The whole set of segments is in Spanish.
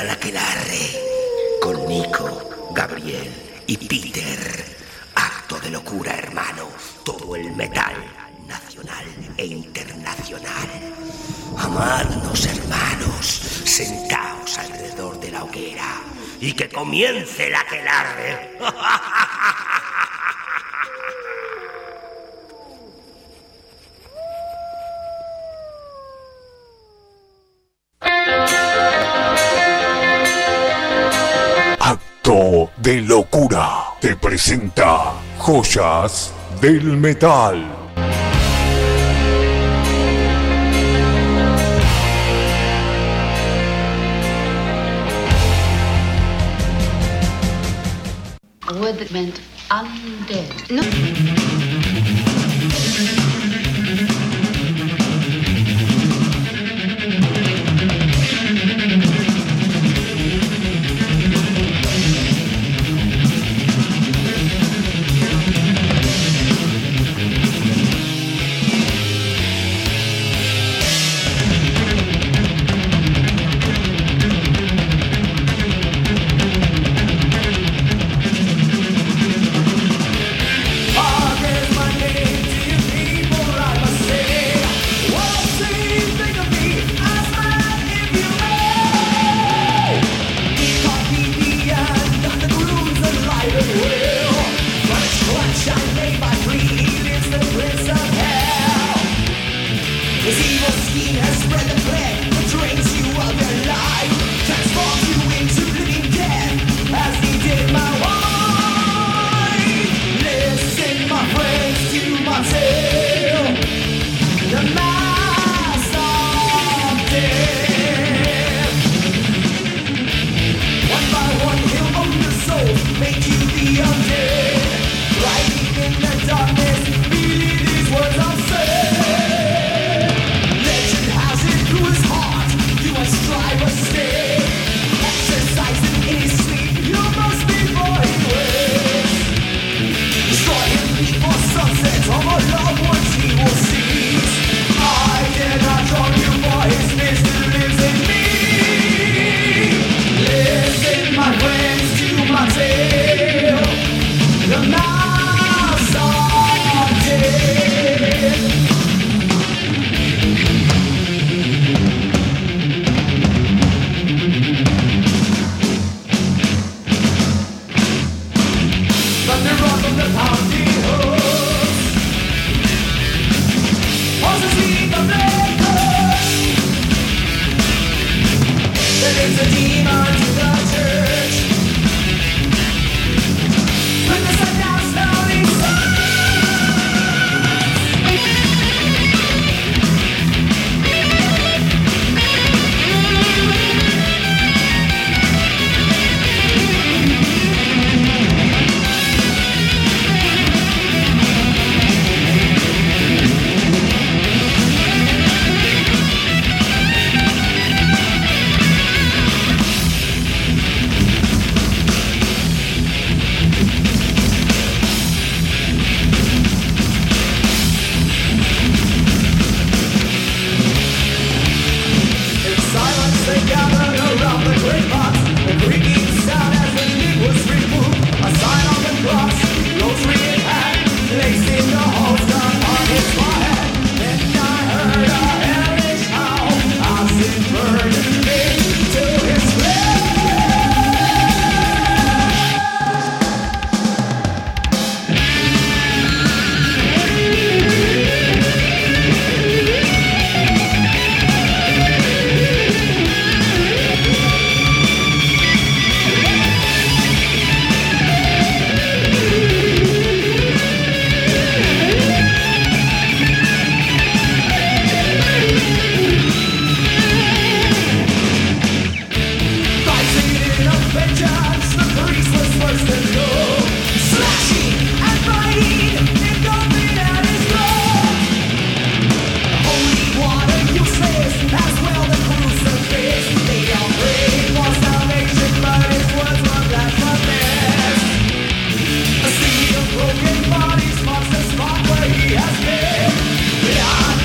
al aquelarre con Nico, Gabriel y Peter. Acto de locura, hermano. Todo el metal, nacional e internacional. Amadnos, hermanos. Sentaos alrededor de la hoguera y que comience el aquelarre. Acto de locura te presenta Joyas del Metal. A word that meant undead. No.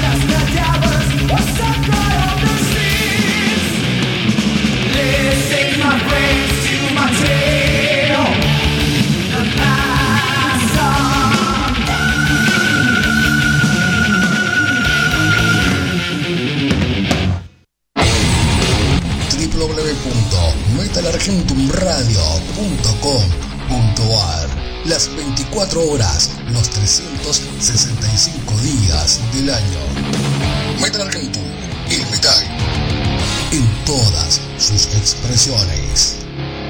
Listen www.metalargentumradio.com.ar. Las 24 horas, los 365 días del año. Metal Argentum, el metal en todas sus expresiones.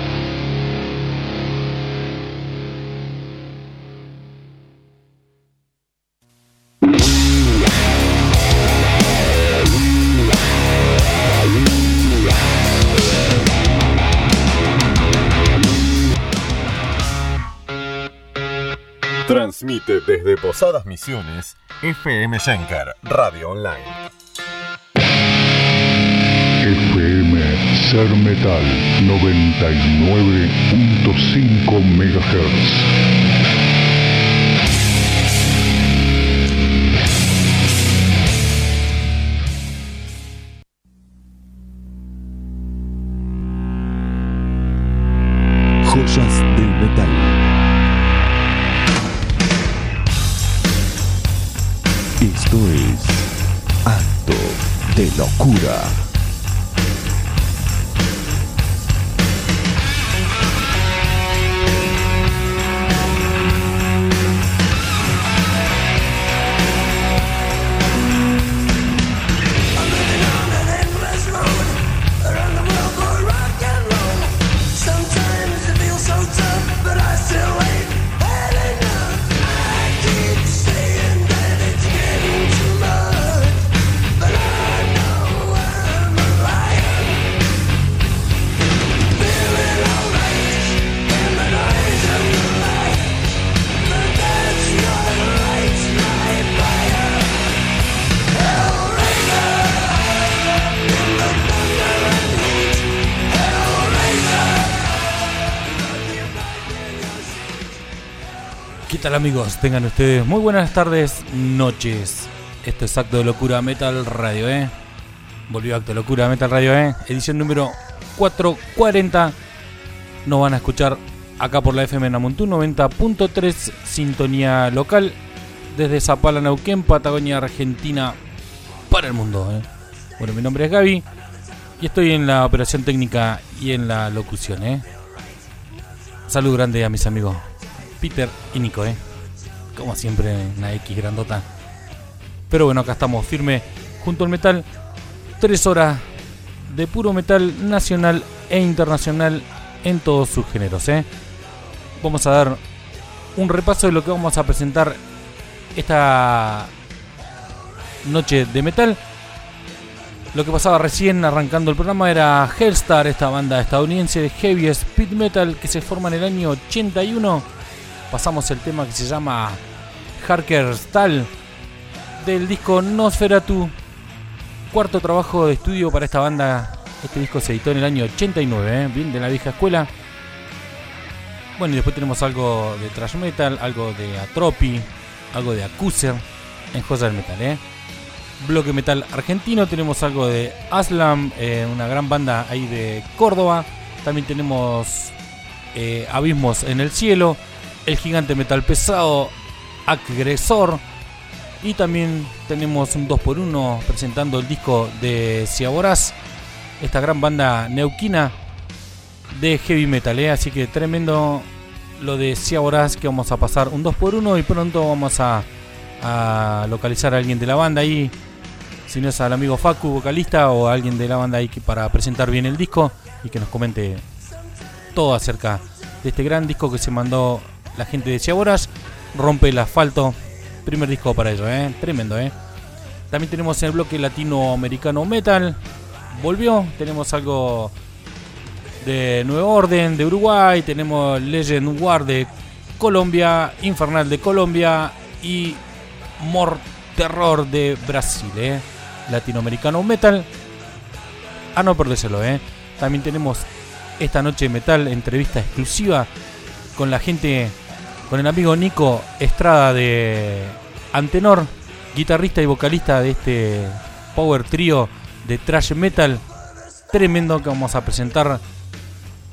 Transmite desde Posadas Misiones, FM Schenker, radio online. FM Ser Metal 99.5 MHz. Joyas del metal. Esto es Acto de Locura. ¿Qué tal, amigos? Tengan ustedes muy buenas tardes, noches. Esto es Acto de Locura Metal Radio, Volvió Acto de Locura Metal Radio, edición número 440. Nos van a escuchar acá por la FM Namuntú 90.3, sintonía local, desde Zapala, Neuquén, Patagonia, Argentina, para el mundo, Bueno, mi nombre es Gaby y estoy en la operación técnica y en la locución, Salud grande a mis amigos Peter y Nico, como siempre, una X grandota. Pero bueno, acá estamos firme junto al metal. 3 horas de puro metal nacional e internacional en todos sus géneros, Vamos a dar un repaso de lo que vamos a presentar esta noche de metal. Lo que pasaba recién arrancando el programa era Hellstar, esta banda estadounidense de heavy speed metal que se forma en el año 81. Pasamos el tema que se llama Harkerstal del disco Nosferatu, cuarto trabajo de estudio para esta banda. Este disco se editó en el año 89, bien de la vieja escuela. Bueno, y después tenemos algo de thrash metal, algo de Atropy, algo de Accuser en Joyas del Metal, Bloque metal argentino, tenemos algo de Aslam, una gran banda ahí de Córdoba. También tenemos Abismos en el Cielo, el gigante metal pesado Agresor, y también tenemos un 2x1 presentando el disco de Ciaboraz, esta gran banda neuquina de heavy metal, así que tremendo lo de Ciaboraz, que vamos a pasar un 2x1 y pronto vamos a localizar a alguien de la banda ahí, si no es al amigo Facu, vocalista, o a alguien de la banda ahí para presentar bien el disco y que nos comente todo acerca de este gran disco que se mandó la gente de Ciaboraz. Rompe el asfalto, primer disco para ellos, tremendo, También tenemos el bloque latinoamericano metal, volvió, tenemos algo de Nuevo Orden de Uruguay, tenemos Legend War de Colombia, Infernal de Colombia y Mor Terror de Brasil, latinoamericano metal, a no perdérselo, También tenemos esta noche de metal, entrevista exclusiva con la gente, con el amigo Nico Estrada de Antenor, guitarrista y vocalista de este power trío de thrash metal tremendo que vamos a presentar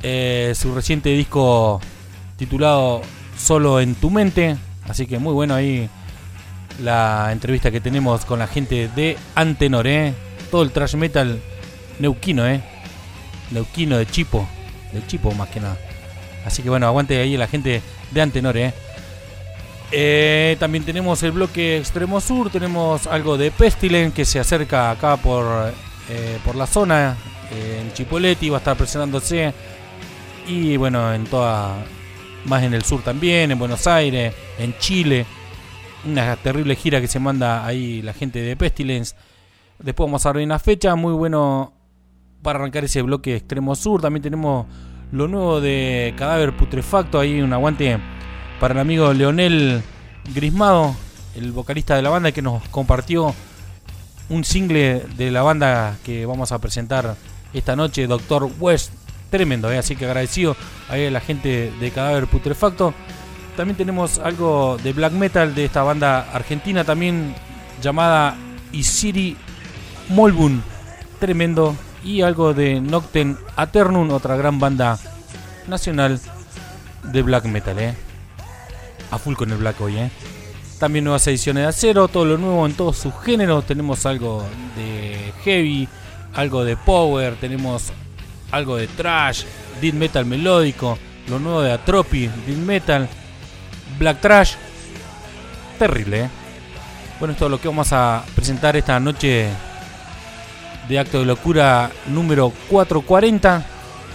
su reciente disco titulado Solo en tu mente. Así que muy bueno ahí la entrevista que tenemos con la gente de Antenor, todo el thrash metal neuquino, neuquino de Chipo más que nada. Así que bueno, aguante ahí la gente de Antenor, También tenemos el bloque Extremo Sur, tenemos algo de Pestilence que se acerca acá por la zona, en Chipoleti, va a estar presentándose. Y bueno, más en el sur también, en Buenos Aires, en Chile. Una terrible gira que se manda ahí la gente de Pestilence. Después vamos a ver una fecha muy bueno para arrancar ese bloque Extremo Sur. También tenemos lo nuevo de Cadáver Putrefacto, ahí un aguante para el amigo Leonel Grismado, el vocalista de la banda, que nos compartió un single de la banda que vamos a presentar esta noche, Dr. West. Tremendo, así que agradecido a la gente de Cadáver Putrefacto. También tenemos algo de black metal de esta banda argentina también llamada Isiri Molbun, tremendo. Y algo de Noctem Aternum, otra gran banda nacional de black metal, a full con el black hoy, También nuevas ediciones de Acero, todo lo nuevo en todos sus géneros. Tenemos algo de heavy, algo de power, tenemos algo de thrash, death metal melódico, lo nuevo de Atrophy, death metal, black thrash, terrible, Bueno, esto es lo que vamos a presentar esta noche de Acto de Locura número 440.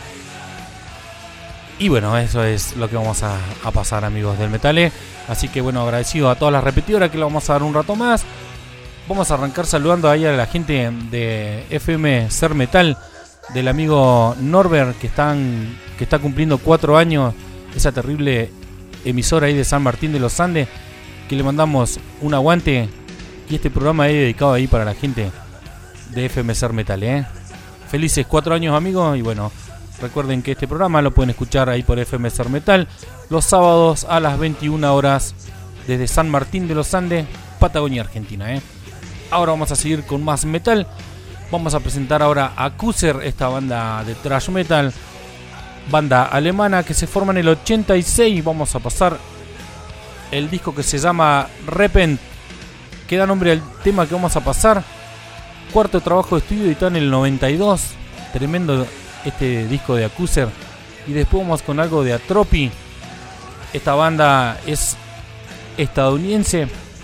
Y bueno, eso es lo que vamos a pasar, amigos del metal, Así que bueno, agradecido a todas las repetidoras que le vamos a dar un rato más. Vamos a arrancar saludando ahí a la gente de FM Ser Metal, del amigo Norbert, que está cumpliendo 4 años, esa terrible emisora ahí de San Martín de los Andes, que le mandamos un aguante. Y este programa es dedicado ahí para la gente de FM Ser Metal, Felices 4 años, amigos. Y bueno, recuerden que este programa lo pueden escuchar ahí por FM Ser Metal los sábados a las 21 horas desde San Martín de los Andes, Patagonia, Argentina, Ahora vamos a seguir con más metal. Vamos a presentar ahora a Accuser, esta banda de thrash metal, banda alemana que se forma en el 86. Vamos a pasar el disco que se llama Repent, que da nombre al tema que vamos a pasar. Cuarto trabajo de estudio editado en el 92. Tremendo este disco de Accuser. Y después vamos con algo de Atrophy. Esta banda es estadounidense,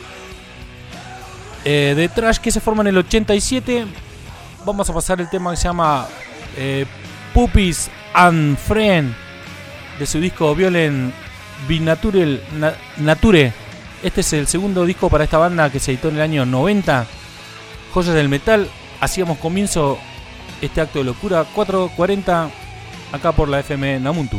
de thrash, que se forma en el 87. Vamos a pasar el tema que se llama Puppies and Friend, de su disco Violent Nature. Este es el segundo disco para esta banda que se editó en el año 90. Joyas del metal. Hacíamos comienzo este Acto de Locura 440 acá por la FM Namuntu,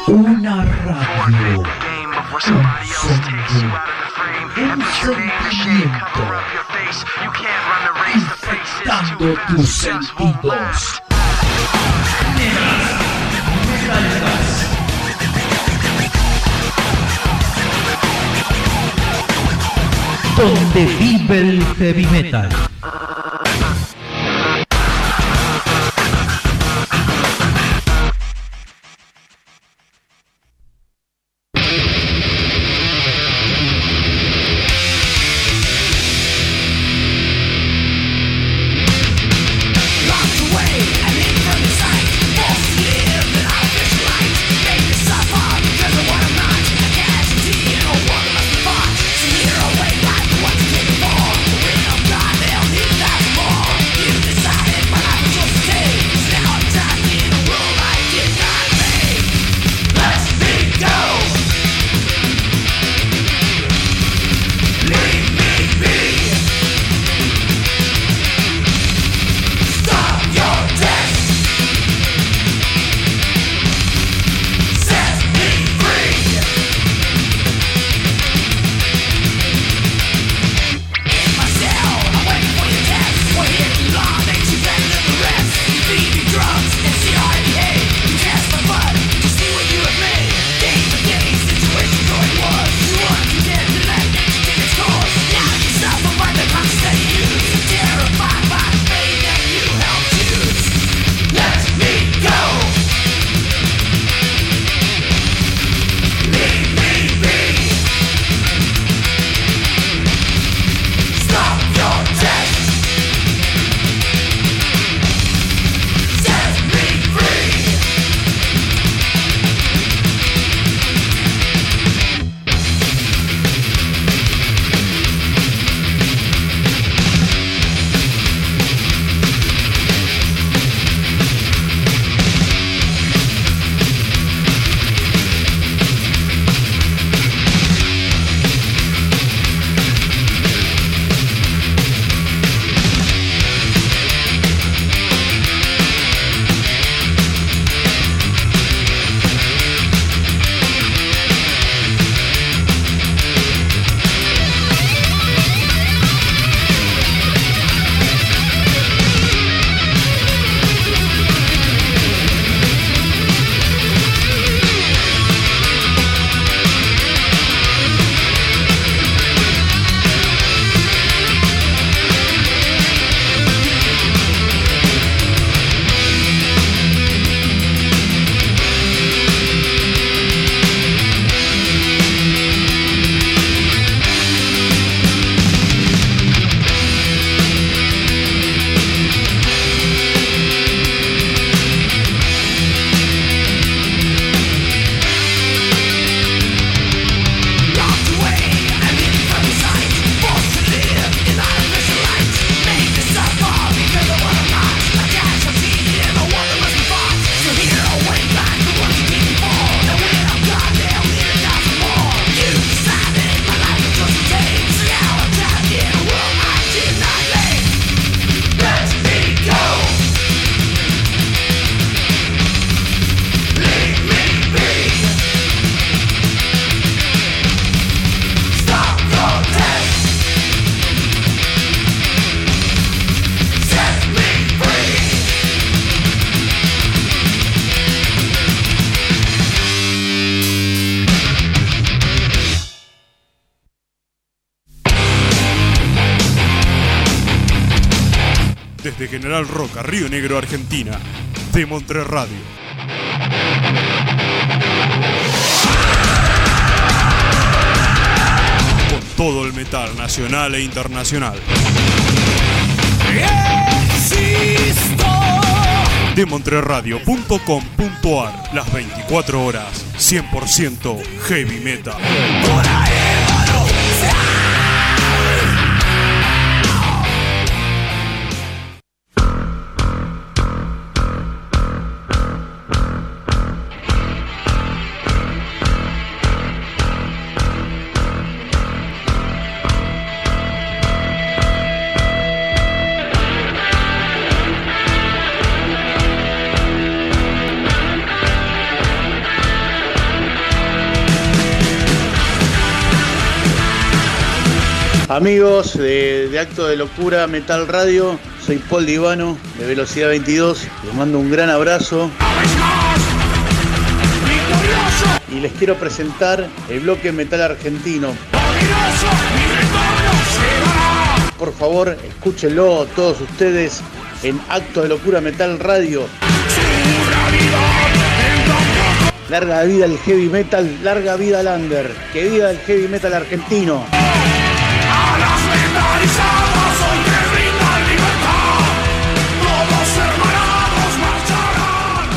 Una radio. Un sonido. Un sentimiento. Infectando tus sentidos. Donde vive el heavy metal. Desde General Roca, Río Negro, Argentina, Demontre Radio. Con todo el metal nacional e internacional. ¡Existo! Demontreradio.com.ar. Las 24 horas, 100% heavy metal. Amigos de Acto de Locura Metal Radio, soy Paul Divano de Velocidad 22, les mando un gran abrazo y les quiero presentar el bloque metal argentino. Por favor, escúchenlo todos ustedes en Acto de Locura Metal Radio. Larga vida el heavy metal, larga vida el under, que viva el heavy metal argentino. A las metalizadas hoy te brindan libertad, todos hermanados marcharán.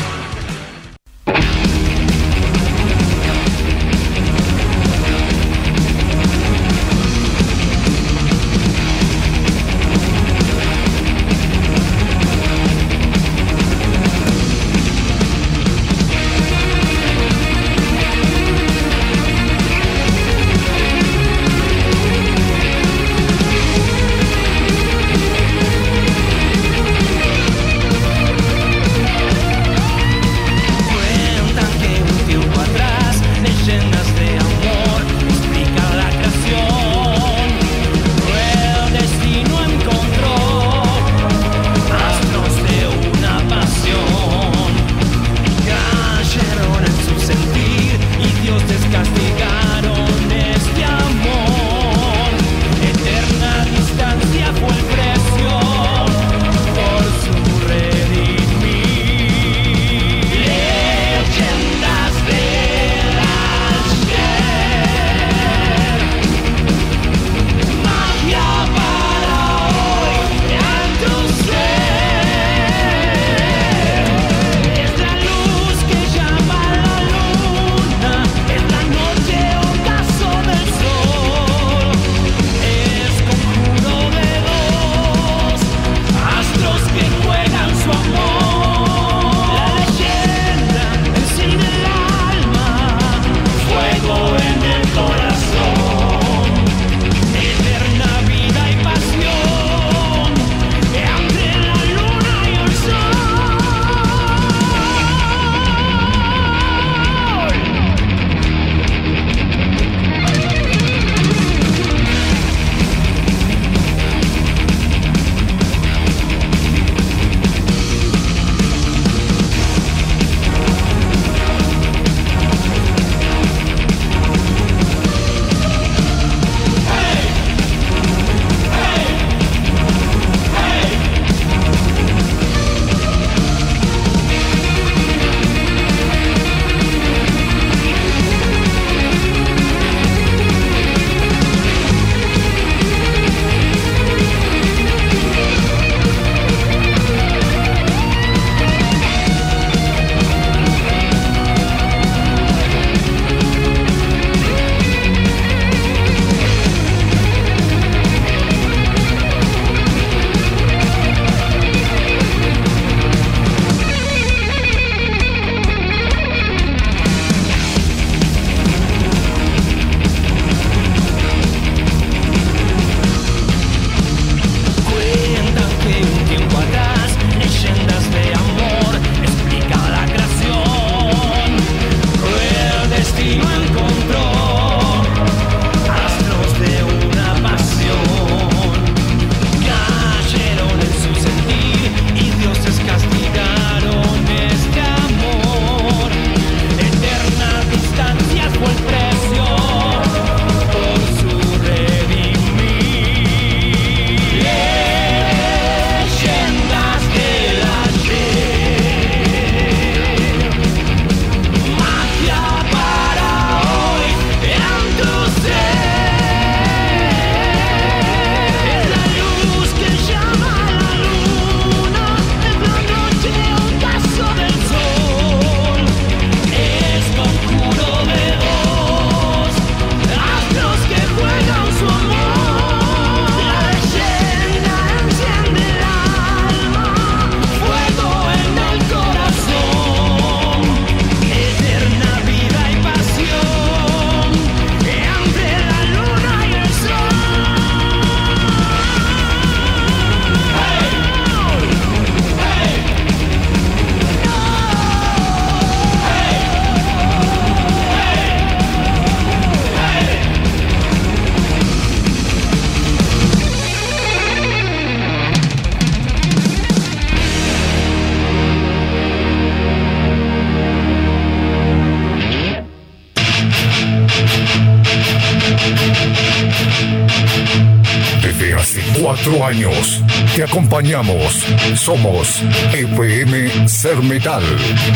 4 años. Te acompañamos. Somos FM Ser Metal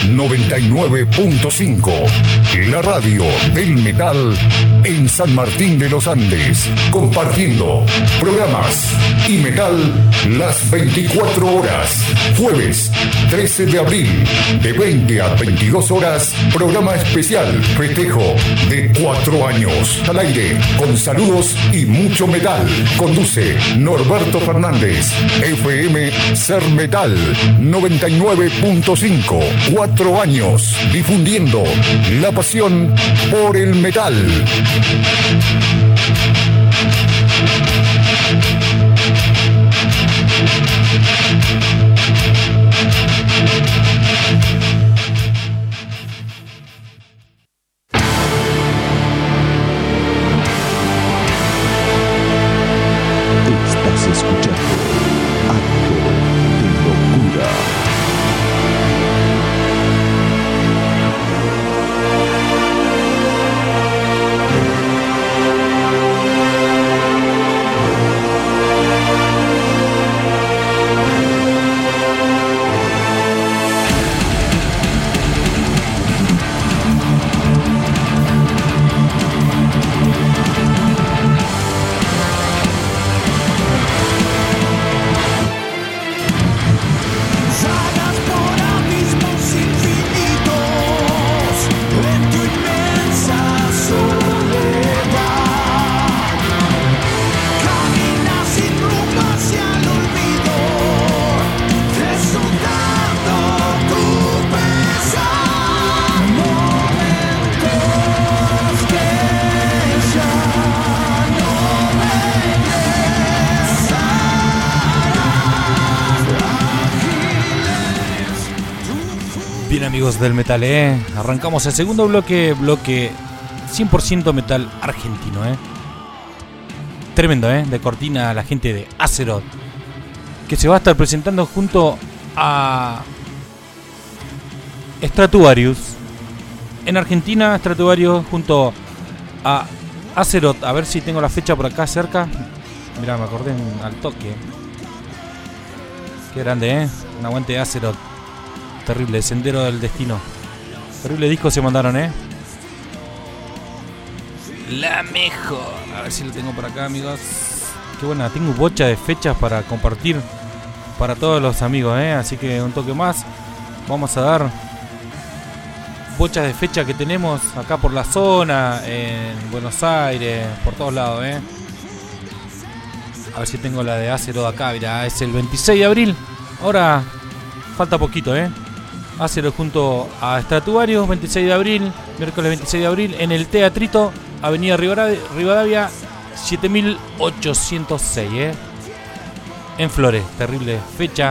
99.5. La radio del metal en San Martín de los Andes. Compartiendo programas y metal las 24 horas. Jueves 13 de abril de 20 a 22 horas. Programa especial festejo de 4 años. Al aire con saludos y mucho metal. Conduce Norberto Fernández. FM Ser Metal 99.5. 4 años difundiendo la pasión por el metal. Estás escuchando Acto de Locura. Bien, amigos del metal, arrancamos el segundo bloque 100% metal argentino, Tremendo, de cortina a la gente de Azeroth, que se va a estar presentando junto a Stratovarius. En Argentina, Stratovarius junto a Azeroth. A ver si tengo la fecha por acá cerca. Mirá, me acordé al toque. Qué grande, un aguante de Azeroth. Terrible, Sendero del Destino. Terrible disco se mandaron, La mejor. A ver si lo tengo por acá, amigos. Qué buena, tengo bocha de fechas para compartir para todos los amigos, Así que un toque más. Vamos a dar bochas de fecha que tenemos acá por la zona, en Buenos Aires, por todos lados, A ver si tengo la de Azeroth acá, mirá, es el 26 de abril. Ahora falta poquito, Azeroth junto a Stratovarius, 26 de abril, miércoles 26 de abril, en el Teatrito, Avenida Rivadavia, 7806, en Flores. Terrible fecha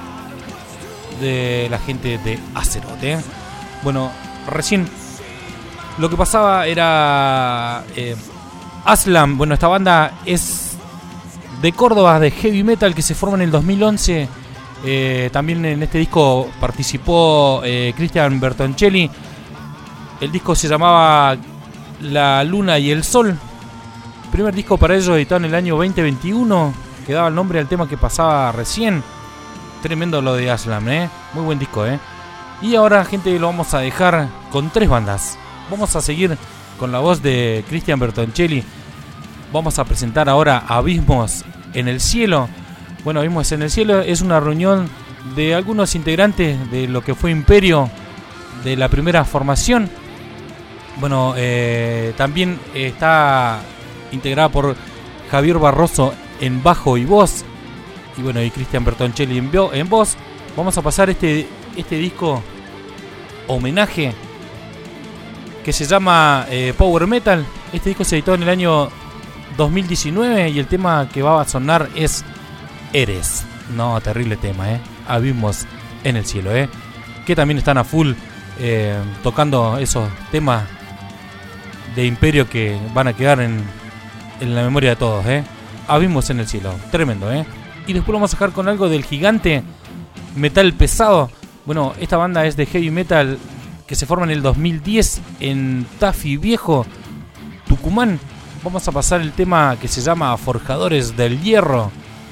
de la gente de Azeroth, Bueno, recién lo que pasaba era Aslam. Bueno, esta banda es de Córdoba, de heavy metal, que se forma en el 2011. También en este disco participó Cristian Bertoncelli. El disco se llamaba La Luna y el Sol. Primer disco para ellos, editado en el año 2021, que daba el nombre al tema que pasaba recién. Tremendo lo de Aslam, muy buen disco, Y ahora, gente, lo vamos a dejar con 3 bandas. Vamos a seguir con la voz de Cristian Bertoncelli. Vamos a presentar ahora Abismos en el Cielo. Bueno, Abismos en el Cielo es una reunión de algunos integrantes de lo que fue Imperio, de la primera formación. Bueno, también está integrada por Javier Barroso en bajo y voz. Y bueno, y Cristian Bertoncelli en voz. Vamos a pasar este disco homenaje que se llama Power Metal. Este disco se editó en el año 2019 y el tema que va a sonar es Eres. No, terrible tema, Abismos en el Cielo, que también están a full tocando esos temas de Imperio que van a quedar en la memoria de todos, Abismos en el Cielo, tremendo, Y después lo vamos a dejar con algo del gigante metal pesado. Bueno, esta banda es de heavy metal que se forma en el 2010 en Tafí Viejo, Tucumán. Vamos a pasar el tema que se llama Forjadores del Hierro.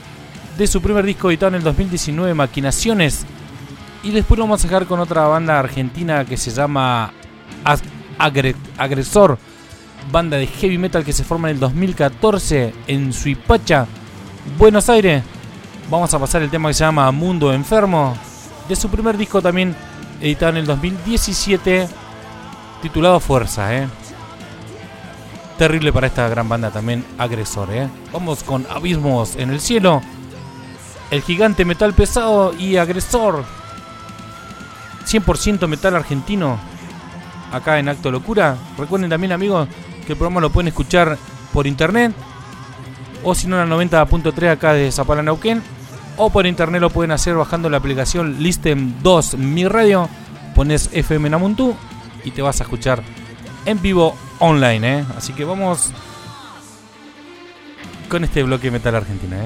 de su primer disco editado en el 2019, Maquinaciones. Y después lo vamos a dejar con otra banda argentina que se llama Agresor, banda de heavy metal que se forma en el 2014 en Suipacha, Buenos Aires. Vamos a pasar el tema que se llama Mundo Enfermo, de su primer disco también editado en el 2017, titulado Fuerza. Terrible para esta gran banda también, Agresor. Vamos con Abismos en el Cielo, El Gigante Metal Pesado y Agresor, 100% metal argentino, acá en Acto Locura. Recuerden también, amigos, que el programa lo pueden escuchar por internet, o si no en la 90.3 acá de Zapala, Neuquén, o por internet lo pueden hacer bajando la aplicación Listem 2 Mi Radio. Pones FM Namuntú y te vas a escuchar en vivo online. Así que vamos con este bloque metal argentino.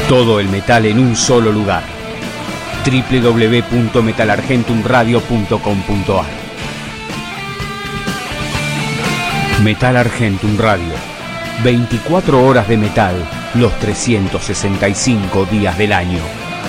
Todo el metal en un solo lugar. www.metalargentumradio.com.ar. Metal Argentum Radio. 24 horas de metal, los 365 días del año.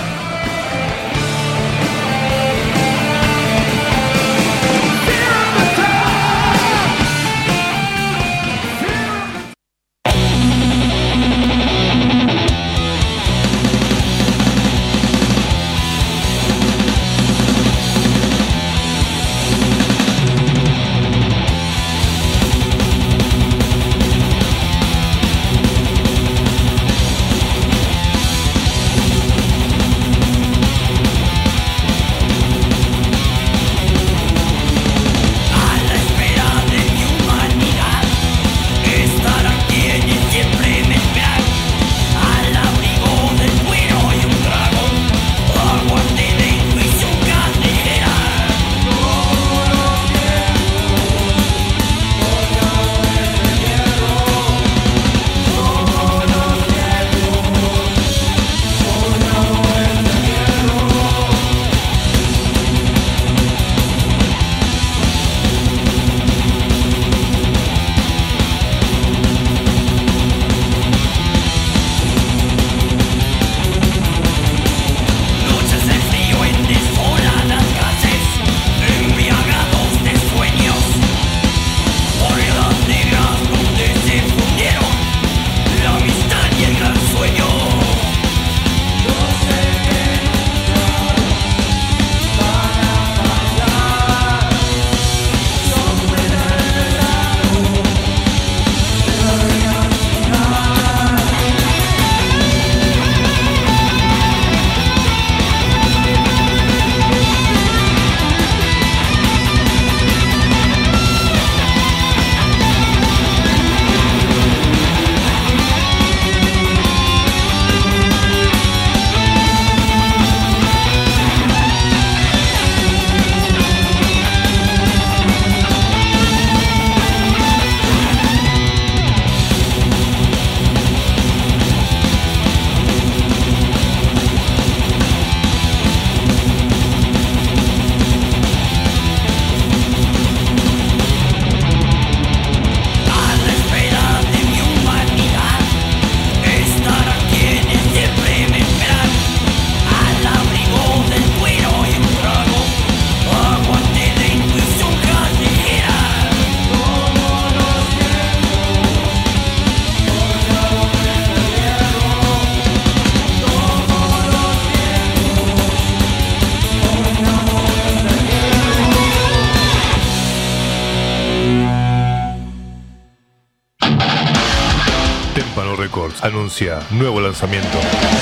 Anuncia nuevo lanzamiento.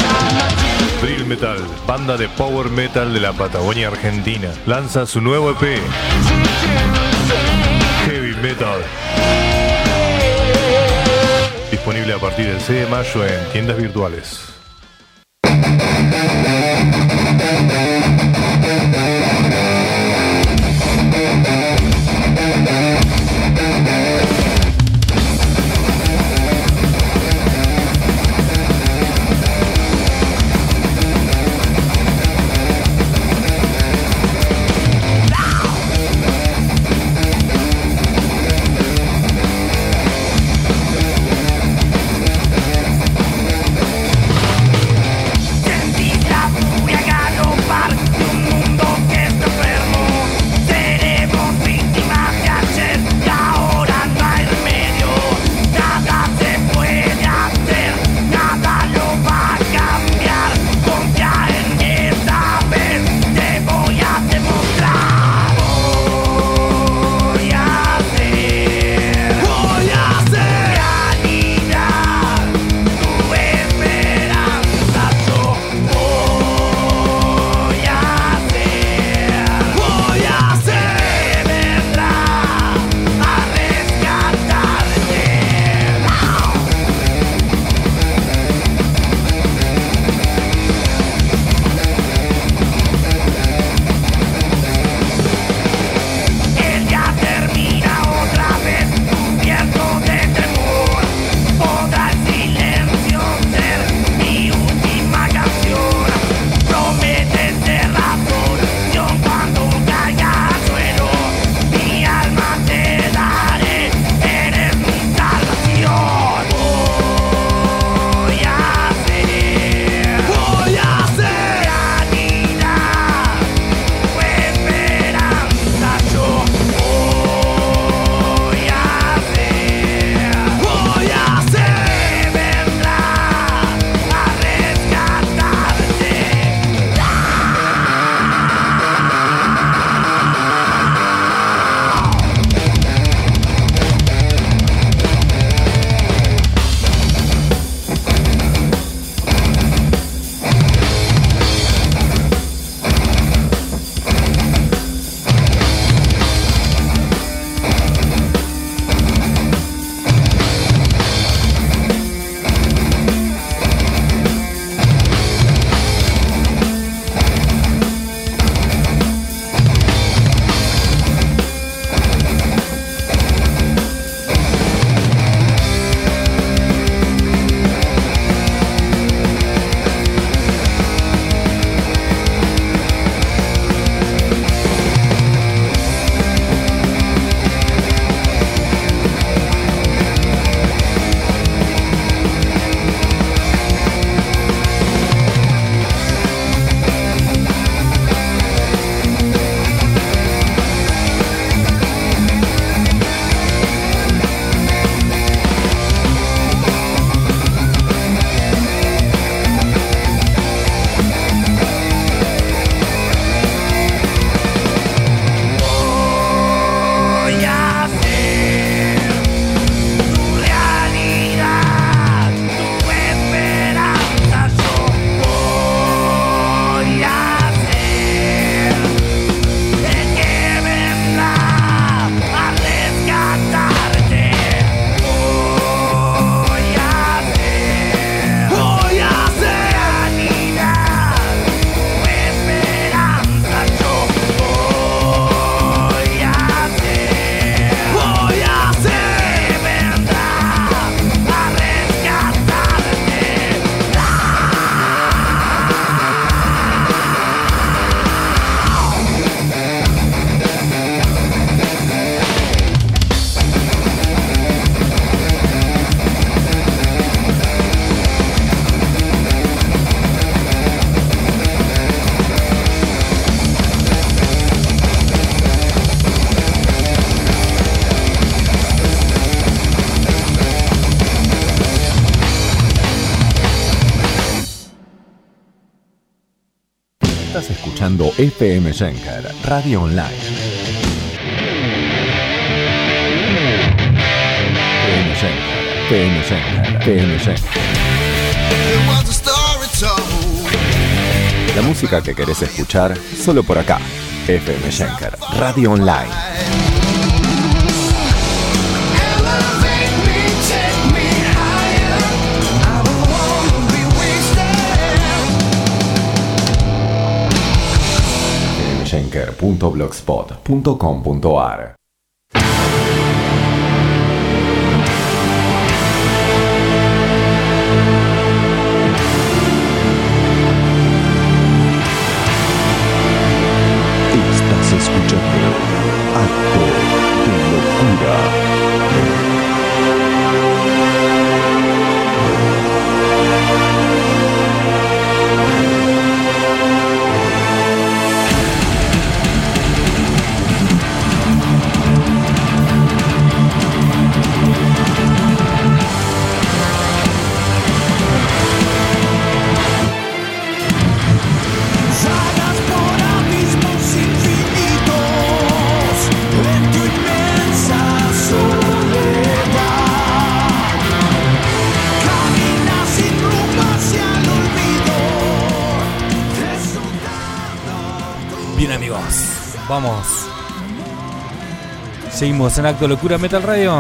Drill Metal, banda de power metal de la Patagonia Argentina, lanza su nuevo EP, Heavy Metal. Disponible a partir del 6 de mayo en tiendas virtuales. escuchando FM Schenker, Radio Online. FM Schenker, FM Schenker, FM Schenker. La música que querés escuchar solo por acá. FM Schenker, Radio Online. Schenker.blogspot.com.ar. Estás escuchando Acto de Locura. Bien, amigos, vamos. Seguimos en Acto de Locura Metal Radio.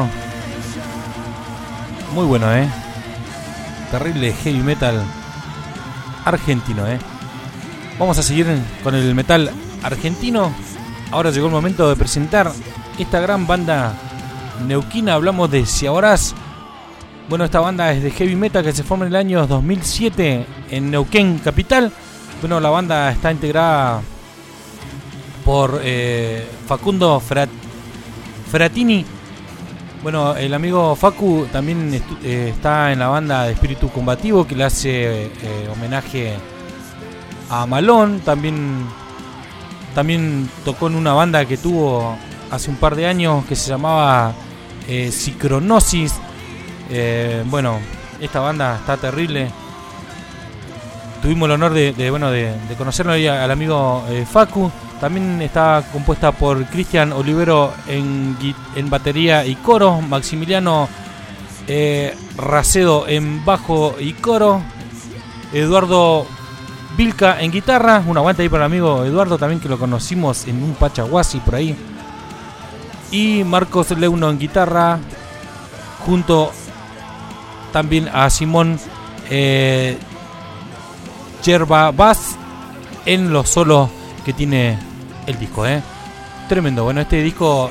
Muy bueno, terrible heavy metal argentino, Vamos a seguir con el metal argentino. Ahora llegó el momento de presentar esta gran banda neuquina. Hablamos de Ciaborás. Bueno, esta banda es de heavy metal que se forma en el año 2007 en Neuquén capital. Bueno, la banda está integrada por Facundo Fratini. Bueno, el amigo Facu también está en la banda de Espíritu Combativo, que le hace homenaje a Malón. También tocó en una banda que tuvo hace un par de años que se llamaba Sincronosis. Bueno, esta banda está terrible. Tuvimos el honor de conocerlo ahí al amigo Facu. También está compuesta por Cristian Olivero en batería y coro, Maximiliano Racedo en bajo y coro, Eduardo Vilca en guitarra. Un aguante ahí para el amigo Eduardo, también que lo conocimos en un Pachaguasi por ahí. Y Marcos Leuno en guitarra, junto también a Simón Yerba Bass en los solos que tiene el disco, tremendo. Bueno, este disco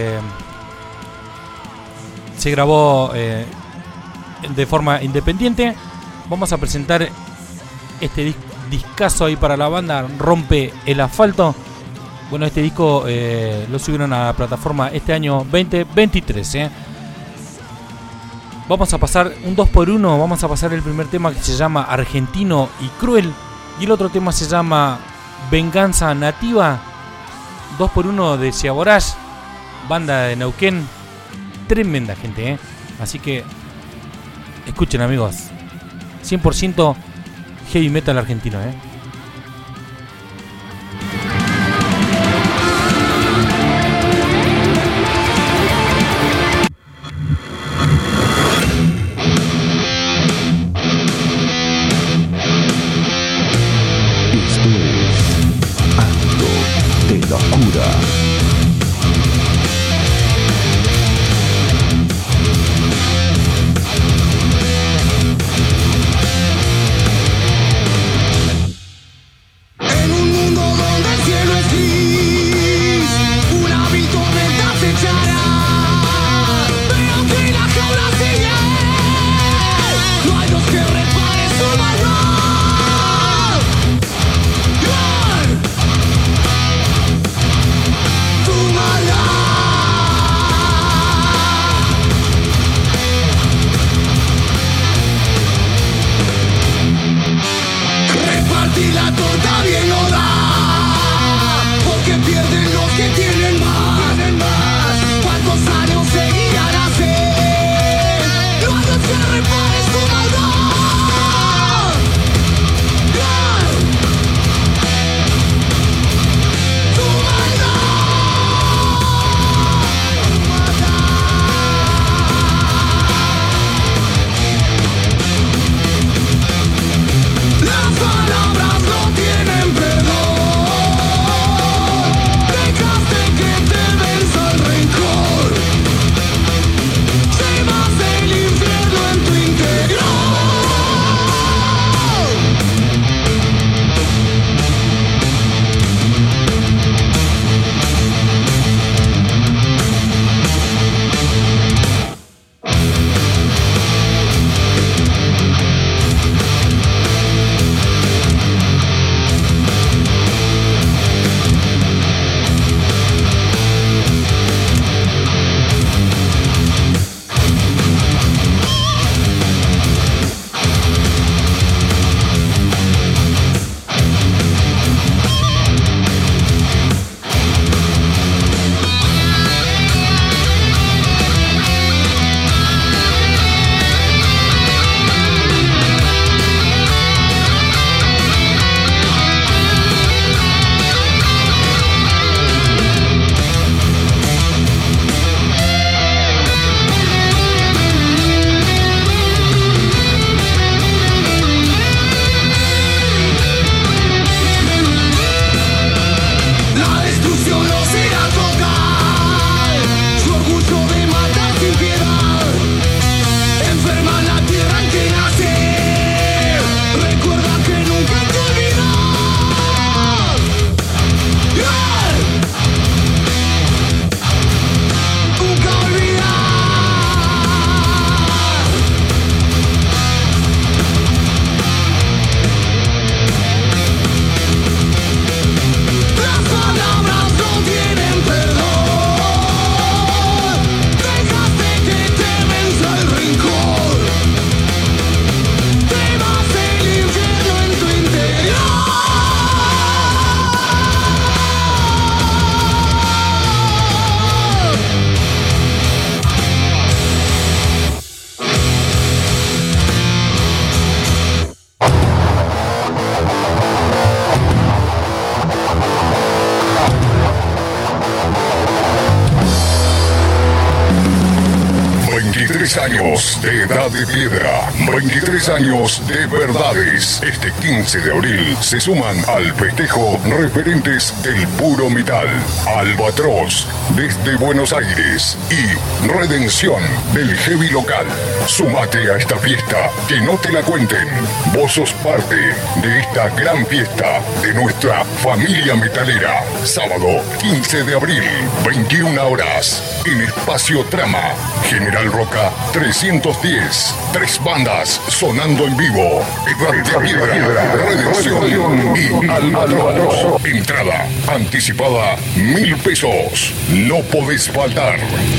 se grabó de forma independiente. Vamos a presentar este discazo ahí para la banda, Rompe el Asfalto. Bueno, este disco lo subieron a la plataforma este año 2023. Vamos a pasar un 2x1. Vamos a pasar el primer tema, que se llama Argentino y Cruel, y el otro tema se llama Venganza Nativa. 2x1 de Ciaborás, banda de Neuquén. Tremenda gente, Así que escuchen, amigos. 100% heavy metal argentino, Esto es Acto de Locura. 23 años de Edad de Piedra, 23 años de verdades. Este 15 de abril se suman al festejo referentes del puro metal. Albatros, desde Buenos Aires, y Redención, del heavy local. Sumate a esta fiesta, que no te la cuenten. Vos sos parte de esta gran fiesta de nuestra familia metalera. Sábado 15 de abril, 21 horas, en Espacio Trama, General Roca 310. 3 bandas sonando en vivo. Edad de Piedra, Redención y Albatros. Entrada anticipada 1.000 pesos. No podés faltar.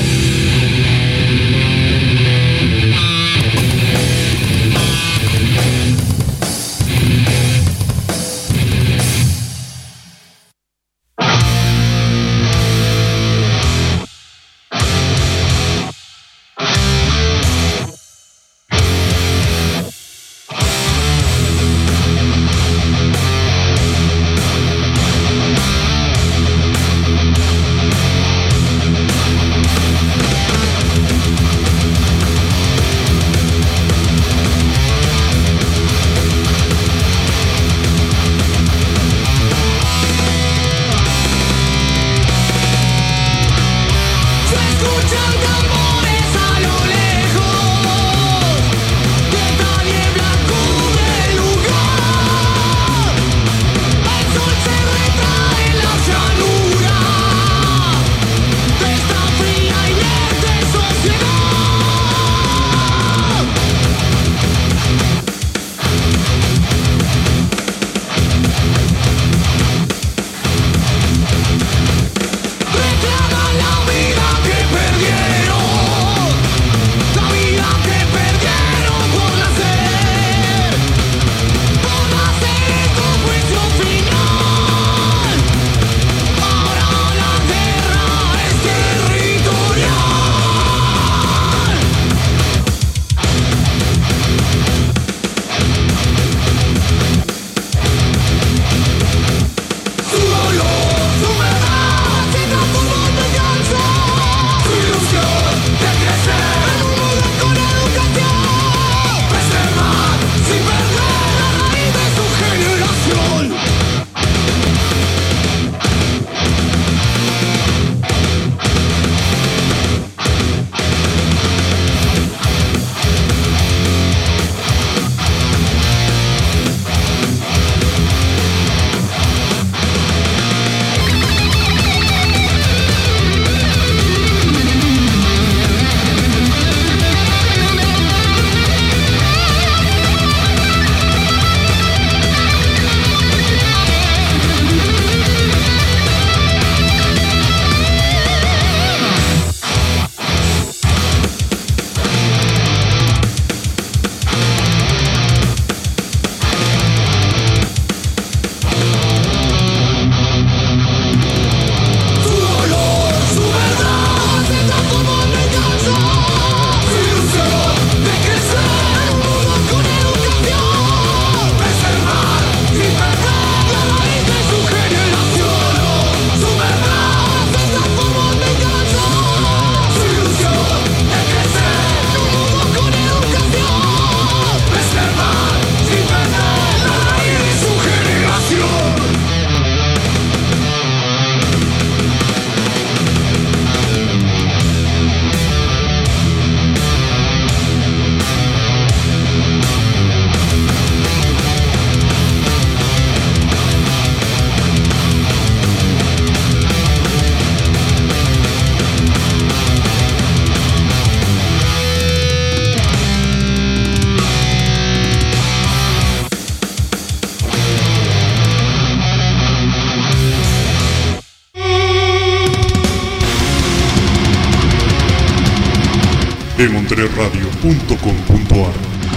demontreradio.com.ar.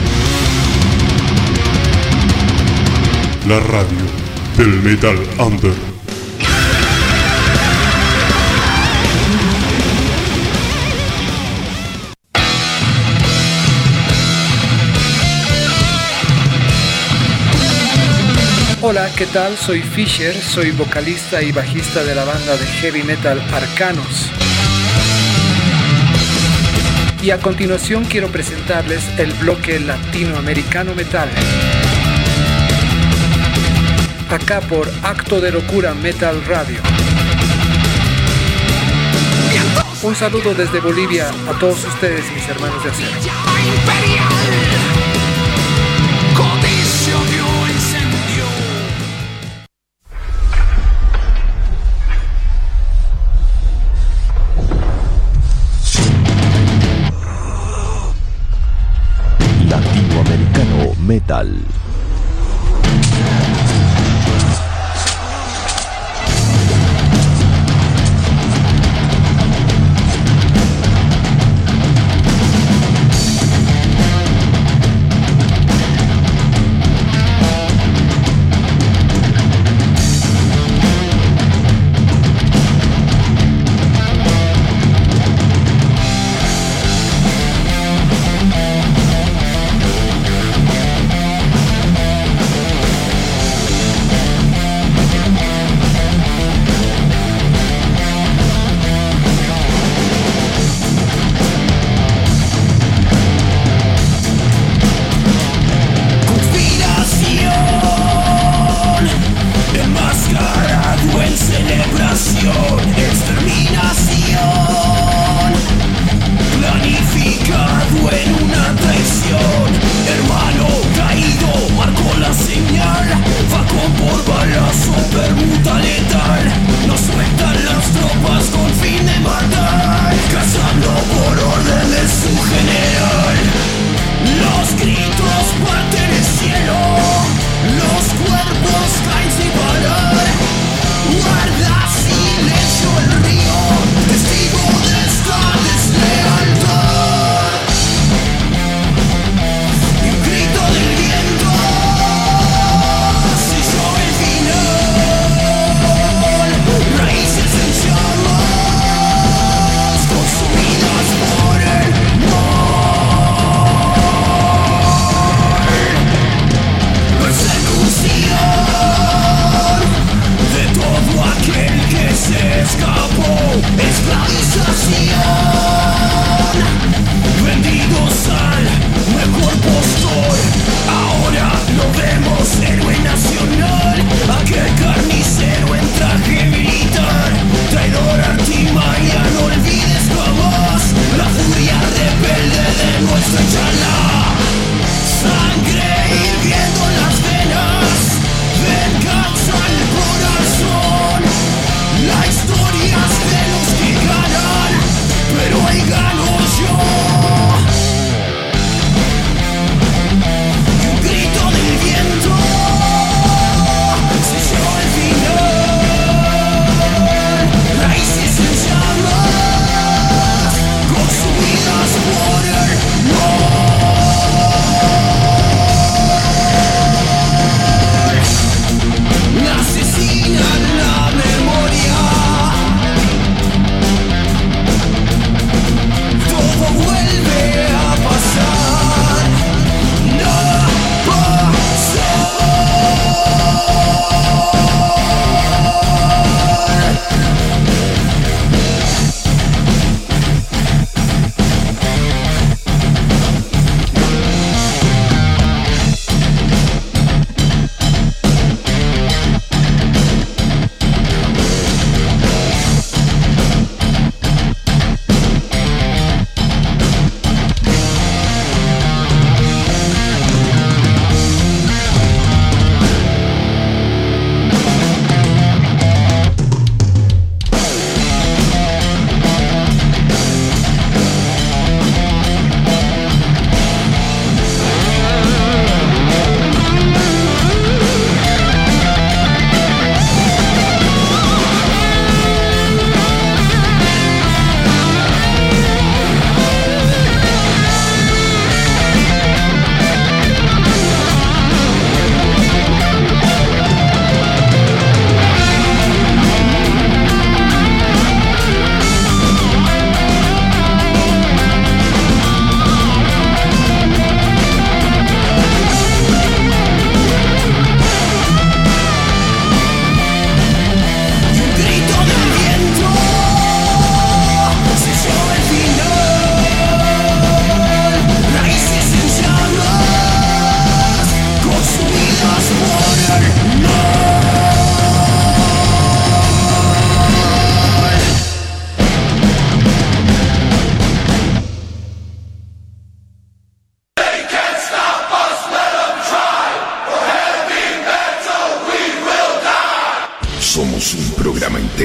La radio del Metal Under. Hola, ¿qué tal? Soy Fisher, soy vocalista y bajista de la banda de heavy metal Arcanos. Y a continuación quiero presentarles el bloque latinoamericano metal. Acá por Acto de Locura Metal Radio. Un saludo desde Bolivia a todos ustedes, mis hermanos de acero. Latinoamericano Metal.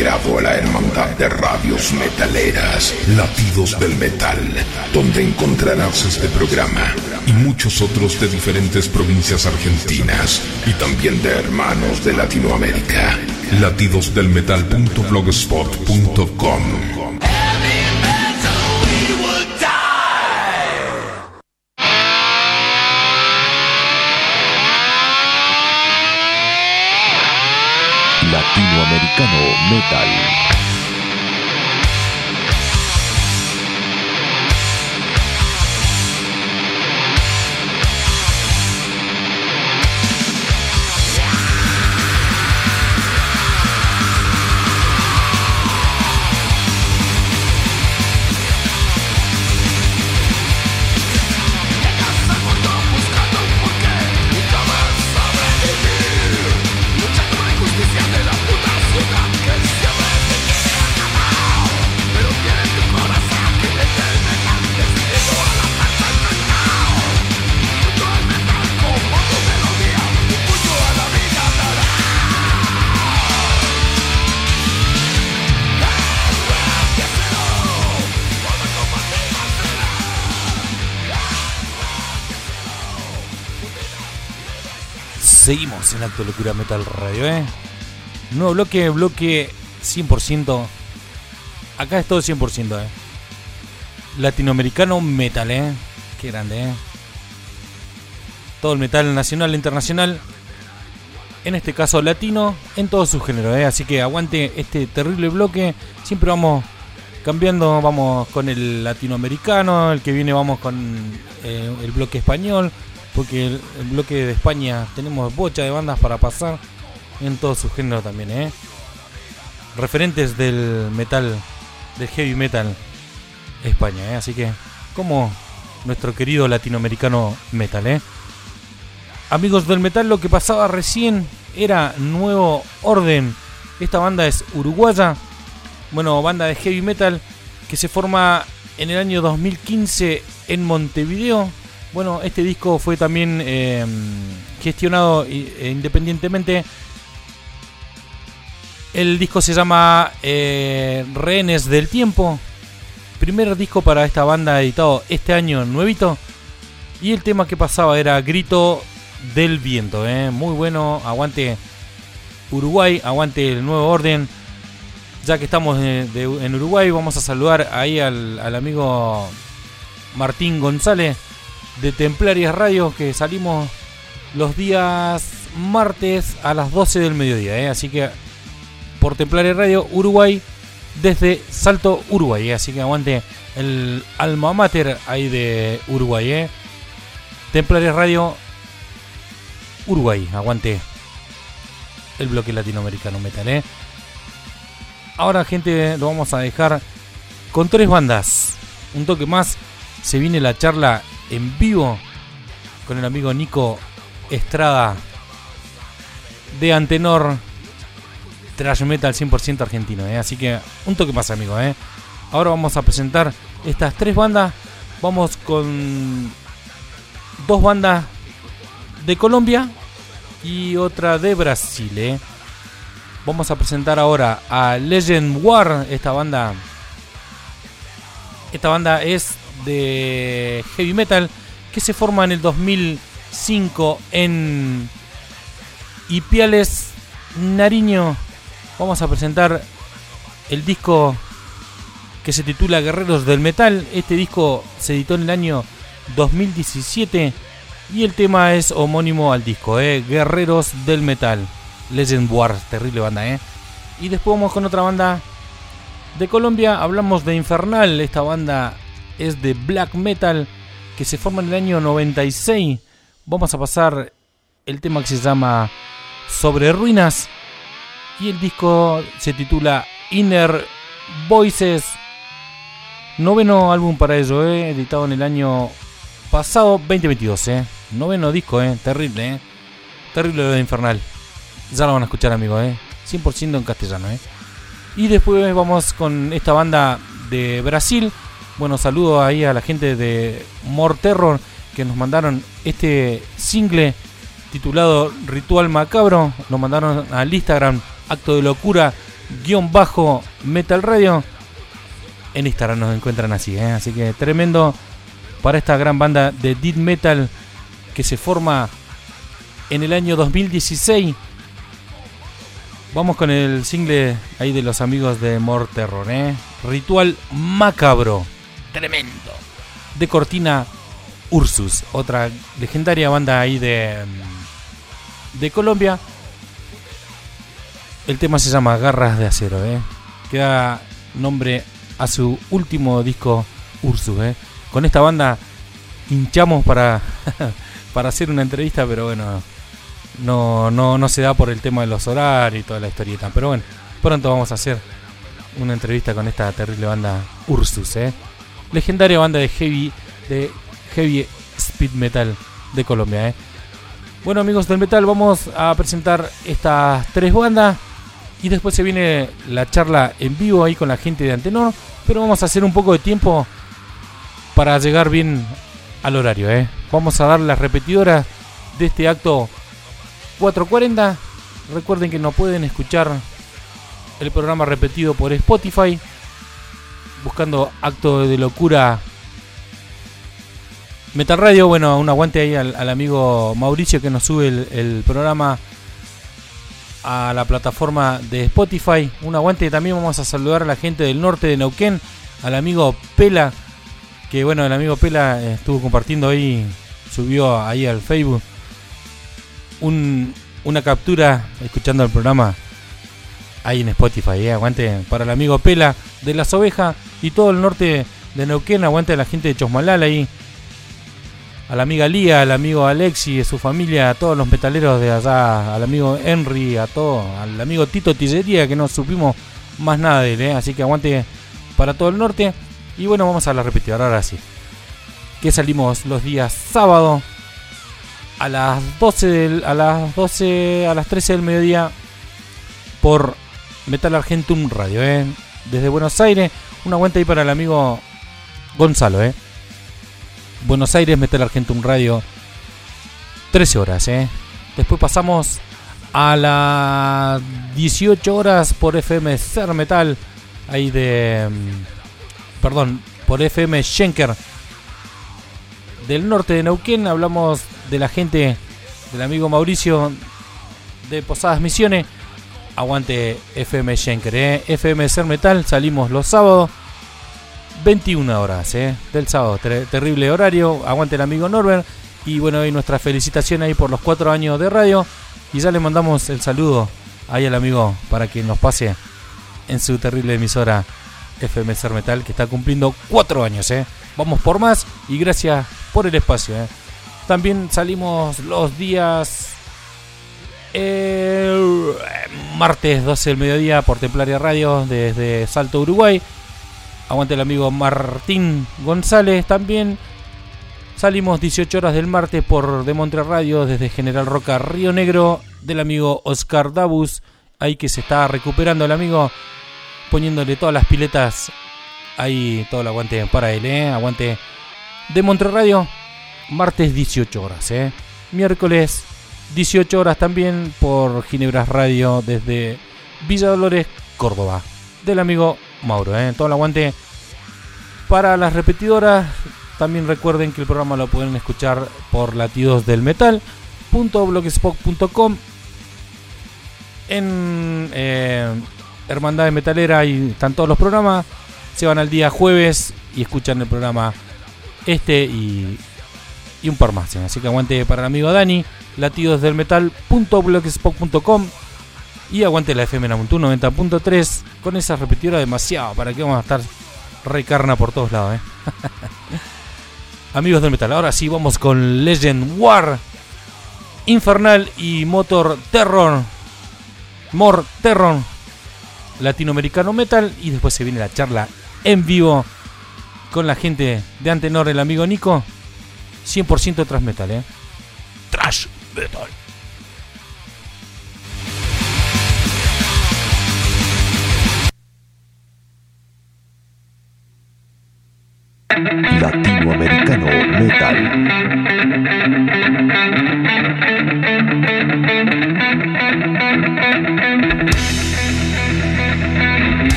integrado a la hermandad de radios metaleras Latidos del Metal, donde encontrarás este programa y muchos otros de diferentes provincias argentinas y también de hermanos de Latinoamérica. latidosdelmetal.blogspot.com. Latinoamericano Metal. Seguimos en Acto Locura Metal Radio, Nuevo bloque 100%. Acá es todo 100%, Latinoamericano Metal, Qué grande, Todo el metal nacional e internacional. En este caso latino, en todo su género, Así que aguante este terrible bloque. Siempre vamos cambiando, vamos con el latinoamericano. El que viene vamos con el bloque español. Porque el bloque de España tenemos bocha de bandas para pasar en todo su género también, referentes del metal, del heavy metal España, Así que, como nuestro querido latinoamericano metal, Amigos del metal, lo que pasaba recién era Nuevo Orden. Esta banda es uruguaya, banda de heavy metal que se forma en el año 2015 en Montevideo. Este disco fue también gestionado independientemente. El disco se llama Rehenes del Tiempo. Primer disco para esta banda editado este año, nuevito. Y el tema que pasaba era Grito del Viento. Muy bueno, aguante Uruguay, aguante el Nuevo Orden. Ya que estamos en Uruguay, vamos a saludar ahí al amigo Martín González de Templarias Radio, que salimos los días martes a las 12 del mediodía, así que por Templarias Radio Uruguay, desde Salto, Uruguay, así que aguante el alma mater ahí de Uruguay, Templarias Radio Uruguay, aguante el bloque latinoamericano metal, Ahora, gente, lo vamos a dejar con 3 bandas, un toque más. Se viene la charla en vivo con el amigo Nico Estrada de Antenor, thrash metal 100% argentino, así que un toque más, amigo, Ahora vamos a presentar estas 3 bandas. Vamos con 2 bandas de Colombia y otra de Brasil, Vamos a presentar ahora a Legend War. Esta banda es de heavy metal que se forma en el 2005 en Ipiales, Nariño. Vamos a presentar el disco que se titula Guerreros del Metal. Este disco se editó en el año 2017 y el tema es homónimo al disco, Guerreros del Metal, Legend War, terrible banda, Y después vamos con otra banda de Colombia. Hablamos de Infernal. Esta banda es de black metal que se forma en el año 96. Vamos a pasar el tema que se llama Sobre Ruinas y el disco se titula Inner Voices. 9º álbum para ello, editado en el año pasado, 2022, 9º disco, terrible, terrible lo de Infernal. Ya lo van a escuchar, amigos, 100% en castellano, Y después vamos con esta banda de Brasil. Bueno, saludo ahí a la gente de More Terror que nos mandaron este single titulado Ritual Macabro. Lo mandaron al Instagram Acto de Locura _Metal Radio. En Instagram nos encuentran así, así que tremendo para esta gran banda de death metal que se forma en el año 2016. Vamos con el single ahí de los amigos de More Terror, Ritual Macabro, tremendo. De Cortina Ursus, otra legendaria banda ahí de Colombia. El tema se llama Garras de Acero, que da nombre a su último disco Ursus. Con esta banda hinchamos para hacer una entrevista, pero bueno, no se da por el tema de los horarios y toda la historieta. Pero bueno, pronto vamos a hacer una entrevista con esta terrible banda Ursus, legendaria banda de heavy speed metal de Colombia. Bueno, amigos del metal, vamos a presentar estas tres bandas y después se viene la charla en vivo ahí con la gente de Antenor, pero vamos a hacer un poco de tiempo para llegar bien al horario. Vamos a dar las repetidoras de este acto 440. Recuerden que nos pueden escuchar el programa repetido por Spotify buscando Acto de Locura Metal Radio. Bueno, un aguante ahí al amigo Mauricio que nos sube el programa a la plataforma de Spotify. Un aguante. También vamos a saludar a la gente del norte de Neuquén, al amigo Pela, que bueno, el amigo Pela estuvo compartiendo ahí, subió ahí al Facebook una captura escuchando el programa ahí en Spotify. Aguante para el amigo Pela de Las Ovejas y todo el norte de Neuquén. Aguante a la gente de Chosmalal ahí, a la amiga Lía, al amigo Alexi y su familia, a todos los metaleros de allá, al amigo Henry, al amigo Tito Tillería, que no supimos más nada de él, así que aguante para todo el norte. Y bueno, vamos a la repetidora ahora sí, que salimos los días sábado a las 13 del mediodía por Metal Argentum Radio, desde Buenos Aires. Un aguante ahí para el amigo Gonzalo, Buenos Aires, Metal Argentum Radio, 13 horas, Después pasamos a las 18 horas por FM Ser Metal, ahí por FM Schenker del norte de Neuquén. Hablamos de la gente del amigo Mauricio de Posadas Misiones. Aguante FM Schenker, FM Ser Metal. Salimos los sábados 21 horas del sábado, terrible horario. Aguante el amigo Norbert. Y bueno, hoy nuestra felicitación ahí por los 4 años de radio. Y ya le mandamos el saludo ahí al amigo para que nos pase en su terrible emisora FM Ser Metal, que está cumpliendo 4 años. Vamos por más y gracias por el espacio. También salimos los días martes 12 del mediodía por Templaria Radio desde Salto, Uruguay. Aguante el amigo Martín González. También salimos 18 horas del martes por Demontre Radio desde General Roca, Río Negro, del amigo Oscar Dabus, ahí que se está recuperando el amigo, poniéndole todas las piletas ahí, todo el aguante para él, aguante Demontre Radio, martes 18 horas, miércoles 18 horas también por Ginebras Radio desde Villa Dolores, Córdoba, del amigo Mauro, todo el aguante para las repetidoras. También recuerden que el programa lo pueden escuchar por latidosdelmetal.blogspot.com, en Hermandad de Metalera, y están todos los programas. Se van al día jueves y escuchan el programa y un par más, así que aguante para el amigo Dani, latidosdelmetal.blogspot.com, y aguante la FM Namuntú 90.3 con esa repetidora demasiado, para que vamos a estar recarna por todos lados, Amigos del metal, ahora sí vamos con Legend War, Infernal y More Terror latinoamericano metal, y después se viene la charla en vivo con la gente de Antenor, el amigo Nico, 100% thrash metal, thrash metal. Latinoamericano Metal.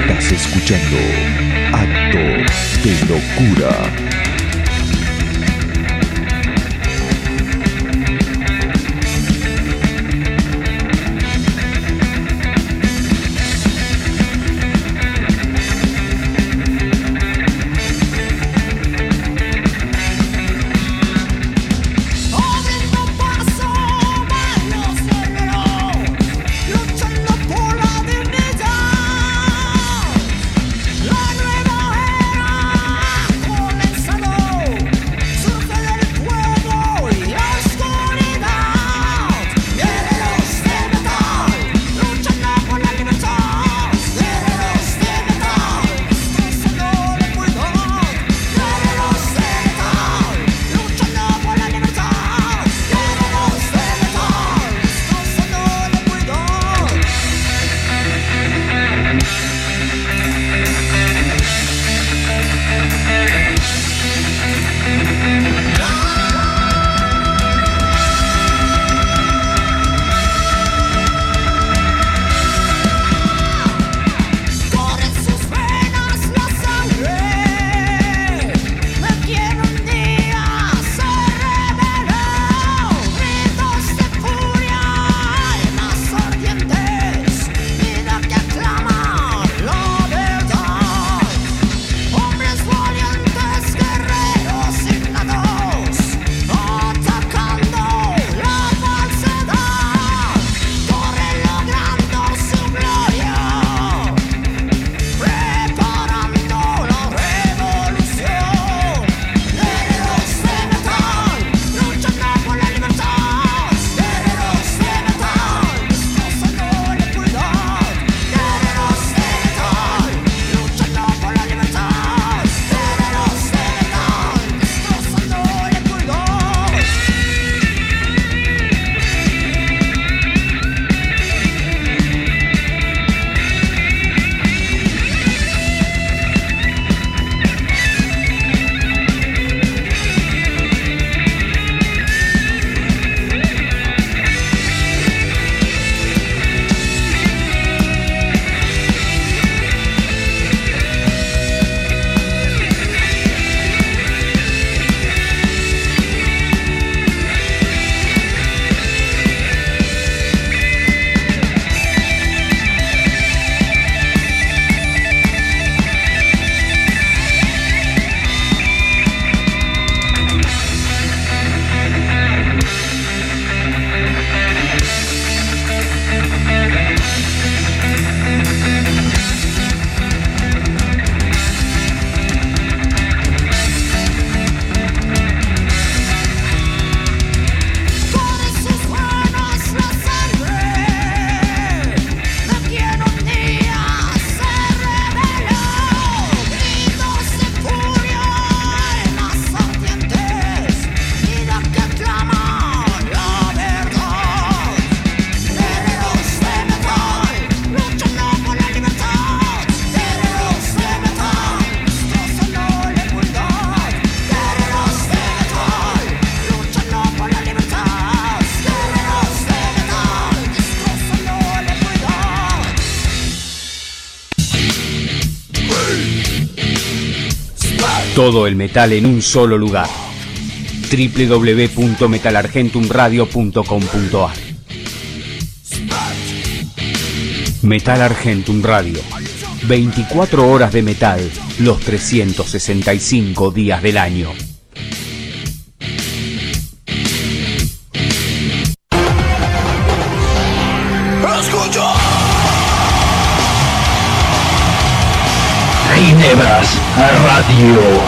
Estás escuchando Acto de Locura. Todo el metal en un solo lugar. www.metalargentumradio.com.ar Metal Argentum Radio. 24 horas de metal, los 365 días del año. ¡Escucha! Ginebras Radio.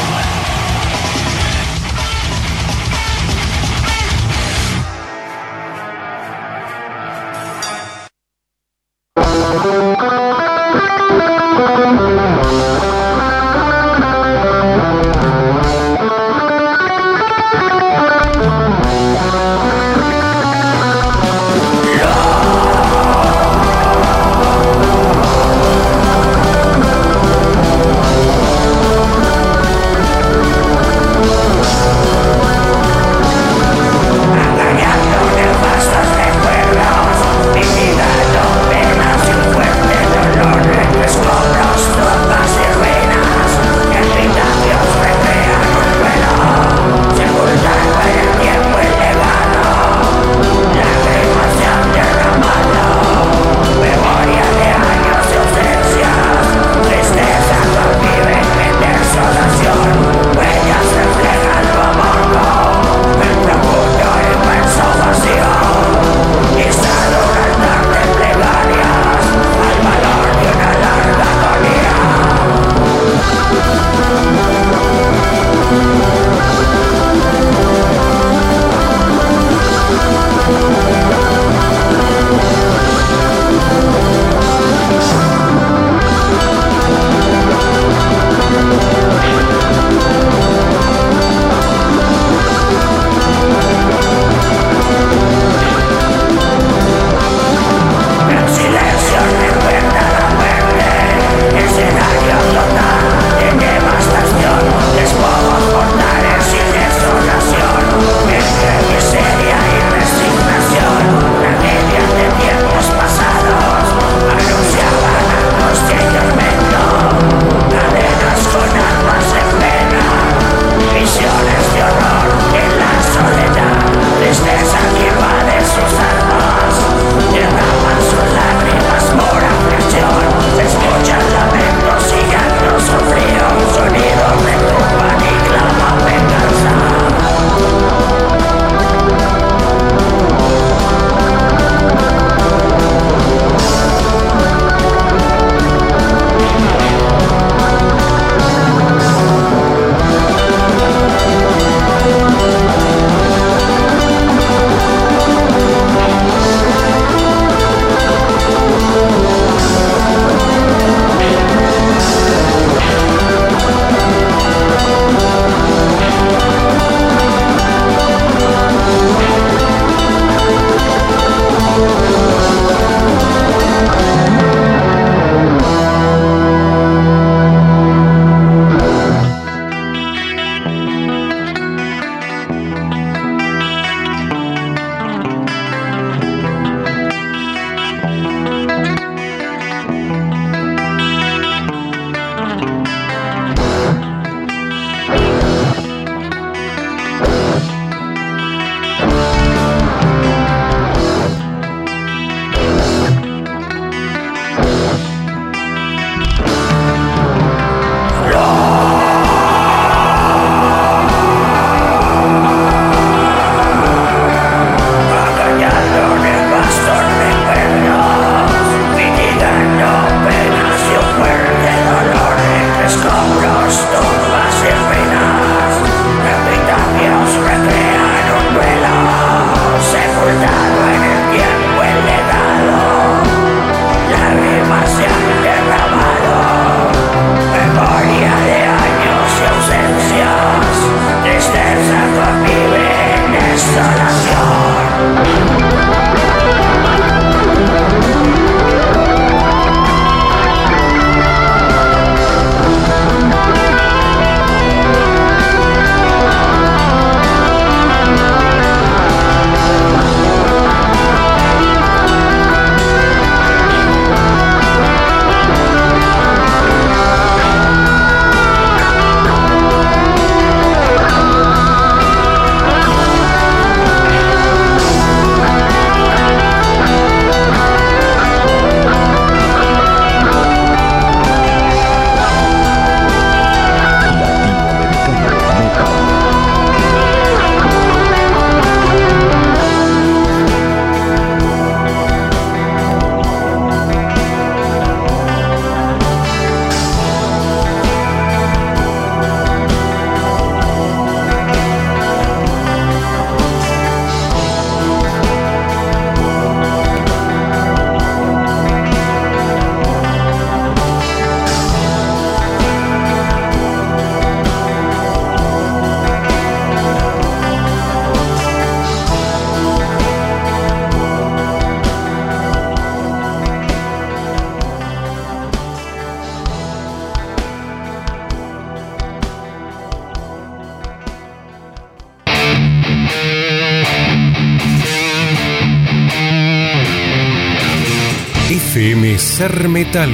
FM Ser Metal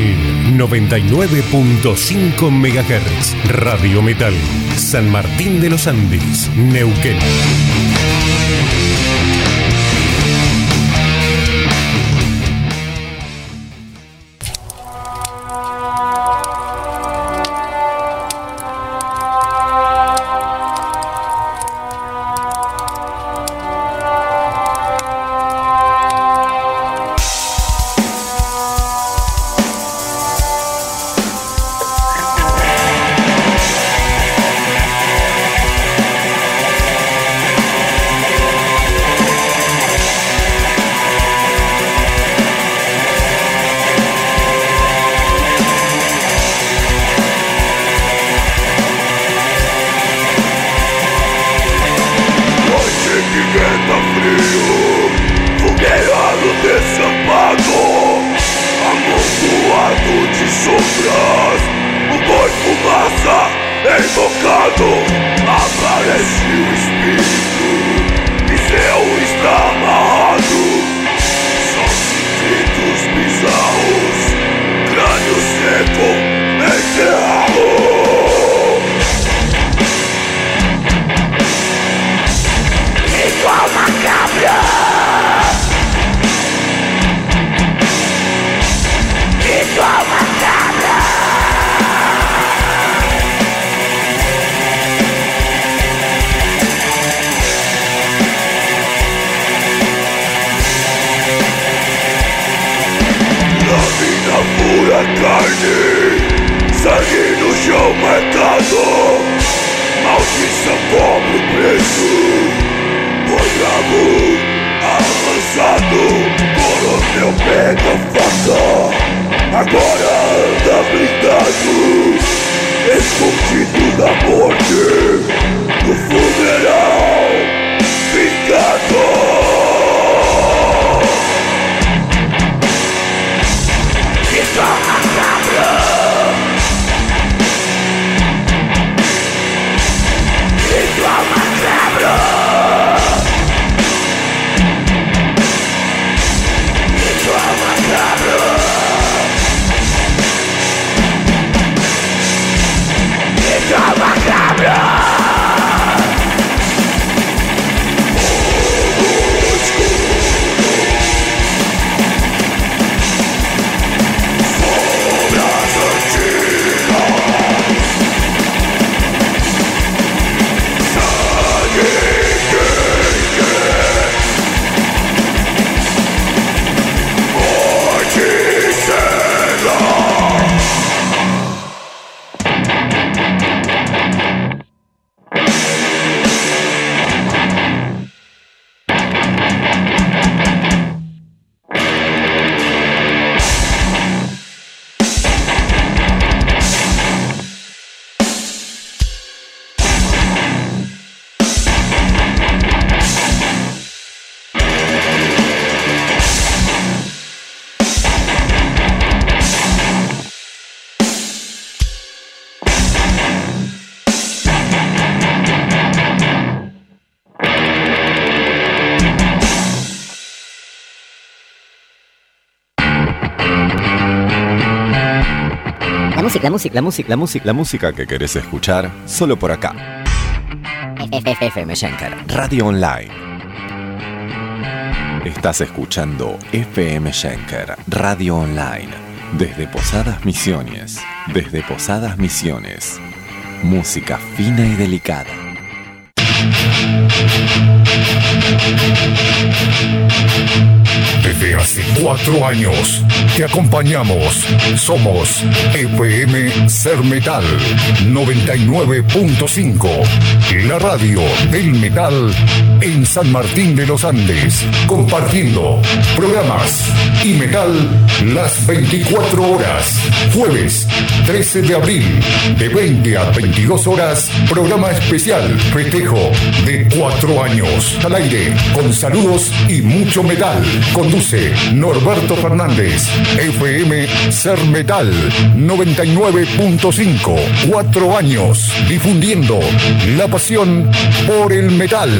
99.5 MHz. Radio Metal, San Martín de los Andes, Neuquén. La música que querés escuchar solo por acá. FM Schenker, Radio Online. Estás escuchando FM Schenker, Radio Online. Desde Posadas Misiones. Música fina y delicada. Desde hace 4 años te acompañamos. Somos FM Ser Metal 99.5, la radio del metal en San Martín de los Andes, compartiendo programas y metal las 24 horas. Jueves 13 de abril, de 20 a 22 horas, programa especial, festejo de 4 años al aire, con saludos y mucho metal. Conduce Norberto Fernández. FM Ser Metal 99.5. 4 años difundiendo la pasión por el metal.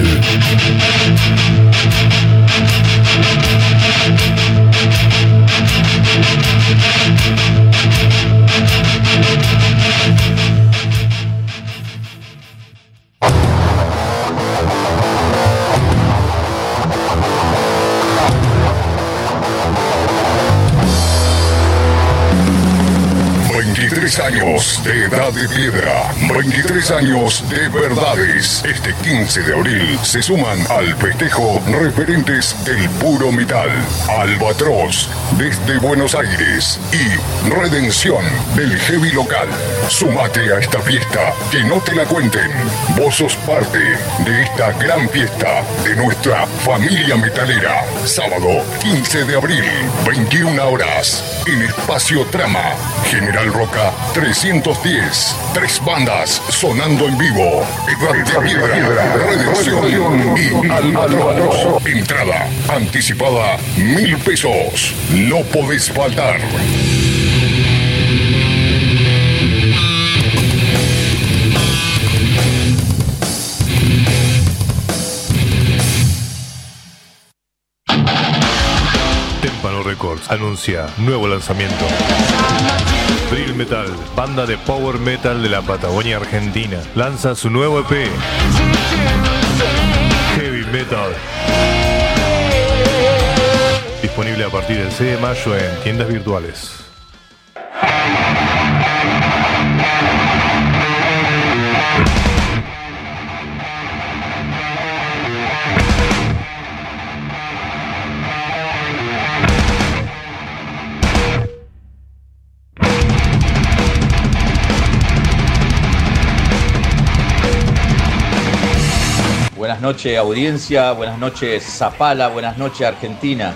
23 años de Edad de Piedra, 23 años de verdades. Este 15 de abril se suman al festejo referentes del puro metal. Albatros, desde Buenos Aires, y Redención, del heavy local. Sumate a esta fiesta, que no te la cuenten. Vos sos parte de esta gran fiesta de nuestra familia metalera. Sábado 15 de abril, 21 horas, en Espacio Trama, General Roca 310. 3 bandas sonando en vivo. Edad de Piedra, Redención y Albatros. Entrada anticipada 1.000 pesos. No podés faltar. Témpano Records anuncia nuevo lanzamiento. Drill Metal, banda de power metal de la Patagonia Argentina, lanza su nuevo EP, Heavy Metal. Disponible a partir del 6 de mayo en tiendas virtuales. Buenas noches audiencia, buenas noches Zapala, buenas noches Argentina.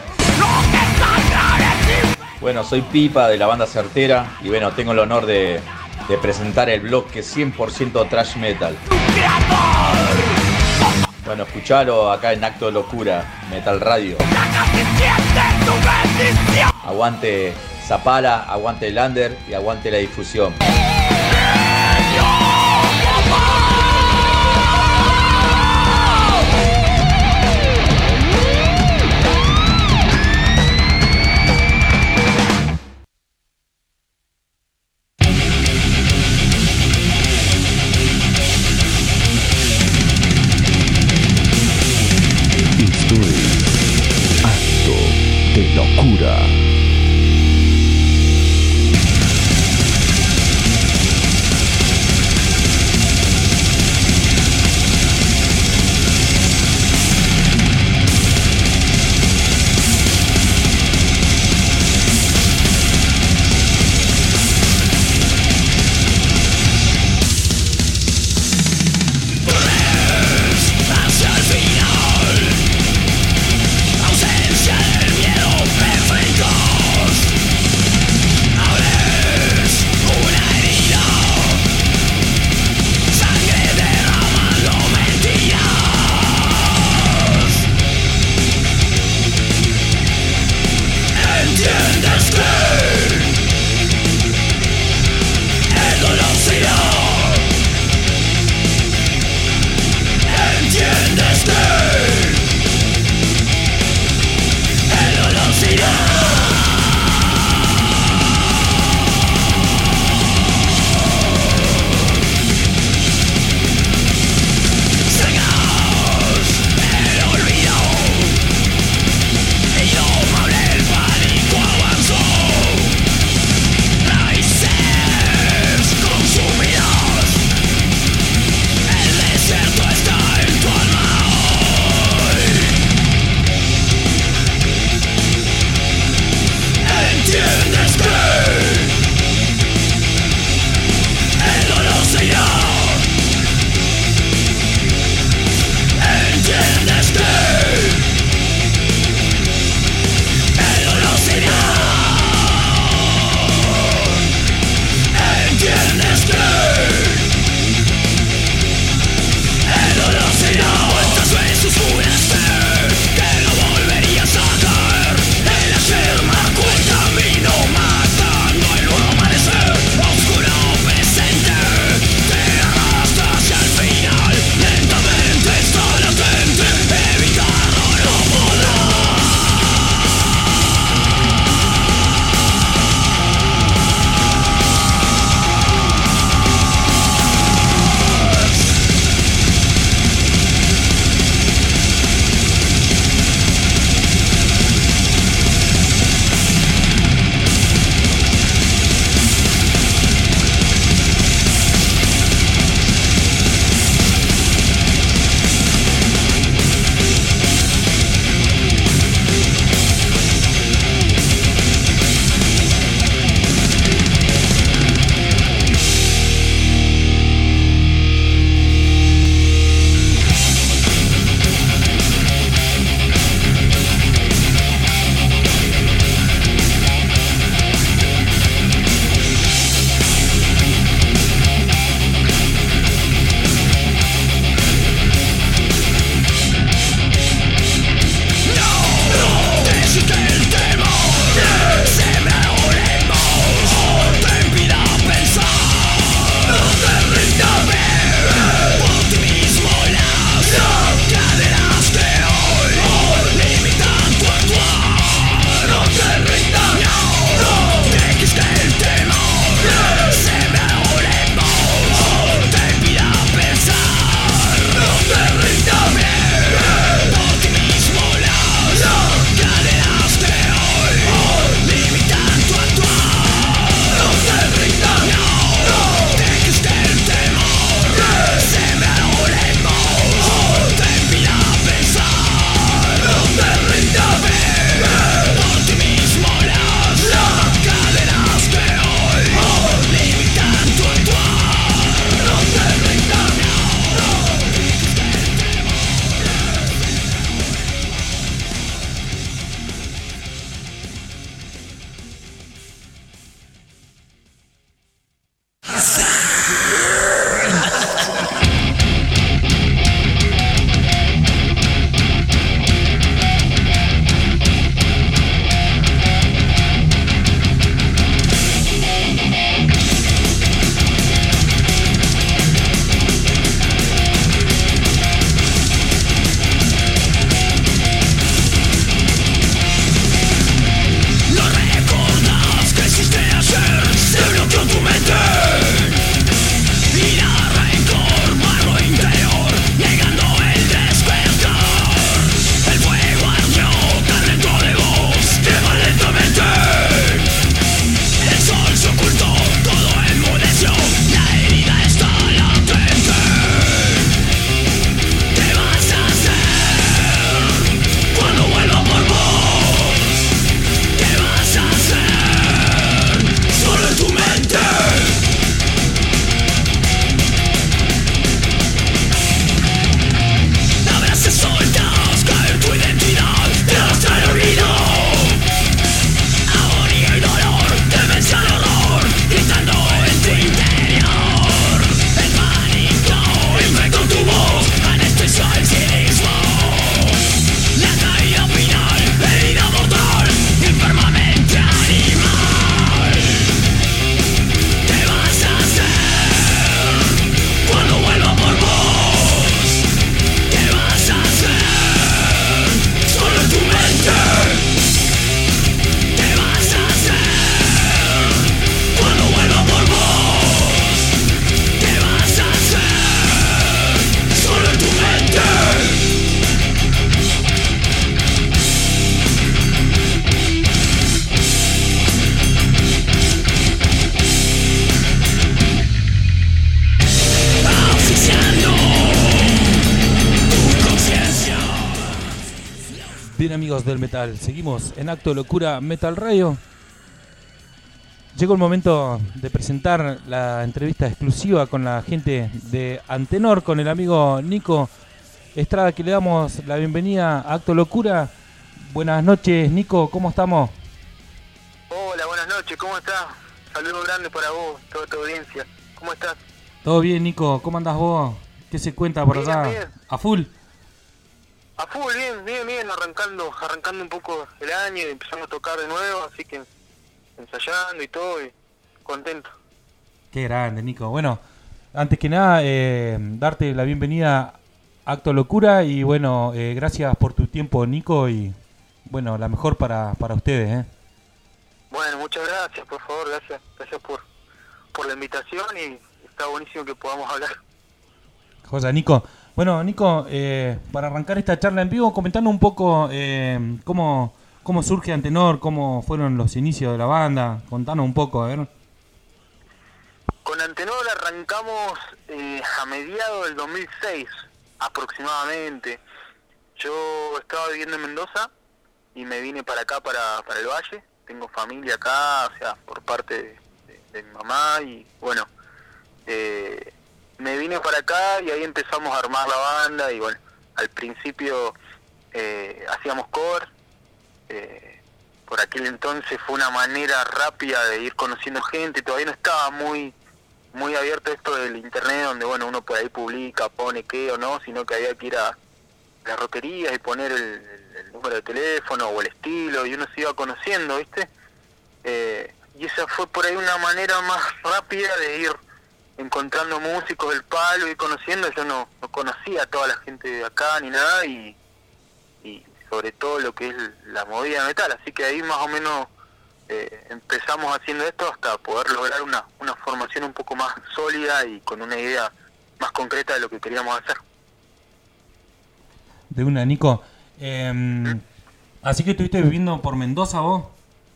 Bueno, soy Pipa de la banda Certera y bueno, tengo el honor de presentar el bloque 100% thrash metal. Bueno, escuchalo acá en Acto de Locura, Metal Radio. Aguante Zapala, aguante el under y aguante la difusión. de locura. amigos del metal? Seguimos en Acto de Locura Metal Radio. Llegó el momento de presentar la entrevista exclusiva con la gente de Antenor, con el amigo Nico Estrada, que le damos la bienvenida a Acto de Locura. Buenas noches, Nico, ¿cómo estamos? Hola, buenas noches, ¿cómo estás? Saludo grande para vos, toda tu audiencia. ¿Cómo estás? Todo bien, Nico, ¿cómo andás vos? ¿Qué se cuenta por allá? Bien. ¿A full? A full, bien, arrancando un poco el año y empezando a tocar de nuevo, así que ensayando y todo, y contento. Qué grande, Nico. Bueno, antes que nada, darte la bienvenida a Acto Locura y bueno, gracias por tu tiempo, Nico, y bueno, la mejor para ustedes, Bueno, muchas gracias, por favor, gracias por la invitación y está buenísimo que podamos hablar. Joya, Nico. Bueno, Nico, para arrancar esta charla en vivo, comentando un poco cómo surge Antenor, cómo fueron los inicios de la banda, contanos un poco, a ver. Con Antenor arrancamos a mediados del 2006, aproximadamente. Yo estaba viviendo en Mendoza y me vine para acá, para el Valle. Tengo familia acá, o sea, por parte de mi mamá y bueno, me vine para acá y ahí empezamos a armar la banda y bueno, al principio hacíamos cover. Por aquel entonces fue una manera rápida de ir conociendo gente, todavía no estaba muy abierto esto del internet donde bueno uno por ahí publica, pone qué o no, sino que había que ir a las rockerías y poner el número de teléfono o el estilo y uno se iba conociendo, ¿viste? Y esa fue por ahí una manera más rápida de ir encontrando músicos del palo y conociendo. Yo no conocía a toda la gente de acá ni nada y sobre todo lo que es la movida de metal, así que ahí más o menos empezamos haciendo esto hasta poder lograr una formación un poco más sólida y con una idea más concreta de lo que queríamos hacer. De una, Nico. Así que estuviste viviendo por Mendoza vos.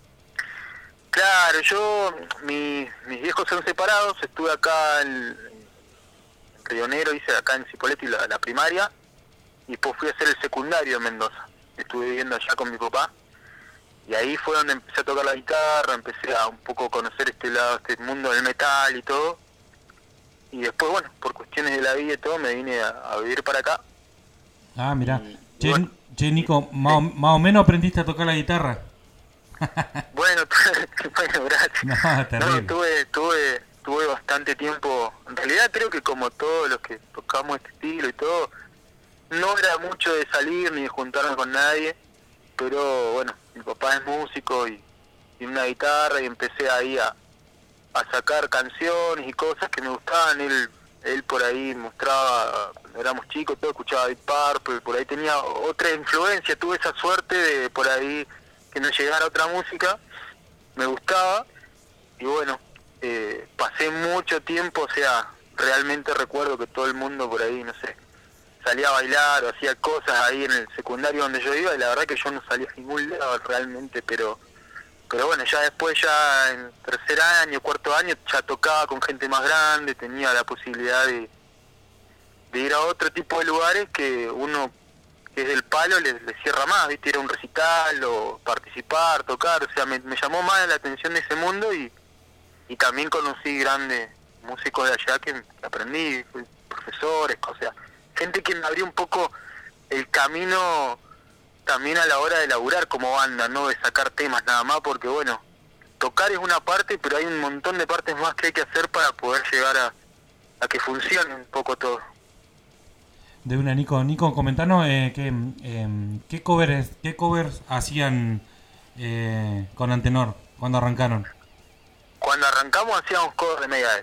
Claro, mis viejos son separados, estuve acá en Río Negro, hice acá en Cipolletti la primaria y después fui a hacer el secundario en Mendoza. Estuve viviendo allá con mi papá y ahí fue donde empecé a tocar la guitarra, empecé a un poco conocer este mundo del metal y todo. Y después, bueno, por cuestiones de la vida y todo, me vine a vivir para acá. Ah, mirá. Che, Nico, más o menos aprendiste a tocar la guitarra. Bueno, gracias. No, terrible. Tuve bastante tiempo. En realidad creo que como todos los que tocamos este estilo y todo, no era mucho de salir ni de juntarme con nadie, pero bueno, mi papá es músico y una guitarra y empecé ahí a sacar canciones y cosas que me gustaban. Él por ahí mostraba, cuando éramos chicos, todo escuchaba Deep Purple, por ahí tenía otra influencia, tuve esa suerte de por ahí que nos llegara otra música, me gustaba y bueno, pasé mucho tiempo, o sea, realmente recuerdo que todo el mundo por ahí, no sé, salía a bailar o hacía cosas ahí en el secundario donde yo iba y la verdad que yo no salía a ningún lado realmente, pero bueno, ya después, ya en tercer año, cuarto año, ya tocaba con gente más grande, tenía la posibilidad de ir a otro tipo de lugares que uno que es del palo le cierra más, ¿viste? Ir a un recital o participar, tocar, o sea, me llamó más la atención de ese mundo y también conocí grandes músicos de allá que aprendí, profesores, o sea, gente que me abrió un poco el camino también a la hora de laburar como banda, no de sacar temas nada más, porque bueno, tocar es una parte, pero hay un montón de partes más que hay que hacer para poder llegar a que funcione un poco todo. De una, Nico, comentanos qué covers hacían con Antenor cuando arrancaron. Cuando arrancamos hacíamos covers de Megadeth.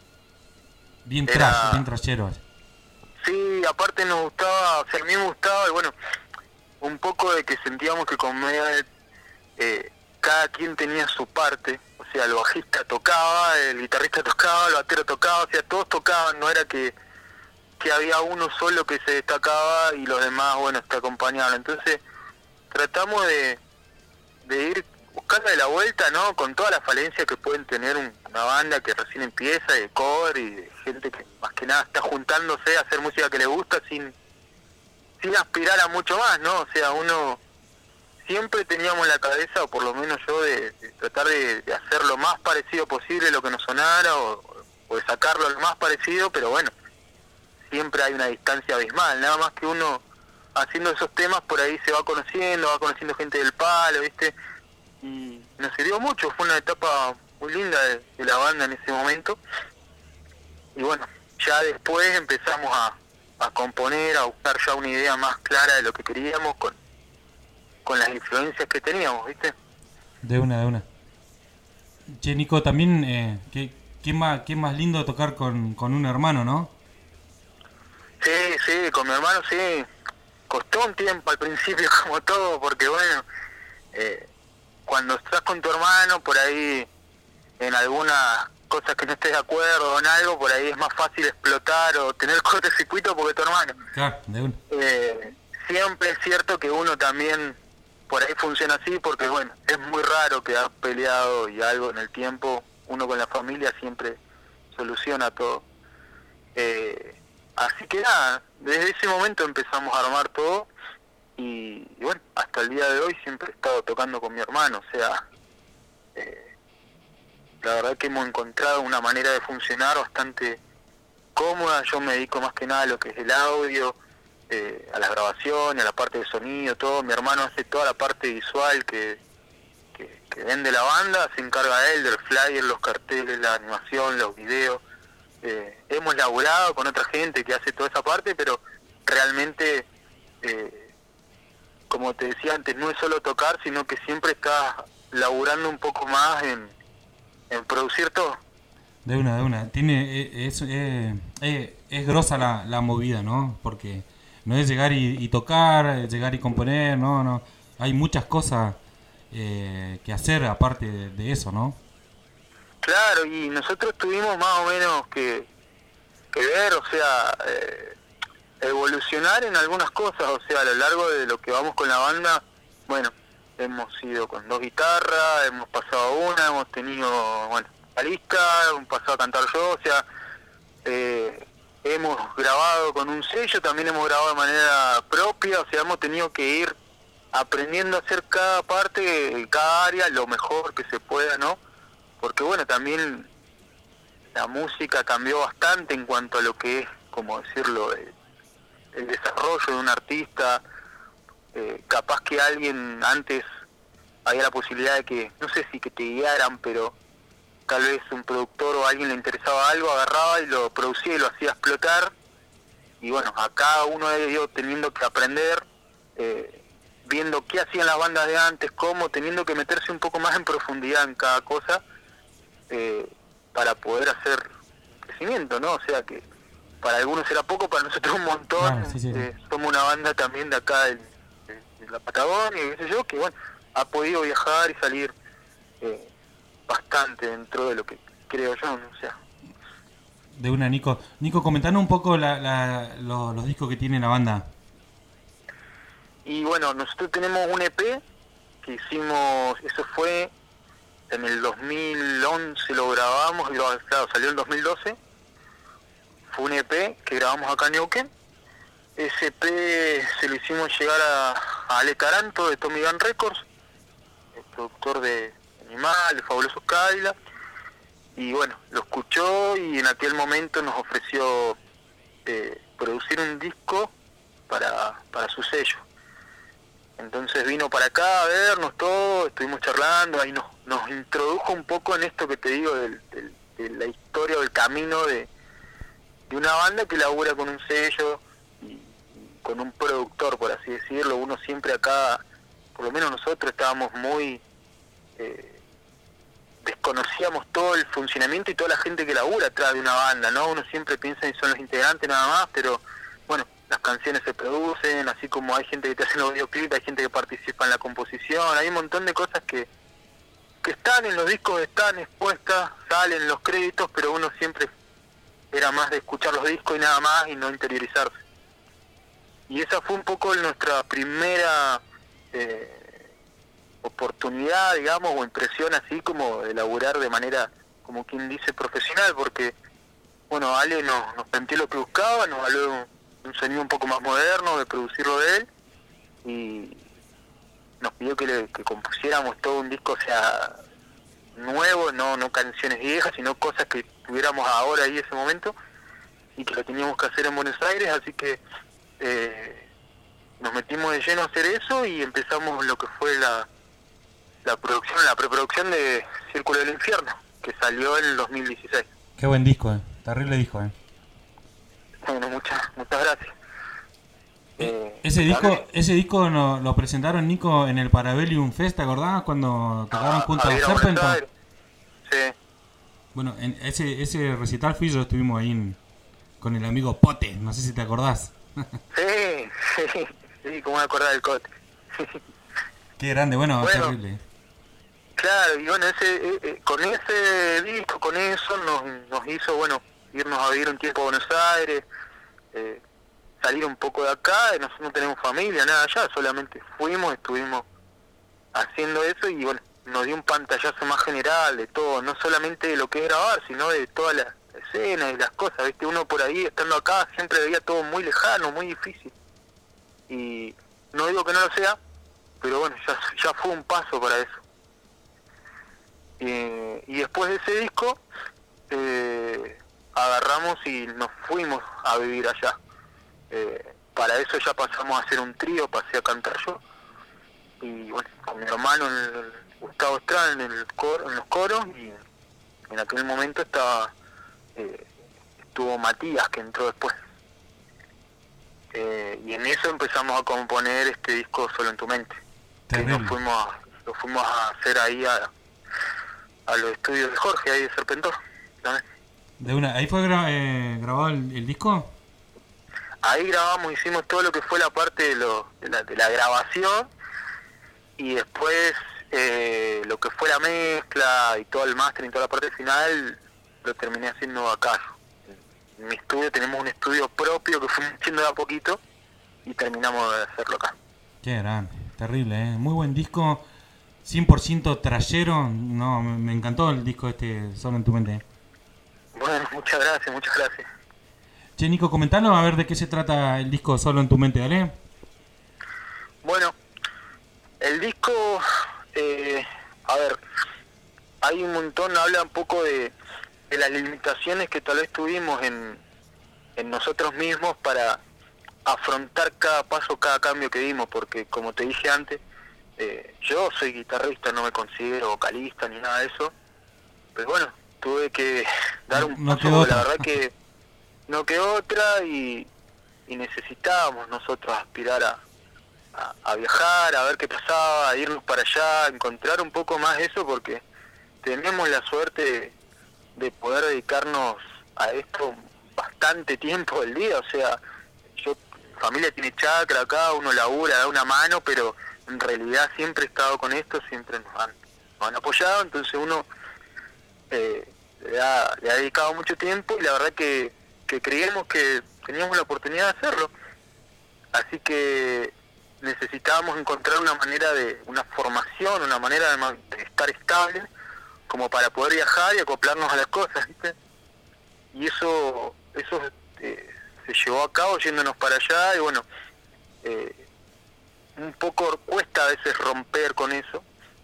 Bien trashero. Sí, aparte nos gustaba, o sea, a mí me gustaba, y bueno, un poco de que sentíamos que con Megadeth cada quien tenía su parte, o sea, el bajista tocaba, el guitarrista tocaba, el batero tocaba, o sea, todos tocaban, no era que había uno solo que se destacaba y los demás, bueno, te acompañaban. Entonces tratamos de ir buscando de la vuelta, ¿no? Con toda la falencia que pueden tener una banda que recién empieza, de cover y de gente que más que nada está juntándose a hacer música que le gusta sin aspirar a mucho más, ¿no? O sea, uno siempre teníamos en la cabeza, o por lo menos yo, de tratar de hacer lo más parecido posible lo que nos sonara, o de sacarlo lo más parecido, pero bueno, siempre hay una distancia abismal, nada más que uno haciendo esos temas por ahí se va conociendo gente del palo, ¿viste? Y nos sirvió mucho, fue una etapa muy linda de la banda en ese momento. Y bueno, ya después empezamos a componer, a buscar ya una idea más clara de lo que queríamos con las influencias que teníamos, ¿viste? De una. Che, Nico, también, qué más lindo tocar con un hermano, ¿no? Sí, con mi hermano sí. Costó un tiempo al principio, como todo, porque bueno, cuando estás con tu hermano, por ahí, en algunas cosas que no estés de acuerdo o en algo, por ahí es más fácil explotar o tener cortocircuito porque tu hermano. Claro, de una. Siempre es cierto que uno también por ahí funciona así, porque bueno, es muy raro que has peleado y algo en el tiempo, uno con la familia siempre soluciona todo. Así que nada, desde ese momento empezamos a armar todo y bueno, hasta el día de hoy siempre he estado tocando con mi hermano, o sea, la verdad que hemos encontrado una manera de funcionar bastante cómoda. Yo me dedico más que nada a lo que es el audio, a las grabaciones, a la parte de sonido, todo. Mi hermano hace toda la parte visual que vende la banda, se encarga él del flyer, los carteles, la animación, los videos. Hemos laburado con otra gente que hace toda esa parte, pero realmente, como te decía antes, no es solo tocar, sino que siempre estás laburando un poco más en producir todo. De una. Es grosa la movida, ¿no? Porque no es llegar y tocar, llegar y componer, no. Hay muchas cosas que hacer aparte de eso, ¿no? Claro, y nosotros tuvimos más o menos que ver, o sea, evolucionar en algunas cosas, o sea, a lo largo de lo que vamos con la banda, bueno, hemos ido con 2 guitarras, hemos pasado una, hemos tenido, bueno, la lista, hemos pasado a cantar yo, o sea, hemos grabado con un sello, también hemos grabado de manera propia, o sea, hemos tenido que ir aprendiendo a hacer cada parte, cada área, lo mejor que se pueda, ¿no? Porque bueno, también la música cambió bastante en cuanto a lo que es, como decirlo, el desarrollo de un artista. Capaz que alguien antes había la posibilidad de que, no sé si que te guiaran, pero tal vez un productor o a alguien le interesaba algo, agarraba y lo producía y lo hacía explotar. Y bueno, a cada uno de ellos teniendo que aprender, viendo qué hacían las bandas de antes, cómo, teniendo que meterse un poco más en profundidad en cada cosa, para poder hacer crecimiento, ¿no? O sea que para algunos era poco, para nosotros un montón. Claro, sí. Somos una banda también de acá de la Patagonia, y qué sé yo, que bueno, ha podido viajar y salir bastante dentro de lo que creo yo, ¿no? O sea. De una, Nico, comentanos un poco los discos que tiene la banda. Y bueno, nosotros tenemos un EP que hicimos, eso fue en el 2011, lo grabamos, y claro, salió en 2012. Fue un EP que grabamos acá en Neuquén. Ese EP se lo hicimos llegar a Ale Taranto de Tommy Gun Records, el productor de Animal, de Fabulosos Cadillacs, y bueno, lo escuchó y en aquel momento nos ofreció producir un disco para su sello. Entonces vino para acá a vernos todo, estuvimos charlando, ahí nos introdujo un poco en esto que te digo de la historia o el camino de una banda que labura con un sello y con un productor, por así decirlo. Uno siempre acá, por lo menos nosotros, estábamos muy... desconocíamos todo el funcionamiento y toda la gente que labura atrás de una banda, ¿no? Uno siempre piensa en son los integrantes nada más, pero bueno, las canciones se producen, así como hay gente que te hace los videoclips, hay gente que participa en la composición, hay un montón de cosas que están en los discos, están expuestas, salen en los créditos, pero uno siempre era más de escuchar los discos y nada más, y no interiorizarse. Y esa fue un poco nuestra primera oportunidad, digamos, o impresión así como de laburar de manera, como quien dice, profesional, porque bueno, Ale nos planteó lo que buscaba, nos habló un sonido un poco más moderno, de producirlo de él, nos pidió que compusiéramos todo un disco, o sea, nuevo, no canciones viejas, sino cosas que tuviéramos ahora y ese momento, y que lo teníamos que hacer en Buenos Aires, así que nos metimos de lleno a hacer eso y empezamos lo que fue la preproducción de Círculo del Infierno, que salió en el 2016. Qué buen disco, terrible disco. Bueno, muchas gracias. Ese disco lo presentaron, Nico, en el Parabellum Fest, ¿te acordás? Cuando tocaron junto a Serpentor. Sí. Bueno, en ese recital estuvimos ahí con el amigo Pote, no sé si te acordás. Sí, cómo me acordaba del Cote. Qué grande, bueno, terrible. Claro, y bueno, con ese disco, con eso nos hizo, bueno, irnos a vivir un tiempo a Buenos Aires, salir un poco de acá, nosotros no tenemos familia, nada allá, solamente estuvimos haciendo eso y bueno, nos dio un pantallazo más general de todo, no solamente de lo que es grabar, sino de toda la escena y las cosas, ¿viste? Uno por ahí, estando acá, siempre veía todo muy lejano, muy difícil. Y no digo que no lo sea, pero bueno, ya fue un paso para eso. Y después de ese disco, agarramos y nos fuimos a vivir allá. Para eso ya pasamos a hacer un trío, pasé a cantar yo. Y bueno, con mi hermano, Gustavo Estrada, en los coros, y en aquel momento estuvo Matías, que entró después. Y en eso empezamos a componer este disco Solo en tu mente. Que lo fuimos a hacer ahí a los estudios de Jorge, ahí de Serpentor. ¿Ahí fue grabado el disco? Ahí grabamos, hicimos todo lo que fue la parte de la grabación, y después lo que fue la mezcla y todo el máster y toda la parte final lo terminé haciendo acá. En mi estudio tenemos un estudio propio que fuimos haciendo de a poquito y terminamos de hacerlo acá. Qué grande, terrible, muy buen disco, 100% trayero. No, me encantó el disco Solo en tu mente. Bueno, muchas gracias. Che, Nico, comentalo a ver de qué se trata el disco Solo en tu mente, ¿vale? Bueno, el disco, a ver, hay un montón, habla un poco de las limitaciones que tal vez tuvimos en nosotros mismos para afrontar cada paso, cada cambio que dimos, porque como te dije antes, yo soy guitarrista, no me considero vocalista ni nada de eso, pero bueno, tuve que dar un paso, la verdad que no quedó otra, y necesitábamos nosotros aspirar a viajar, a ver qué pasaba, a irnos para allá, a encontrar un poco más eso, porque tenemos la suerte de poder dedicarnos a esto bastante tiempo del día. O sea, mi familia tiene chacra acá, uno labura, da una mano, pero en realidad siempre he estado con esto, siempre nos han apoyado, entonces uno le ha dedicado mucho tiempo, y la verdad que creíamos que teníamos la oportunidad de hacerlo, así que necesitábamos encontrar una formación, una manera de estar estable, como para poder viajar y acoplarnos a las cosas, ¿viste? Y eso se llevó a cabo yéndonos para allá, y bueno, un poco cuesta a veces romper con eso,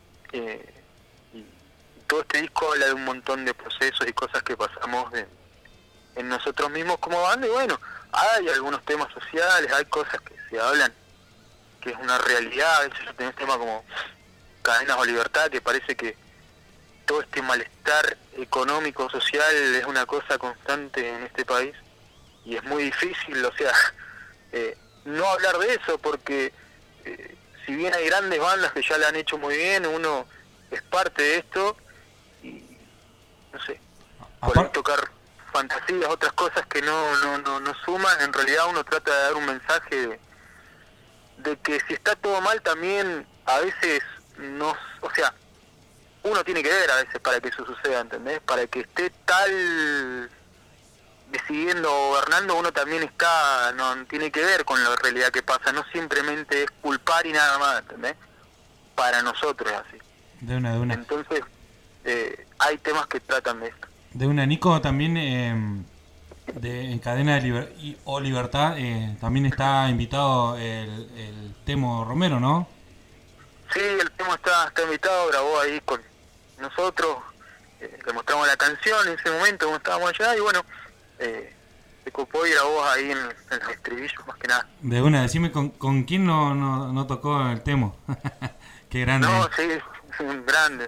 y todo este disco habla de un montón de procesos y cosas que pasamos en nosotros mismos como banda, y bueno, hay algunos temas sociales, hay cosas que se hablan, que es una realidad. A veces yo tengo un tema como Cadenas o Libertad, que parece que todo este malestar económico, social, es una cosa constante en este país, y es muy difícil, o sea, no hablar de eso, porque si bien hay grandes bandas que ya la han hecho muy bien, uno es parte de esto, y no sé, por tocar fantasías, otras cosas que no suman. En realidad uno trata de dar un mensaje de que si está todo mal también a veces o sea, uno tiene que ver a veces para que eso suceda, ¿entendés? Para que esté tal decidiendo o gobernando, uno también no tiene que ver con la realidad que pasa, no simplemente es culpar y nada más, ¿entendés? Para nosotros es así. De una. Entonces, hay temas que tratan de esto. De una, Nico, también en Cadena o Libertad también está invitado el Temo Romero, ¿no? Sí, el Temo está invitado, grabó ahí con nosotros, le mostramos la canción en ese momento, como estábamos allá, y bueno, se copó y grabó ahí en los estribillos, más que nada. De una, decime con quién no tocó el Temo. Qué grande. No, sí, un grande,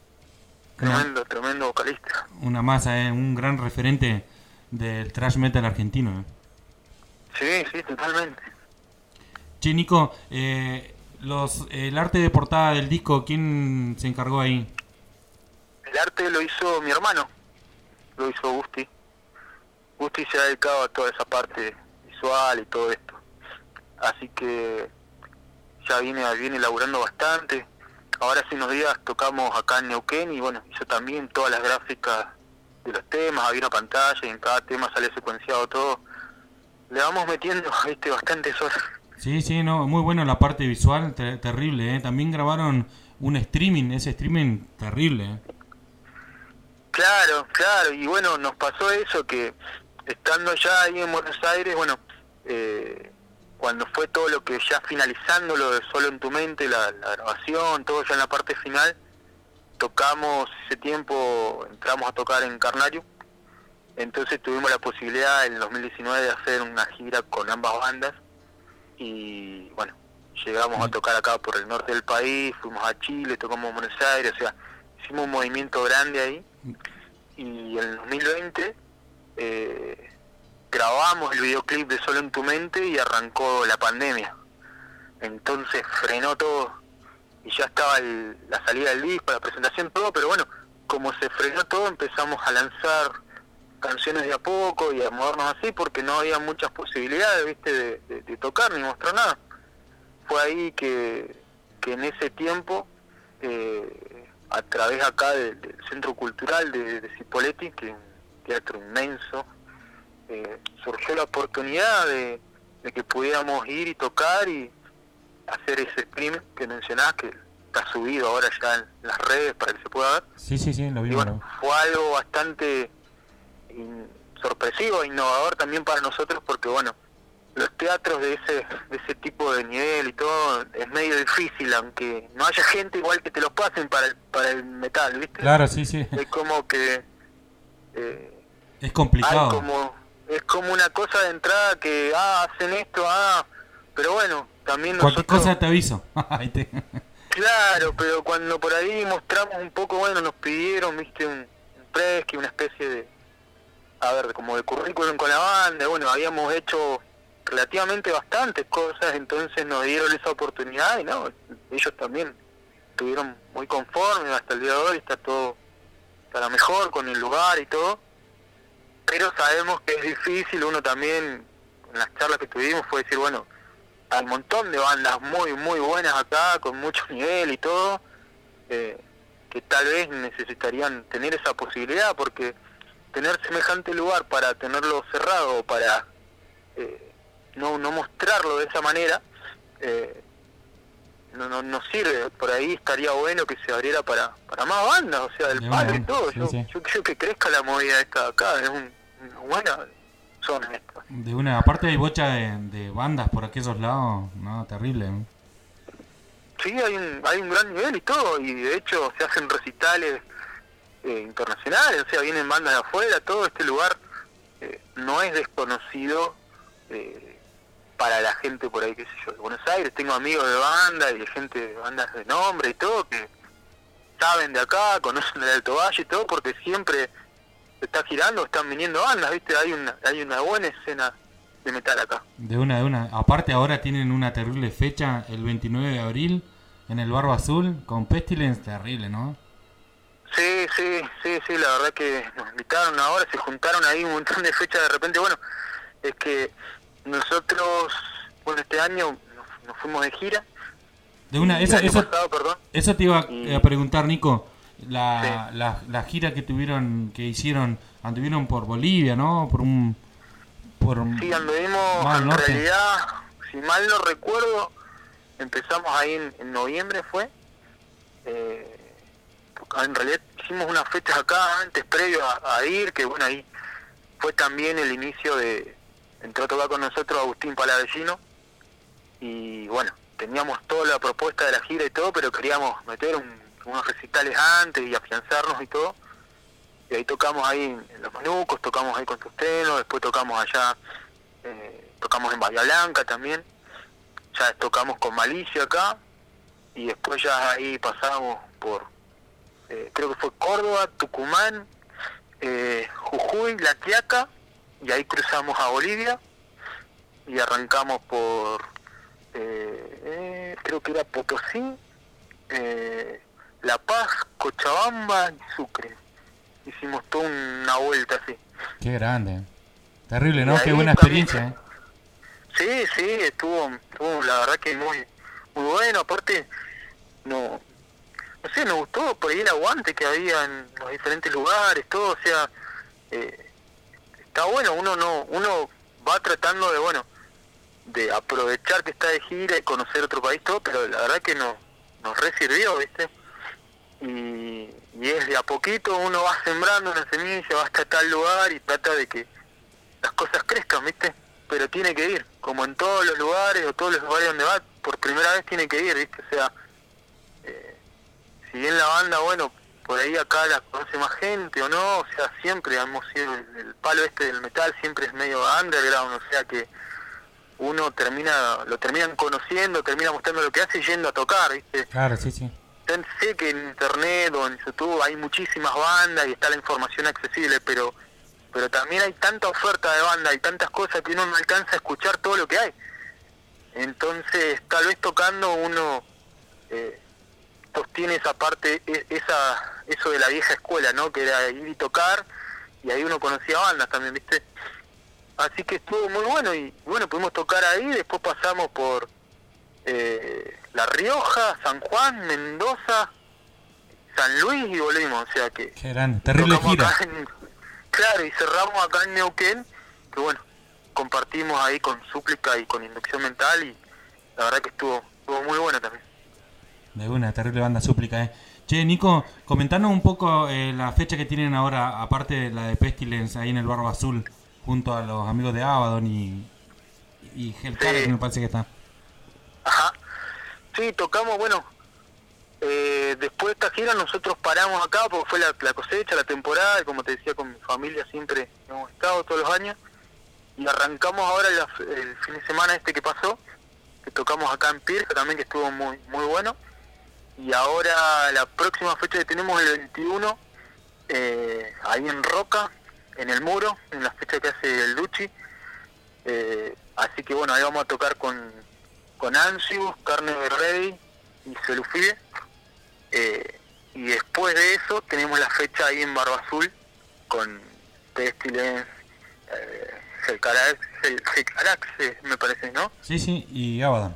tremendo vocalista. Una masa, un gran referente del thrash metal argentino. Sí, totalmente. Che, Nico, el arte de portada del disco, ¿quién se encargó ahí? El arte lo hizo mi hermano, lo hizo Gusti. Gusti se ha dedicado a toda esa parte visual y todo esto. Así que ya viene laburando bastante. Ahora hace unos días tocamos acá en Neuquén y bueno, hizo también todas las gráficas de los temas, había una pantalla y en cada tema sale secuenciado todo. Le vamos metiendo bastantes horas. Sí, no, muy bueno la parte visual, terrible, También grabaron un streaming, ese streaming terrible, Claro, y bueno, nos pasó eso, que estando ya ahí en Buenos Aires, bueno, cuando fue todo lo que ya finalizando lo de Solo en tu mente, la grabación, todo ya en la parte final, tocamos ese tiempo, entramos a tocar en Carnario, entonces tuvimos la posibilidad en 2019 de hacer una gira con ambas bandas, y bueno, llegamos a tocar acá por el norte del país, fuimos a Chile, tocamos en Buenos Aires, o sea, hicimos un movimiento grande ahí, y en el 2020 grabamos el videoclip de Solo en tu mente y arrancó la pandemia, entonces frenó todo y ya estaba la salida del disco, la presentación, todo, pero bueno, como se frenó todo empezamos a lanzar canciones de a poco y a movernos así porque no había muchas posibilidades, ¿viste? De tocar ni mostrar nada. Fue ahí que en ese tiempo, a través acá del Centro Cultural de Cipolletti, que es un teatro inmenso, surgió la oportunidad de que pudiéramos ir y tocar y hacer ese stream que mencionás, que está subido ahora ya en las redes para que se pueda ver. Sí, lo vi. Y bueno, fue algo bastante sorpresivo, innovador también para nosotros, porque bueno, los teatros de ese tipo de nivel y todo es medio difícil, aunque no haya gente igual que te los pasen para el metal, ¿viste? Claro, sí. Es como que es complicado. Es como una cosa de entrada que hacen esto, pero bueno, también cualquier nosotros, cosa te aviso. Claro, pero cuando por ahí mostramos un poco, bueno, nos pidieron, viste, un press, una especie de, como de currículum con la banda, bueno, habíamos hecho relativamente bastantes cosas, entonces nos dieron esa oportunidad y no, ellos también estuvieron muy conformes, hasta el día de hoy está todo para mejor con el lugar y todo, pero sabemos que es difícil. Uno también, en las charlas que tuvimos, fue decir, bueno, hay un montón de bandas muy muy buenas acá, con mucho nivel y todo, que tal vez necesitarían tener esa posibilidad, porque tener semejante lugar para tenerlo cerrado o para no mostrarlo de esa manera no sirve. Por ahí estaría bueno que se abriera para más bandas, o sea, del palo y todo. Yo creo que crezca la movida esta de acá, es una buena zona esta. De una, aparte hay bocha de bandas por aquellos lados, no, terrible. Sí, hay un gran nivel y todo, y de hecho se hacen recitales internacionales, o sea, vienen bandas de afuera, todo este lugar no es desconocido para la gente por ahí, qué sé yo, de Buenos Aires. Tengo amigos de banda y gente de bandas de nombre y todo que saben de acá, conocen del Alto Valle y todo, porque siempre se está girando, están viniendo bandas, ¿viste? Hay una buena escena de metal acá. De una. Aparte ahora tienen una terrible fecha, el 29 de abril, en el Barba Azul, con Pestilence, terrible, ¿no? Sí, la verdad que nos invitaron ahora, se juntaron ahí un montón de fechas de repente. Bueno, es que nosotros, este año nos fuimos de gira. De una, eso te iba a preguntar, Nico. La gira que hicieron, anduvieron por Bolivia, ¿no? Sí, anduvimos, en realidad, si mal no recuerdo, empezamos ahí en noviembre fue. En realidad hicimos unas fechas acá antes, previo a ir, que bueno, ahí fue también el inicio entró a tocar con nosotros Agustín Palavecino, y bueno, teníamos toda la propuesta de la gira y todo, pero queríamos meter unos recitales antes y afianzarnos y todo. Y ahí tocamos ahí en Los Manucos, tocamos ahí con Tusteno, después tocamos allá, tocamos en Bahía Blanca también, ya tocamos con Malicia acá, y después ya ahí pasamos por, creo que fue Córdoba, Tucumán, Jujuy, La Quiaca, y ahí cruzamos a Bolivia, y arrancamos por, creo que era Potosí, La Paz, Cochabamba y Sucre. Hicimos toda una vuelta así. Qué grande. Terrible, ¿no? Qué buena experiencia, Sí, estuvo la verdad que muy bueno. Aparte, no sé, nos gustó por ahí el aguante que había en los diferentes lugares, todo, o sea, está bueno, uno va tratando de aprovechar que está de gira y conocer otro país, todo, pero la verdad que nos re sirvió, ¿viste? Y es de a poquito, uno va sembrando una semilla, va hasta tal lugar y trata de que las cosas crezcan, ¿viste? Pero tiene que ir, como en todos los lugares o todos los lugares donde va, por primera vez tiene que ir, ¿viste? O sea, si bien la banda, por ahí acá la conoce más gente o no, o sea, siempre hemos sido el palo del metal, siempre es medio underground, o sea que uno lo terminan conociendo, termina mostrando lo que hace y yendo a tocar, ¿viste? Claro, sí. Sé que en internet o en YouTube hay muchísimas bandas y está la información accesible, pero también hay tanta oferta de banda y tantas cosas que uno no alcanza a escuchar todo lo que hay. Entonces, tal vez tocando uno sostiene esa parte, eso de la vieja escuela, ¿no? Que era ir y tocar, y ahí uno conocía bandas también, ¿viste? Así que estuvo muy bueno, y pudimos tocar ahí, después pasamos por La Rioja, San Juan, Mendoza, San Luis y volvimos, o sea que... Qué grande, terrible gira. Claro, y cerramos acá en Neuquén, que compartimos ahí con Súplica y con Inducción Mental, y la verdad que estuvo muy bueno también. De una terrible banda Súplica, Che, Nico, comentanos un poco la fecha que tienen ahora, aparte de la de Pestilence, ahí en el Barba Azul, junto a los amigos de Abaddon y Hellcat, que me parece que está. Ajá. Sí, tocamos, después de esta gira nosotros paramos acá porque fue la cosecha, la temporada, y como te decía, con mi familia siempre hemos estado todos los años, y arrancamos ahora el fin de semana que pasó, que tocamos acá en Pirca también, que estuvo muy bueno, y ahora la próxima fecha que tenemos el 21, ahí en Roca, en el Muro, en la fecha que hace el Duchi, así que ahí vamos a tocar con Ansius, Carne de Rey y Celufide, y después de eso tenemos la fecha ahí en Barba Azul con Pestilence, Hellcat, me parece, ¿no? Sí, y Abaddon.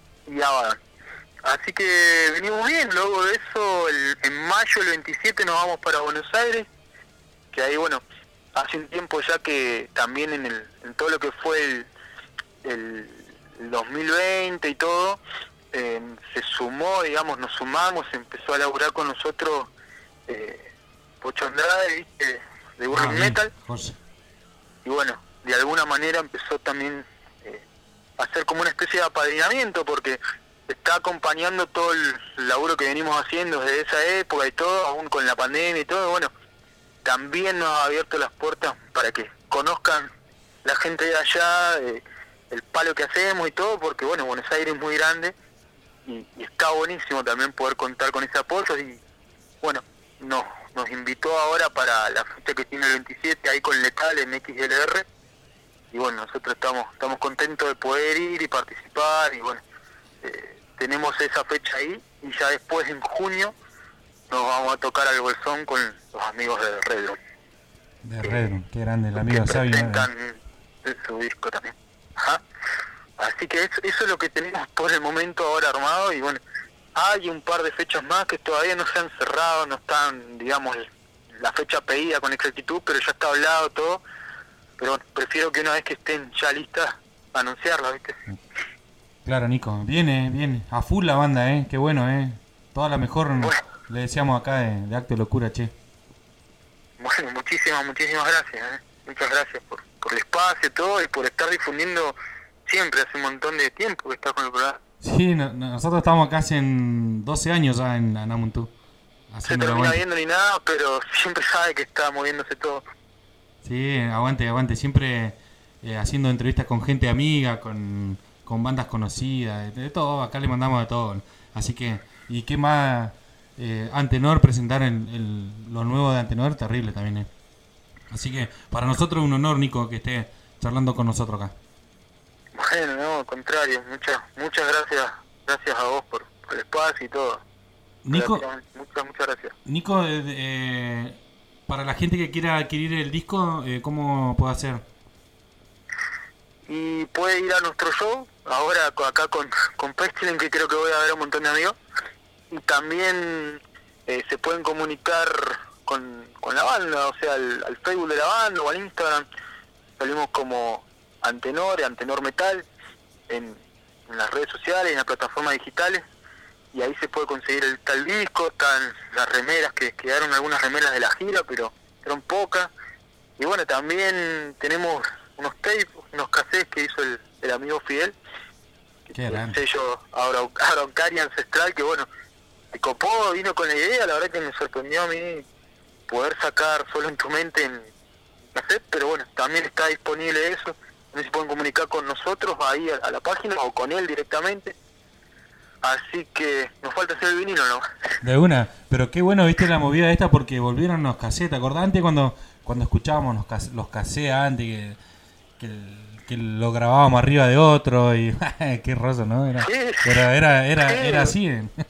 Así que venimos bien. Luego de eso, en mayo, el 27, nos vamos para Buenos Aires, que ahí, hace un tiempo ya que también en todo lo que fue el 2020 y todo, se sumó, nos sumamos, empezó a laburar con nosotros Pocho Andrade, ¿viste? De Burning Metal, José. Y de alguna manera empezó también a hacer como una especie de apadrinamiento, porque está acompañando todo el laburo que venimos haciendo desde esa época y todo, aún con la pandemia y todo. También nos ha abierto las puertas para que conozcan la gente de allá el palo que hacemos y todo, porque Buenos Aires es muy grande y está buenísimo también poder contar con ese apoyo, y nos invitó ahora para la fecha que tiene el 27 ahí con Letal en XLR, y nosotros estamos contentos de poder ir y participar, y tenemos esa fecha ahí, y ya después en junio nos vamos a tocar al Bolsón con los amigos de Redrum. De Redrum, qué grande, el amigo Sabio. Presentan su disco también. Ajá. Así que eso es lo que tenemos por el momento ahora armado, y hay un par de fechas más que todavía no se han cerrado, no están, digamos, la fecha pedida con exactitud, pero ya está hablado todo, pero prefiero que una vez que estén ya listas, anunciarlas, ¿viste? Claro, Nico, viene a full la banda, qué bueno, toda la mejor, le decíamos acá de Acto de Locura, che. Muchísimas gracias, muchas gracias por el espacio y todo, y por estar difundiendo siempre, hace un montón de tiempo que estás con el programa. Sí, nosotros estamos casi en 12 años ya en Anamuntú. Se termina viendo ni nada, pero siempre sabe que está moviéndose todo. Sí, aguante. Siempre haciendo entrevistas con gente amiga, con bandas conocidas, de todo. Acá le mandamos de todo. Así que, y qué más Antenor, presentar lo nuevo de Antenor, terrible también. Así que para nosotros es un honor, Nico, que esté charlando con nosotros acá. Bueno, no, al contrario, muchas gracias a vos por el espacio y todo. Nico, muchas gracias. Nico, para la gente que quiera adquirir el disco, ¿cómo puede hacer? Y puede ir a nuestro show, ahora acá con Pestilence, que creo que voy a ver a un montón de amigos. Y también se pueden comunicar con la banda, o sea, al Facebook de la banda o al Instagram. Salimos como Antenor Metal en las redes sociales, en las plataformas digitales, y ahí se puede conseguir el tal disco, están las remeras, que quedaron algunas remeras de la gira, pero eran pocas. Y bueno, también tenemos unos tapes, unos cassettes que hizo el amigo Fidel, el sello Araucari Ancestral, que bueno, me copó, vino con la idea. La verdad que me sorprendió a mí poder sacar Solo en tu mente en cassette, pero bueno, también está disponible eso. No se pueden comunicar con nosotros ahí a la página o con él directamente. Así que nos falta hacer el vinilo, ¿no? De una, pero qué bueno, viste la movida esta, porque volvieron los cassettes. ¿Te acordás antes cuando escuchábamos los cassettes antes que lo grabábamos arriba de otro y qué roso, ¿no? Era así.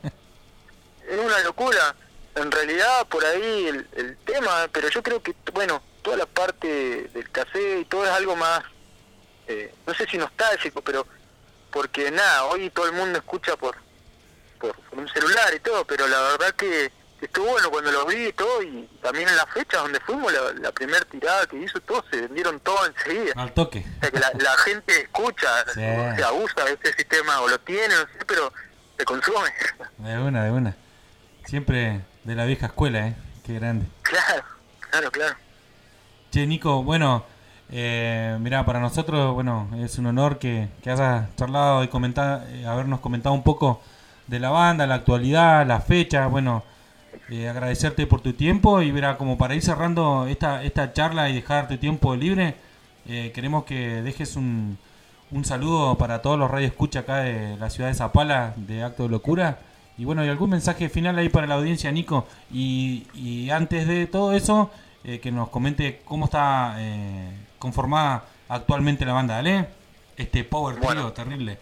Es una locura. En realidad por ahí el tema, pero yo creo que, bueno, toda la parte del cassette y todo es algo más, no sé si nostálgico, pero porque nada, hoy todo el mundo escucha por un celular y todo, pero la verdad que estuvo bueno cuando los vi y todo, y también en las fechas donde fuimos, la primera tirada que hizo, todo se vendieron todo enseguida. Al toque. O sea que la gente escucha, sí. Se abusa de ese sistema, o lo tiene, no sé, pero se consume. De una. Siempre de la vieja escuela, qué grande. Claro. Che, Nico, bueno, mirá, para nosotros, bueno, es un honor que hayas charlado y habernos comentado un poco de la banda, la actualidad, la fecha, bueno, agradecerte por tu tiempo y verá, como para ir cerrando esta charla y dejar tu tiempo libre, queremos que dejes un saludo para todos los radioescucha acá de la ciudad de Zapala, de Acto de Locura, y bueno, y algún mensaje final ahí para la audiencia, Nico, y antes de todo eso, que nos comente cómo está conformada actualmente la banda, ¿vale? Este power trio terrible.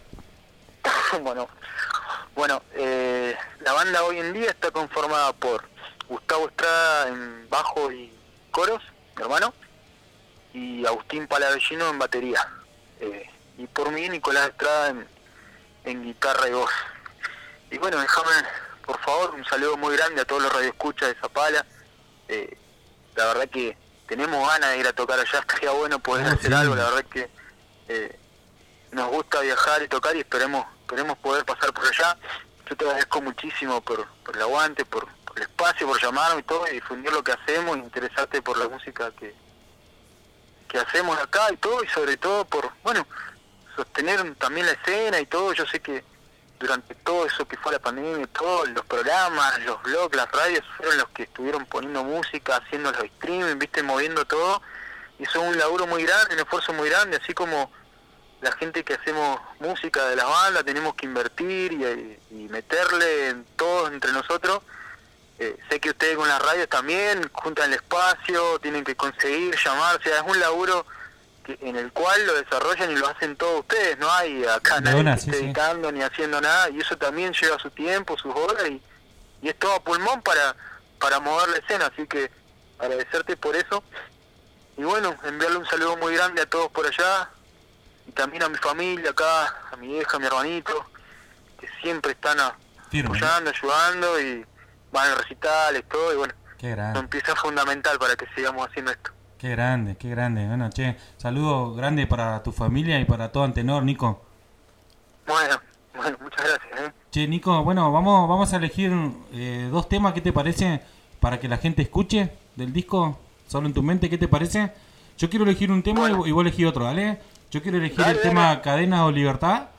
Bueno, la banda hoy en día está conformada por Gustavo Estrada en bajo y coros, mi hermano, y Agustín Palavellino en batería, y por mí Nicolás Estrada en guitarra y voz. Y bueno, déjame por favor un saludo muy grande a todos los radioescuchas de Zapala. La verdad que tenemos ganas de ir a tocar allá, estaría bueno poder hacer algo. La verdad que nos gusta viajar y tocar, y esperemos poder pasar por allá. Yo te agradezco muchísimo por el aguante, por el espacio, por llamarme y todo, y difundir lo que hacemos, interesarte por la música que hacemos acá y todo, y sobre todo por, bueno, sostener también la escena y todo. Yo sé que durante todo eso que fue la pandemia, todos los programas, los blogs, las radios fueron los que estuvieron poniendo música, haciendo los streaming, viste, moviendo todo, y eso es un laburo muy grande, un esfuerzo muy grande, así como la gente que hacemos música de las bandas tenemos que invertir y meterle en todos entre nosotros. Sé que ustedes con las radios también juntan el espacio, tienen que conseguir llamarse, es un laburo en el cual lo desarrollan y lo hacen todos ustedes, no hay acá nadie que esté editando ni haciendo nada, y eso también lleva su tiempo, sus horas, y es todo a pulmón para mover la escena, así que agradecerte por eso, y bueno, enviarle un saludo muy grande a todos por allá, y también a mi familia acá, a mi vieja, a mi hermanito, que siempre están apoyando, ayudando, y van a recitales, todo, y bueno, una pieza fundamental para que sigamos haciendo esto. Qué grande. Bueno, che, saludo grande para tu familia y para todo Antenor, Nico. Bueno, muchas gracias. Che, Nico, bueno, vamos a elegir 2 temas, ¿qué te parece? Para que la gente escuche del disco Solo en tu mente, ¿qué te parece? Yo quiero elegir un tema y vos elegís otro, ¿vale? Yo quiero elegir el tema Cadenas o Libertad,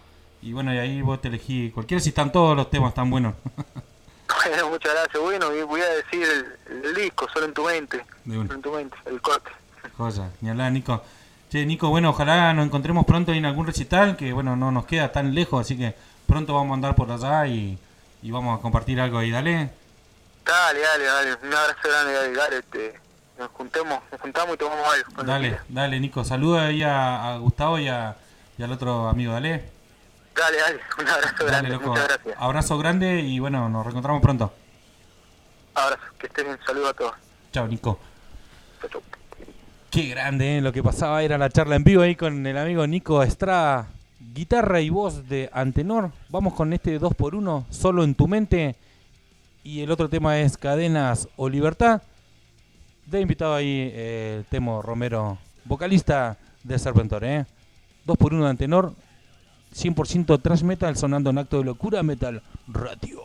Y bueno, y ahí vos te elegí cualquiera, si están todos los temas tan buenos. Bueno, muchas gracias. Bueno, y voy a decir el disco, Solo en tu mente. Solo en tu mente, el corte. Cosa, ni hablar, Nico. Che, Nico, bueno, ojalá nos encontremos pronto en algún recital, que bueno, no nos queda tan lejos, así que pronto vamos a andar por allá y vamos a compartir algo ahí, dale. Dale. Un abrazo grande, dale. Nos juntamos y tomamos algo. Dale, Nico. Saluda ahí a Gustavo y al otro amigo, dale. Dale. Un abrazo grande, loco. Muchas gracias. Abrazo grande y bueno, nos reencontramos pronto. Abrazo, que estén bien. Saludos a todos. Chao, Nico. Chau. Qué grande, lo que pasaba era la charla en vivo ahí con el amigo Nico Estrada. Guitarra y voz de Antenor. Vamos con este 2x1, Solo en tu mente. Y el otro tema es Cadenas o Libertad. De invitado ahí Temo Romero, vocalista de Serpentor. 2x1 de Antenor. 100% thrash metal sonando en Acto de Locura Metal Radio.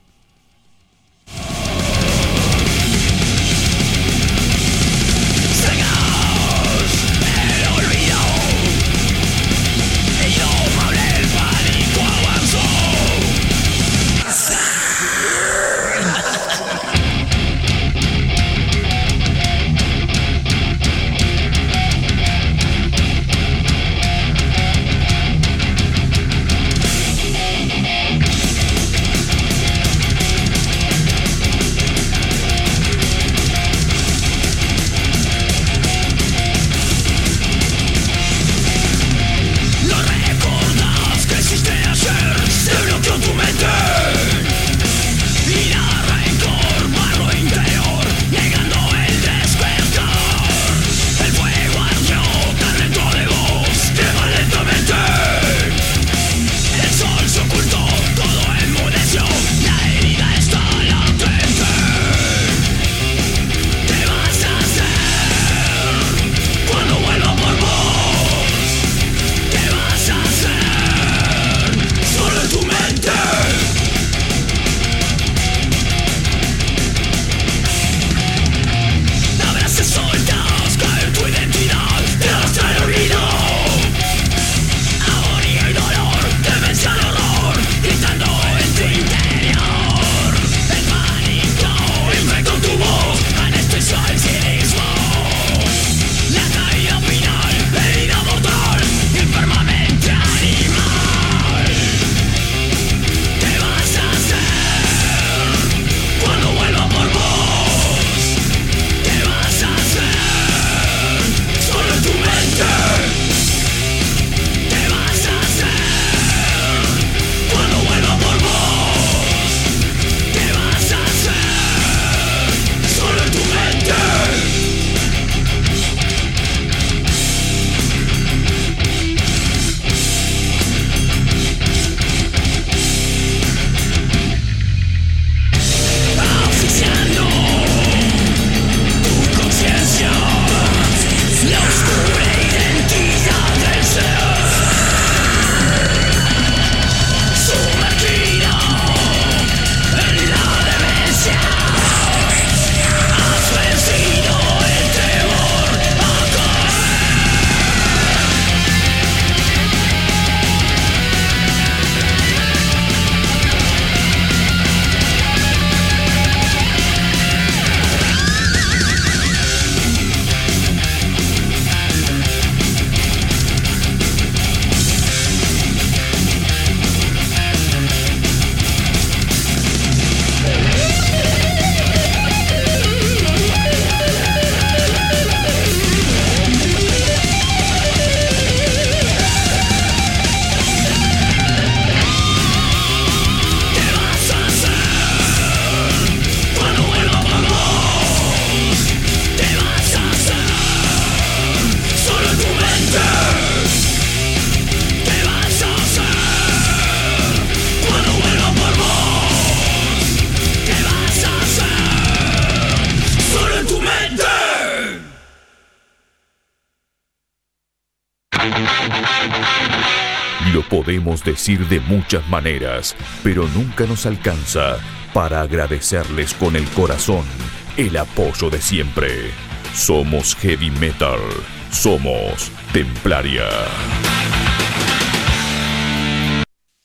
Lo podemos decir de muchas maneras, pero nunca nos alcanza para agradecerles con el corazón el apoyo de siempre. Somos Heavy Metal, somos Templaria.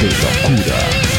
de locura.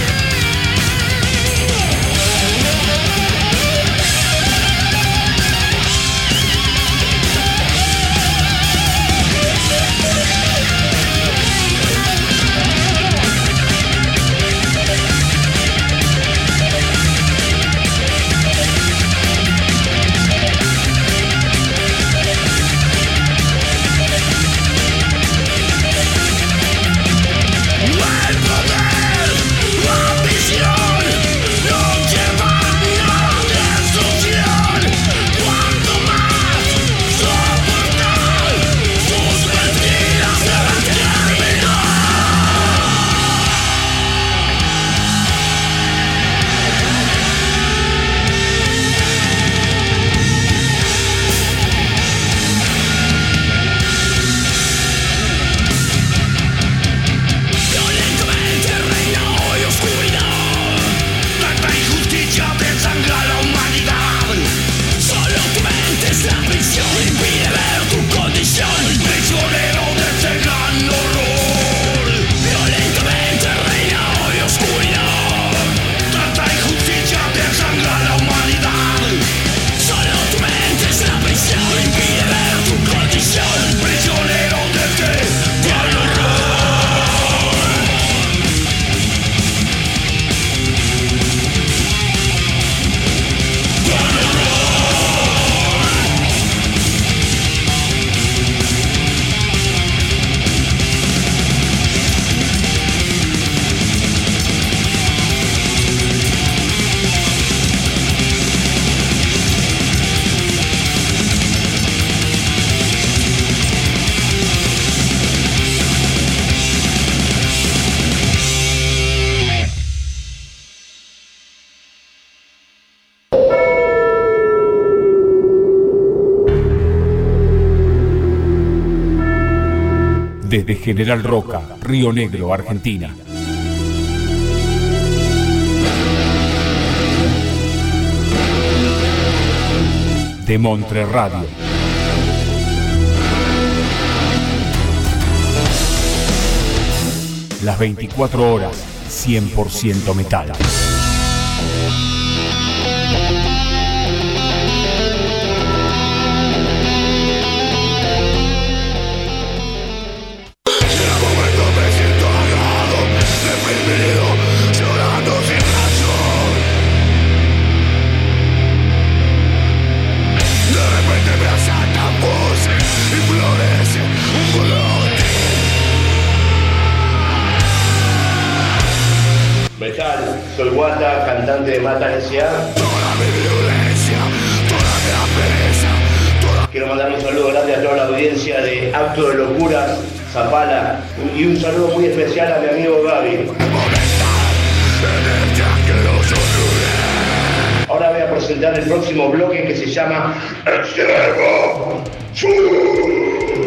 Desde General Roca, Río Negro, Argentina. De Montre Radio. Las 24 horas, 100% metal. Soy Guata, cantante de Mata S.A. Quiero mandar un saludo grande a toda la audiencia de Acto de Locura, Zapala, y un saludo muy especial a mi amigo Gaby. Ahora voy a presentar el próximo bloque que se llama El Ciervo Sur.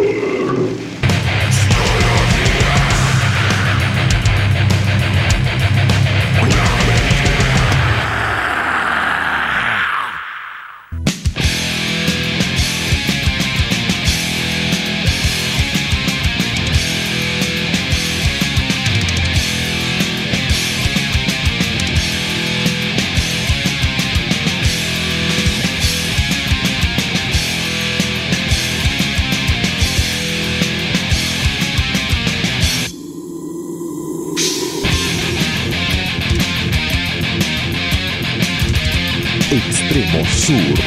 Extremo Sur.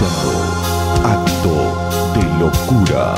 escuchando Acto de Locura.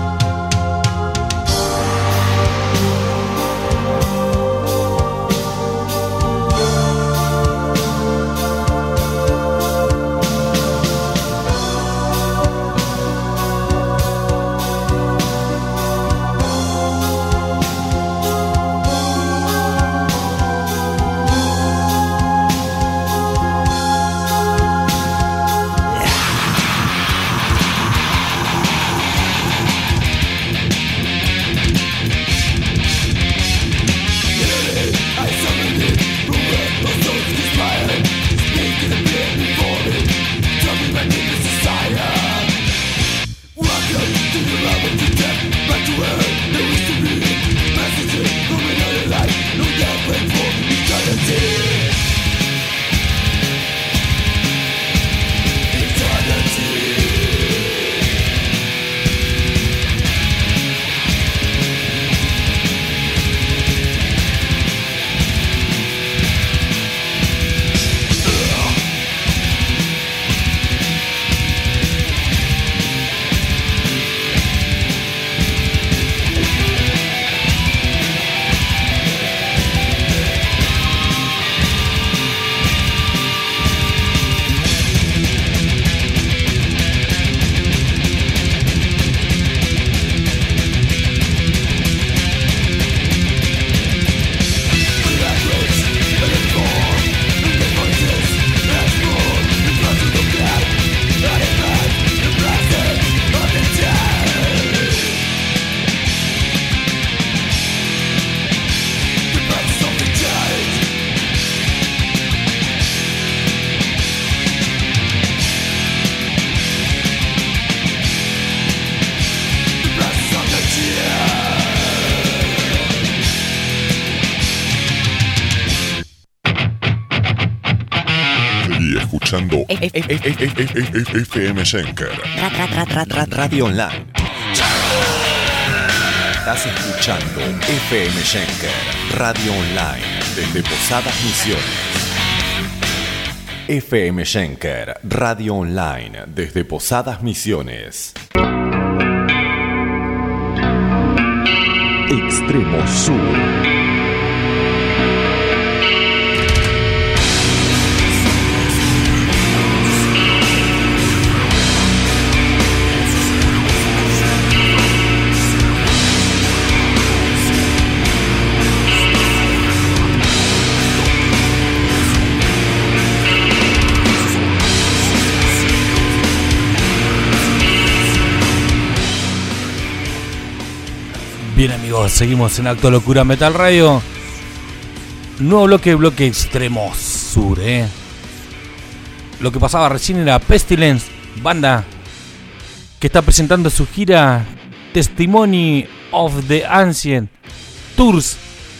FM Schenker. Radio Online. Estás escuchando FM Schenker, Radio Online, desde Posadas Misiones. FM Schenker, Radio Online, desde Posadas Misiones. Extremo Sur. Bien amigos, seguimos en Acto Locura Metal Radio. Nuevo bloque Extremo Sur, Lo que pasaba recién era Pestilence, banda que está presentando su gira Testimony of the Ancient Tours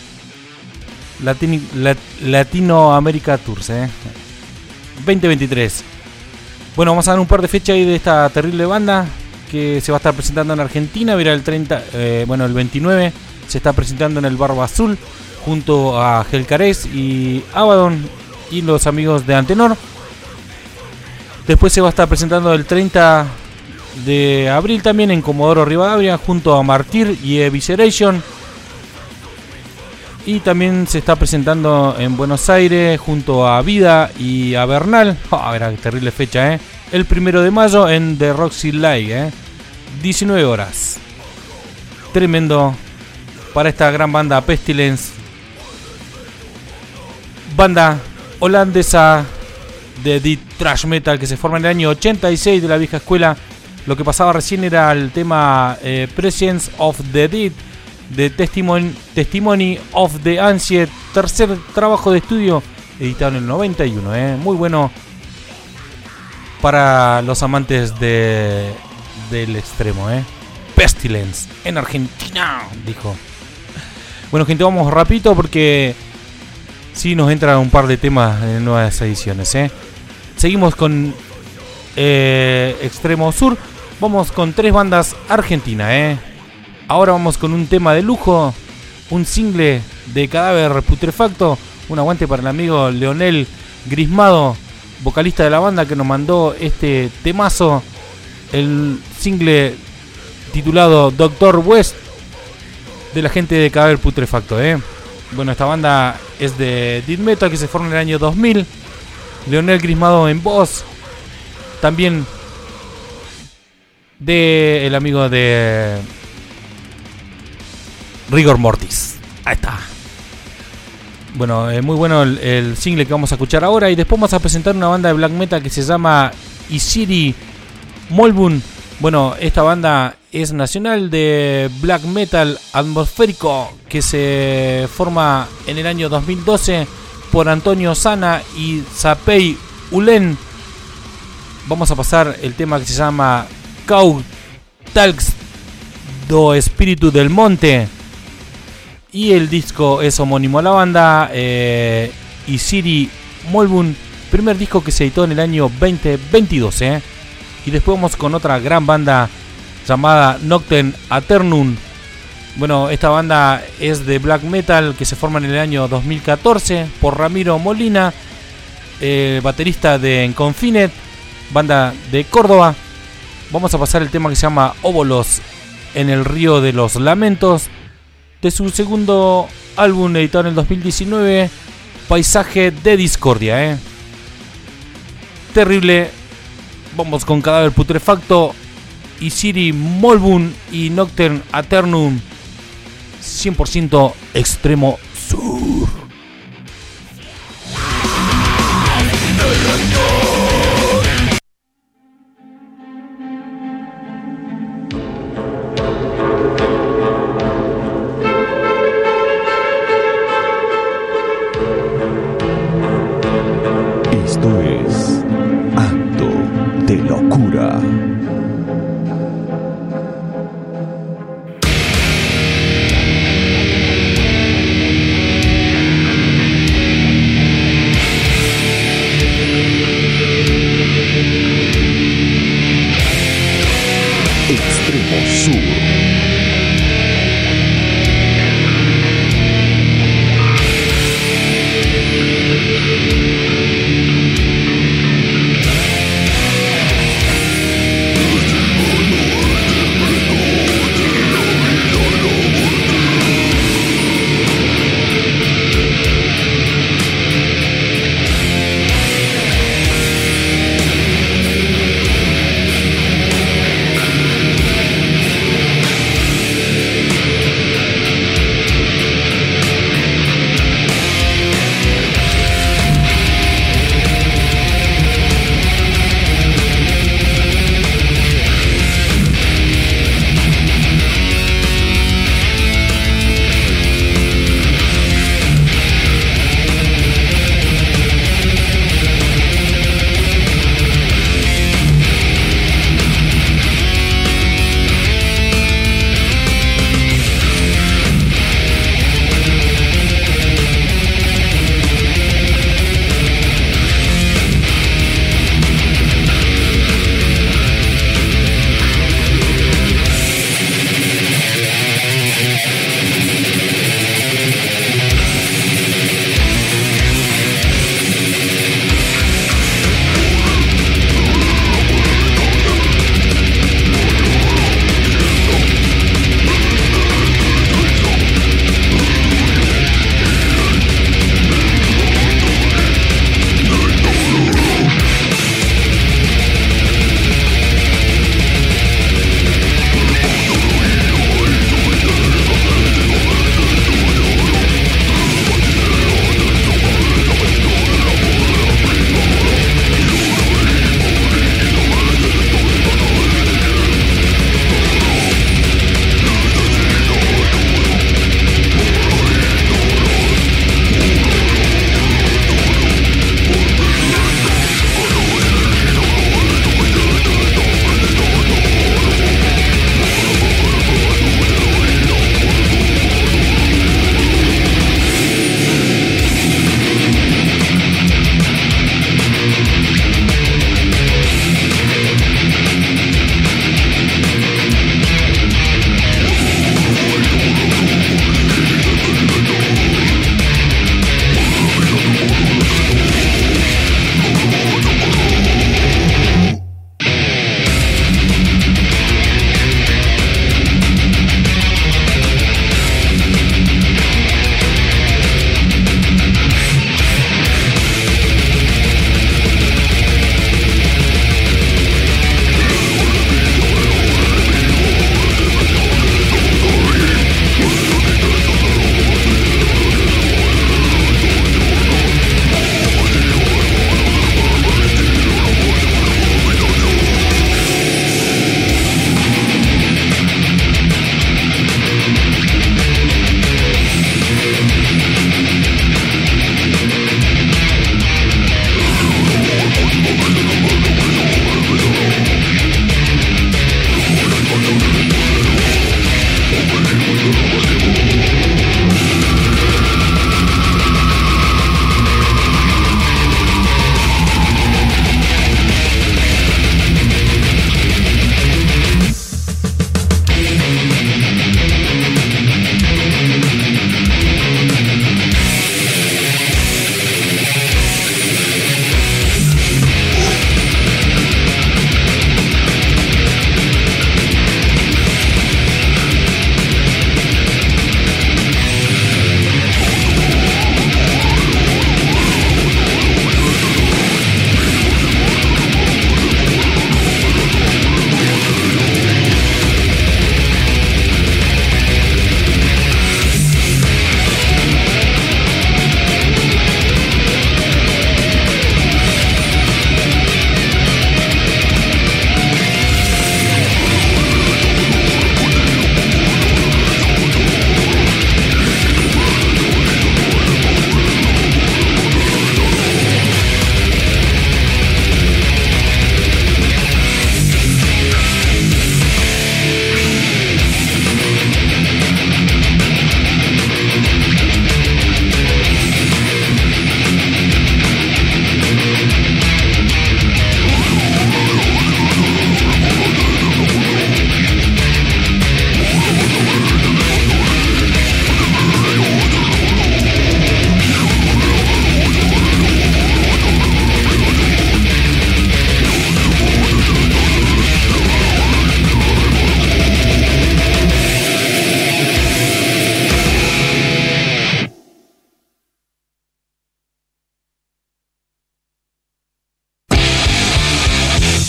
Latinoamérica Tours 2023. Bueno, vamos a dar un par de fechas ahí de esta terrible banda que se va a estar presentando en Argentina. Verá el 29 se está presentando en el Barba Azul junto a Hellcarez y Abaddon y los amigos de Antenor. Después se va a estar presentando el 30 de abril también en Comodoro Rivadavia junto a Martyr y Evisceration. Y también se está presentando en Buenos Aires junto a Vida y a Bernal. Verá qué terrible fecha, El 1 de mayo en The Roxy Live, 19 horas. Tremendo para esta gran banda Pestilence. Banda holandesa de death thrash metal que se forma en el año 86 de la vieja escuela. Lo que pasaba recién era el tema Presence of the Dead de Testimony of the Ancient, tercer trabajo de estudio editado en el 91, muy bueno para los amantes del extremo, Pestilence en Argentina, dijo. Bueno, gente, vamos rapidito porque sí nos entran un par de temas en nuevas ediciones, Seguimos con Extremo Sur. Vamos con 3 bandas argentinas, Ahora vamos con un tema de lujo, un single de Cadáver Putrefacto. Un aguante para el amigo Leonel Grismado vocalista de la banda, que nos mandó este temazo, el single titulado Dr. West, de la gente de Cadáver Putrefacto. Bueno, esta banda es de death metal que se formó en el año 2000. Leonel Grismado en voz, también de el amigo de Rigor Mortis. Ahí está. Bueno, muy bueno el single que vamos a escuchar ahora. Y después vamos a presentar una banda de black metal que se llama Isiri Molbun. Bueno, esta banda es nacional de black metal atmosférico que se forma en el año 2012 por Antonio Sana y Zapei Ulen. Vamos a pasar el tema que se llama Cow Talks do Espíritu del Monte. Y el disco es homónimo a la banda, Isiri Molbun, primer disco que se editó en el año 2022. Y después vamos con otra gran banda llamada Noctem Aeternum. Bueno, esta banda es de black metal que se forma en el año 2014 por Ramiro Molina, baterista de Inconfinite, banda de Córdoba. Vamos a pasar el tema que se llama Óbolos en el Río de los Lamentos, de su segundo álbum editado en el 2019, Paisaje de Discordia. Terrible. Vamos con Cadáver Putrefacto, Isiri Molbun y Noctem Aeternum, 100% extremo sur. Esto es Acto de Locura. Extremo Sur.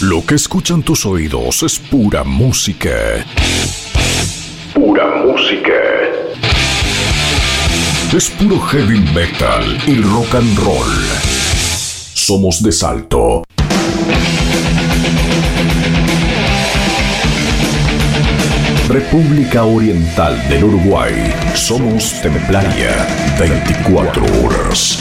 Lo que escuchan tus oídos es pura música. Pura música. Es puro heavy metal y rock and roll. Somos de Salto. República Oriental del Uruguay. Somos Templaria. 24 horas.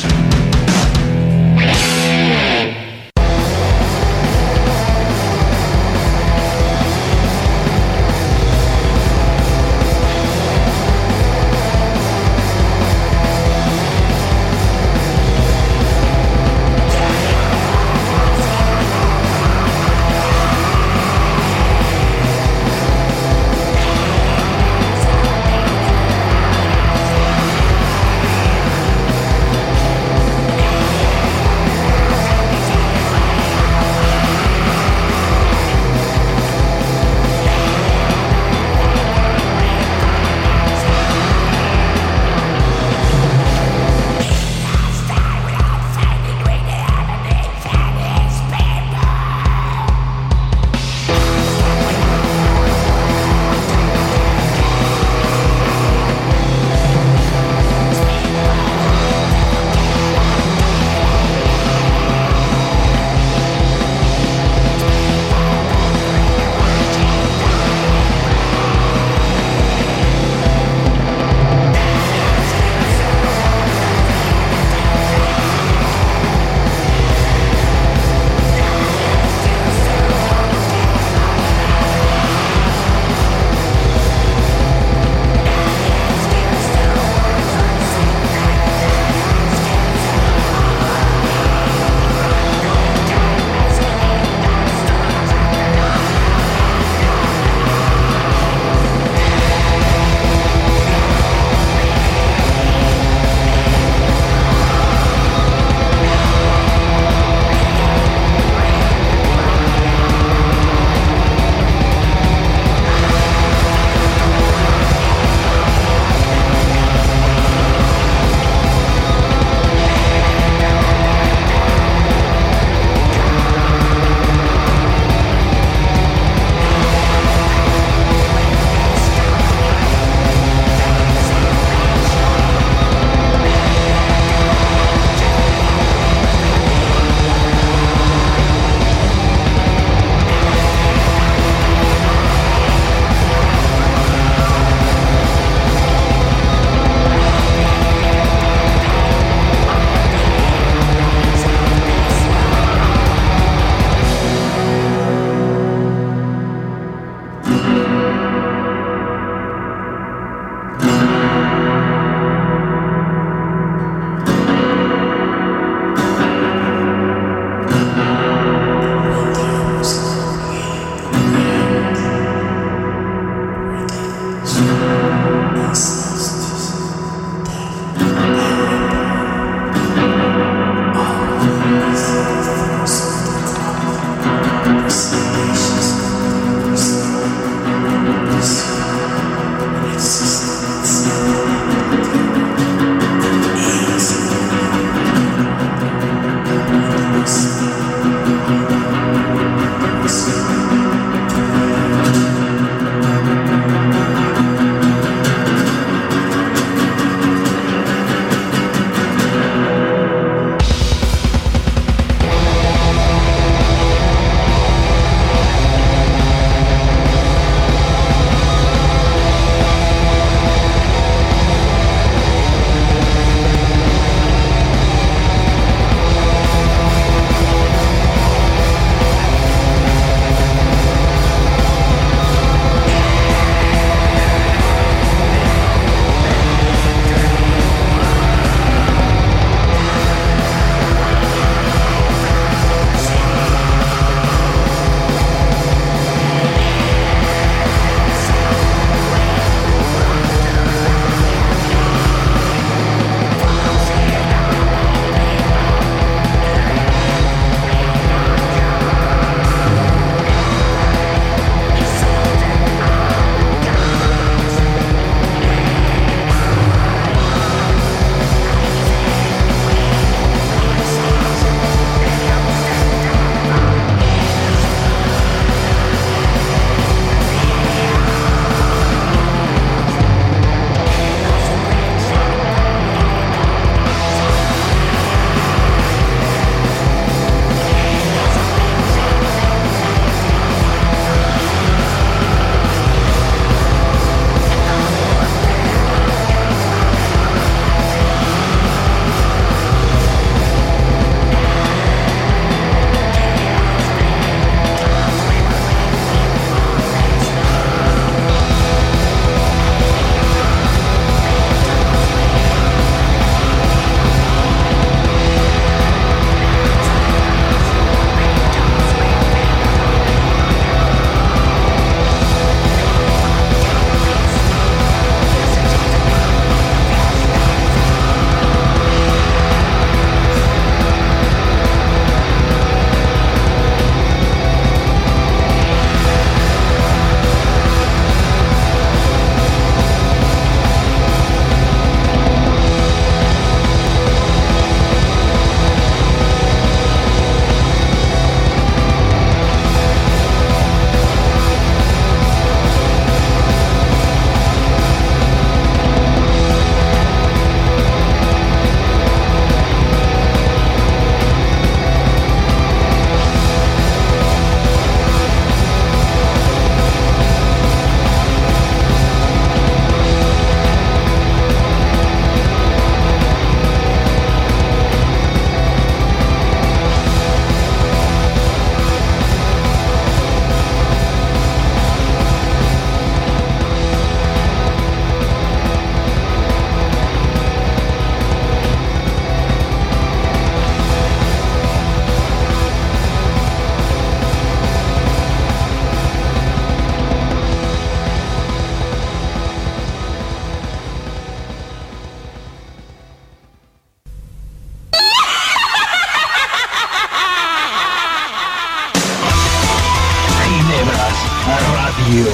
Radio.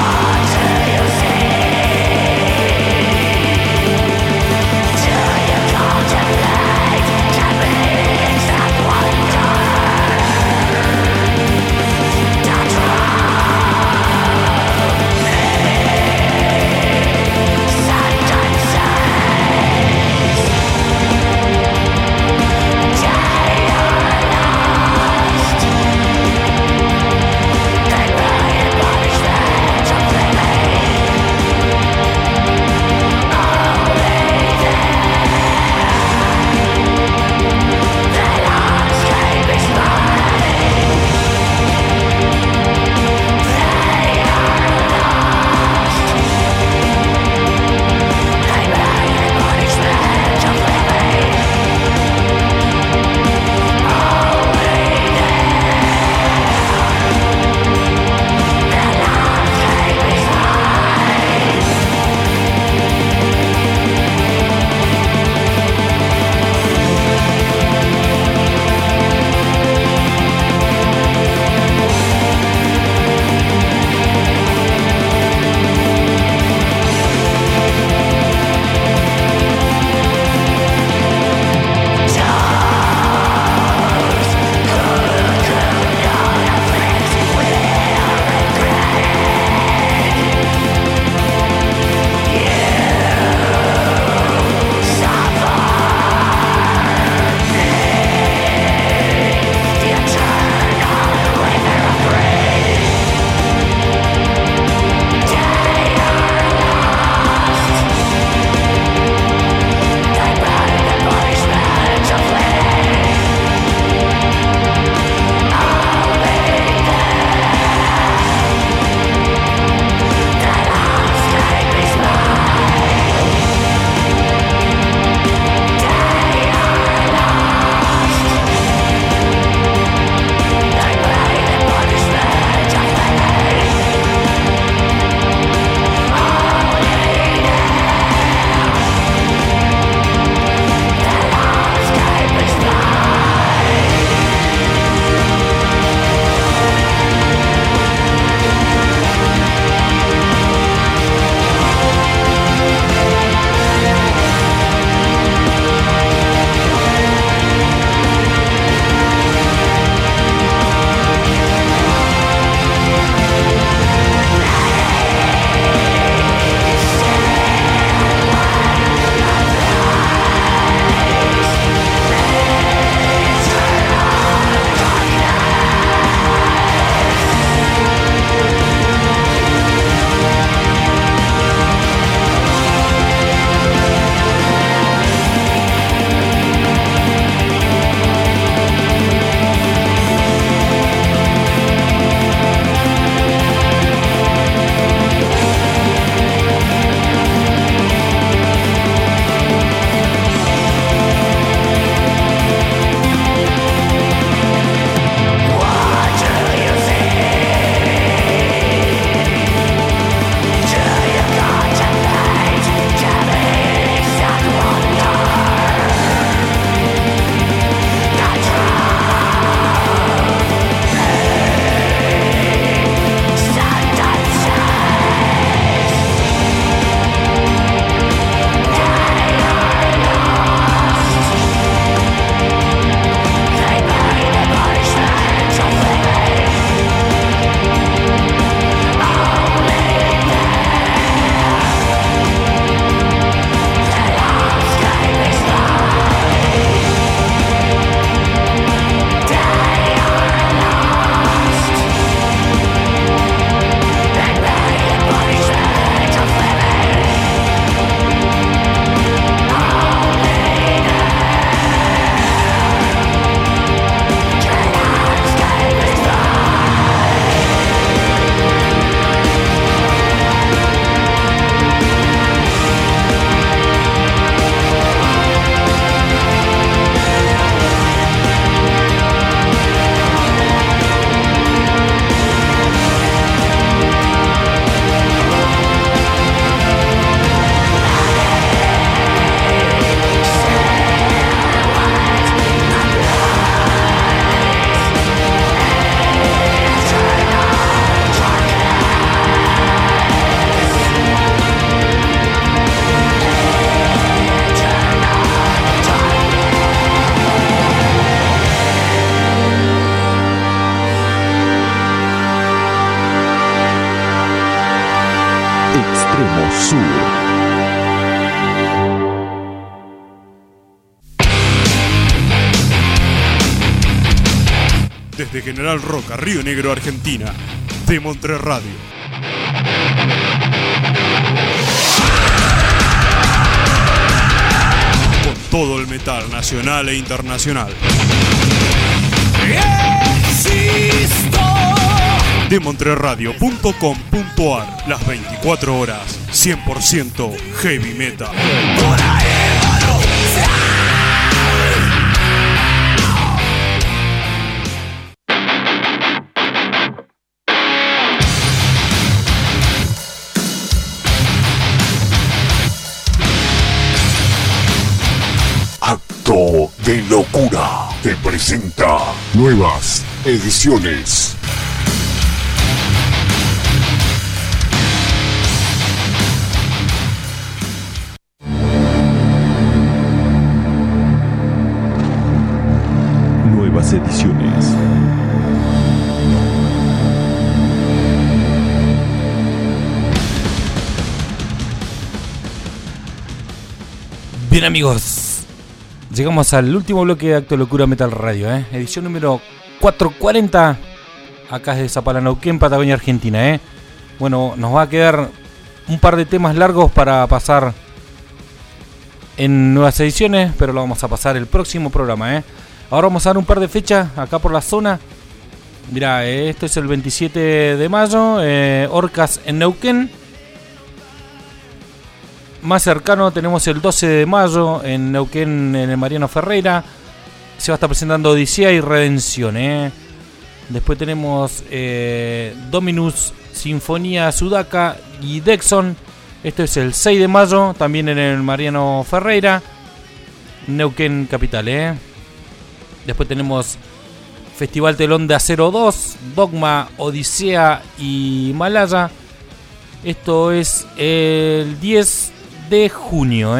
Till you extremo sur. Desde General Roca, Río Negro, Argentina, Demontre Radio. Con todo el metal nacional e internacional. Demontreradio.com.ar. Las 24 horas, 100% heavy metal. Acto de Locura te presenta nuevas ediciones. Nuevas ediciones. Bien, amigos, llegamos al último bloque de Acto de Locura Metal Radio, edición número 440, acá desde Zapala, Neuquén, Patagonia, Argentina. Bueno, nos va a quedar un par de temas largos para pasar en nuevas ediciones, pero lo vamos a pasar el próximo programa. Ahora vamos a dar un par de fechas acá por la zona. Mirá, esto es el 27 de mayo, Orcas en Neuquén. Más cercano tenemos el 12 de mayo en Neuquén, en el Mariano Ferreira. Se va a estar presentando Odisea y Redención. Después tenemos Dominus, Sinfonía Sudaca y Dexon. Esto es el 6 de mayo, también en el Mariano Ferreira, Neuquén capital. Después tenemos Festival Telón de Acero 2, Dogma, Odisea y Malaya. Esto es el 10 de junio.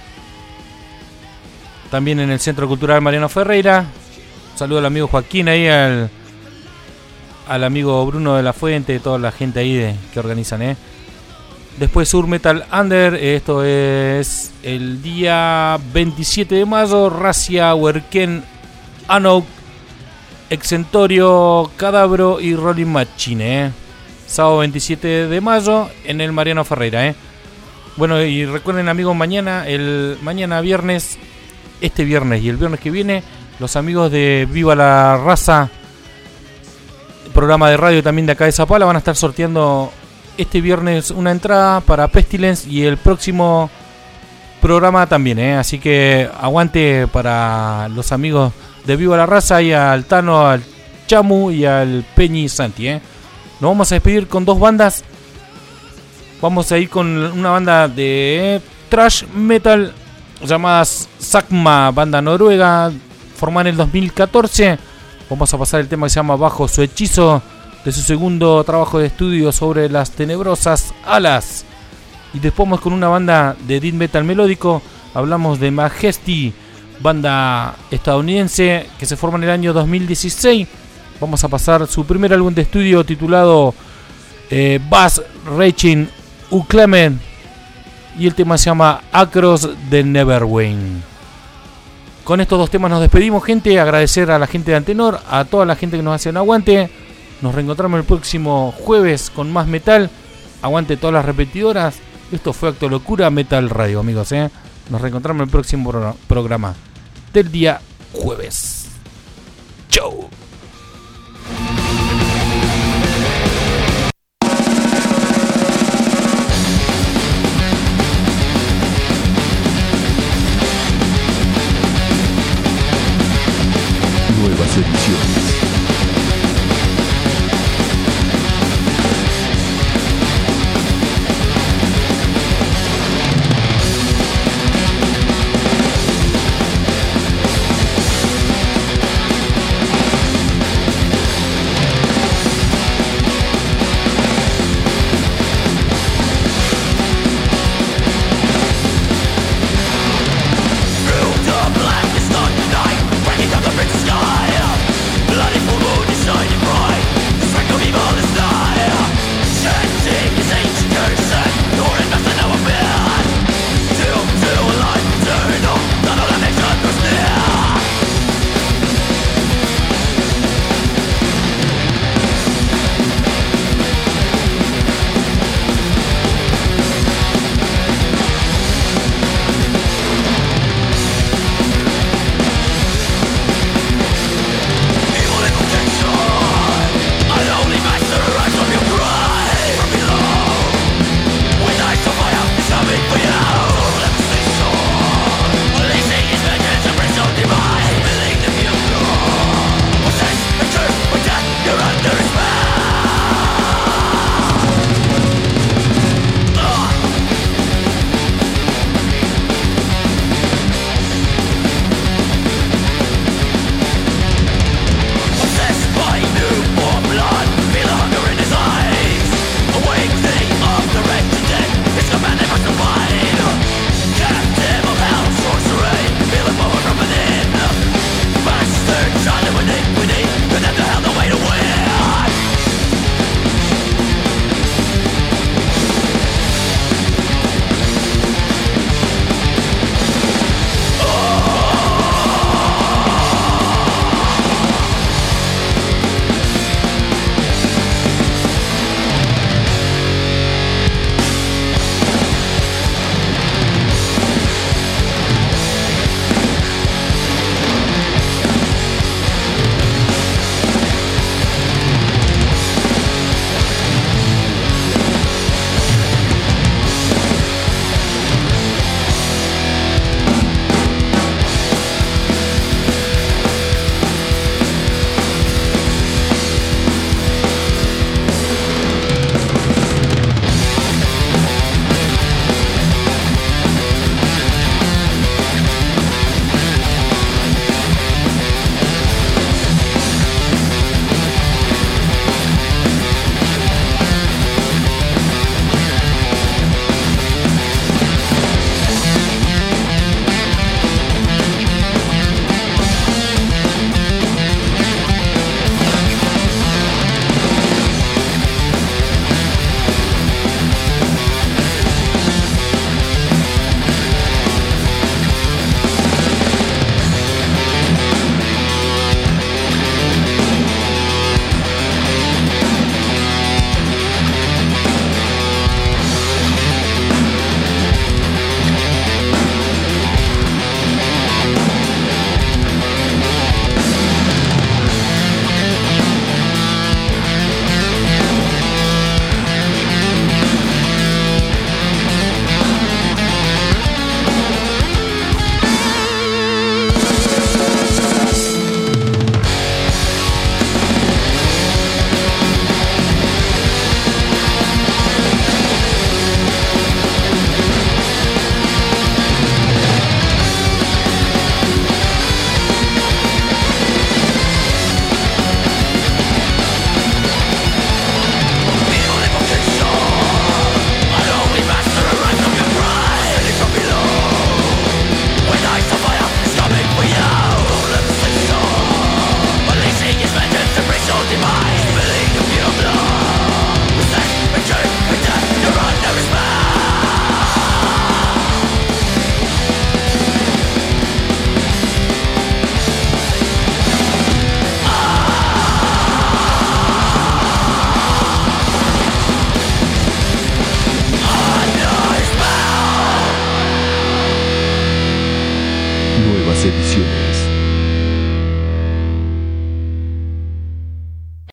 También en el Centro Cultural Mariano Ferreira. Saludo al amigo Joaquín ahí, al amigo Bruno de la Fuente, toda la gente ahí que organizan. Después Sur Metal Under, esto es el día 27 de mayo, Racia, Huerquén, Anouk, Exentorio, Cadabro y Rolling Machine. Sábado 27 de mayo en el Mariano Ferreira. Bueno, y recuerden, amigos, mañana viernes, este viernes y el viernes que viene, los amigos de Viva la Raza, programa de radio también de acá de Zapala, van a estar sorteando este viernes una entrada para Pestilence y el próximo programa también, así que aguante para los amigos de Viva la Raza y al Tano, al Chamu y al Peñi Santi. Nos vamos a despedir con dos bandas. Vamos a ir con una banda de thrash metal llamada Sakma, banda noruega, formada en el 2014. Vamos a pasar el tema que se llama Bajo su hechizo, de su segundo trabajo de estudio Sobre las tenebrosas alas. Y después vamos con una banda de death metal melódico. Hablamos de Majesty, banda estadounidense que se forma en el año 2016. Vamos a pasar su primer álbum de estudio titulado Bass Raging Uclemen, y el tema se llama Across the Neverwind. Con estos dos temas nos despedimos, gente. Agradecer a la gente de Antenor, a toda la gente que nos hace un aguante. Nos reencontramos el próximo jueves con más metal. Aguante todas las repetidoras. Esto fue Acto de Locura Metal Radio, amigos. Nos reencontramos en el próximo programa del día jueves. Chau.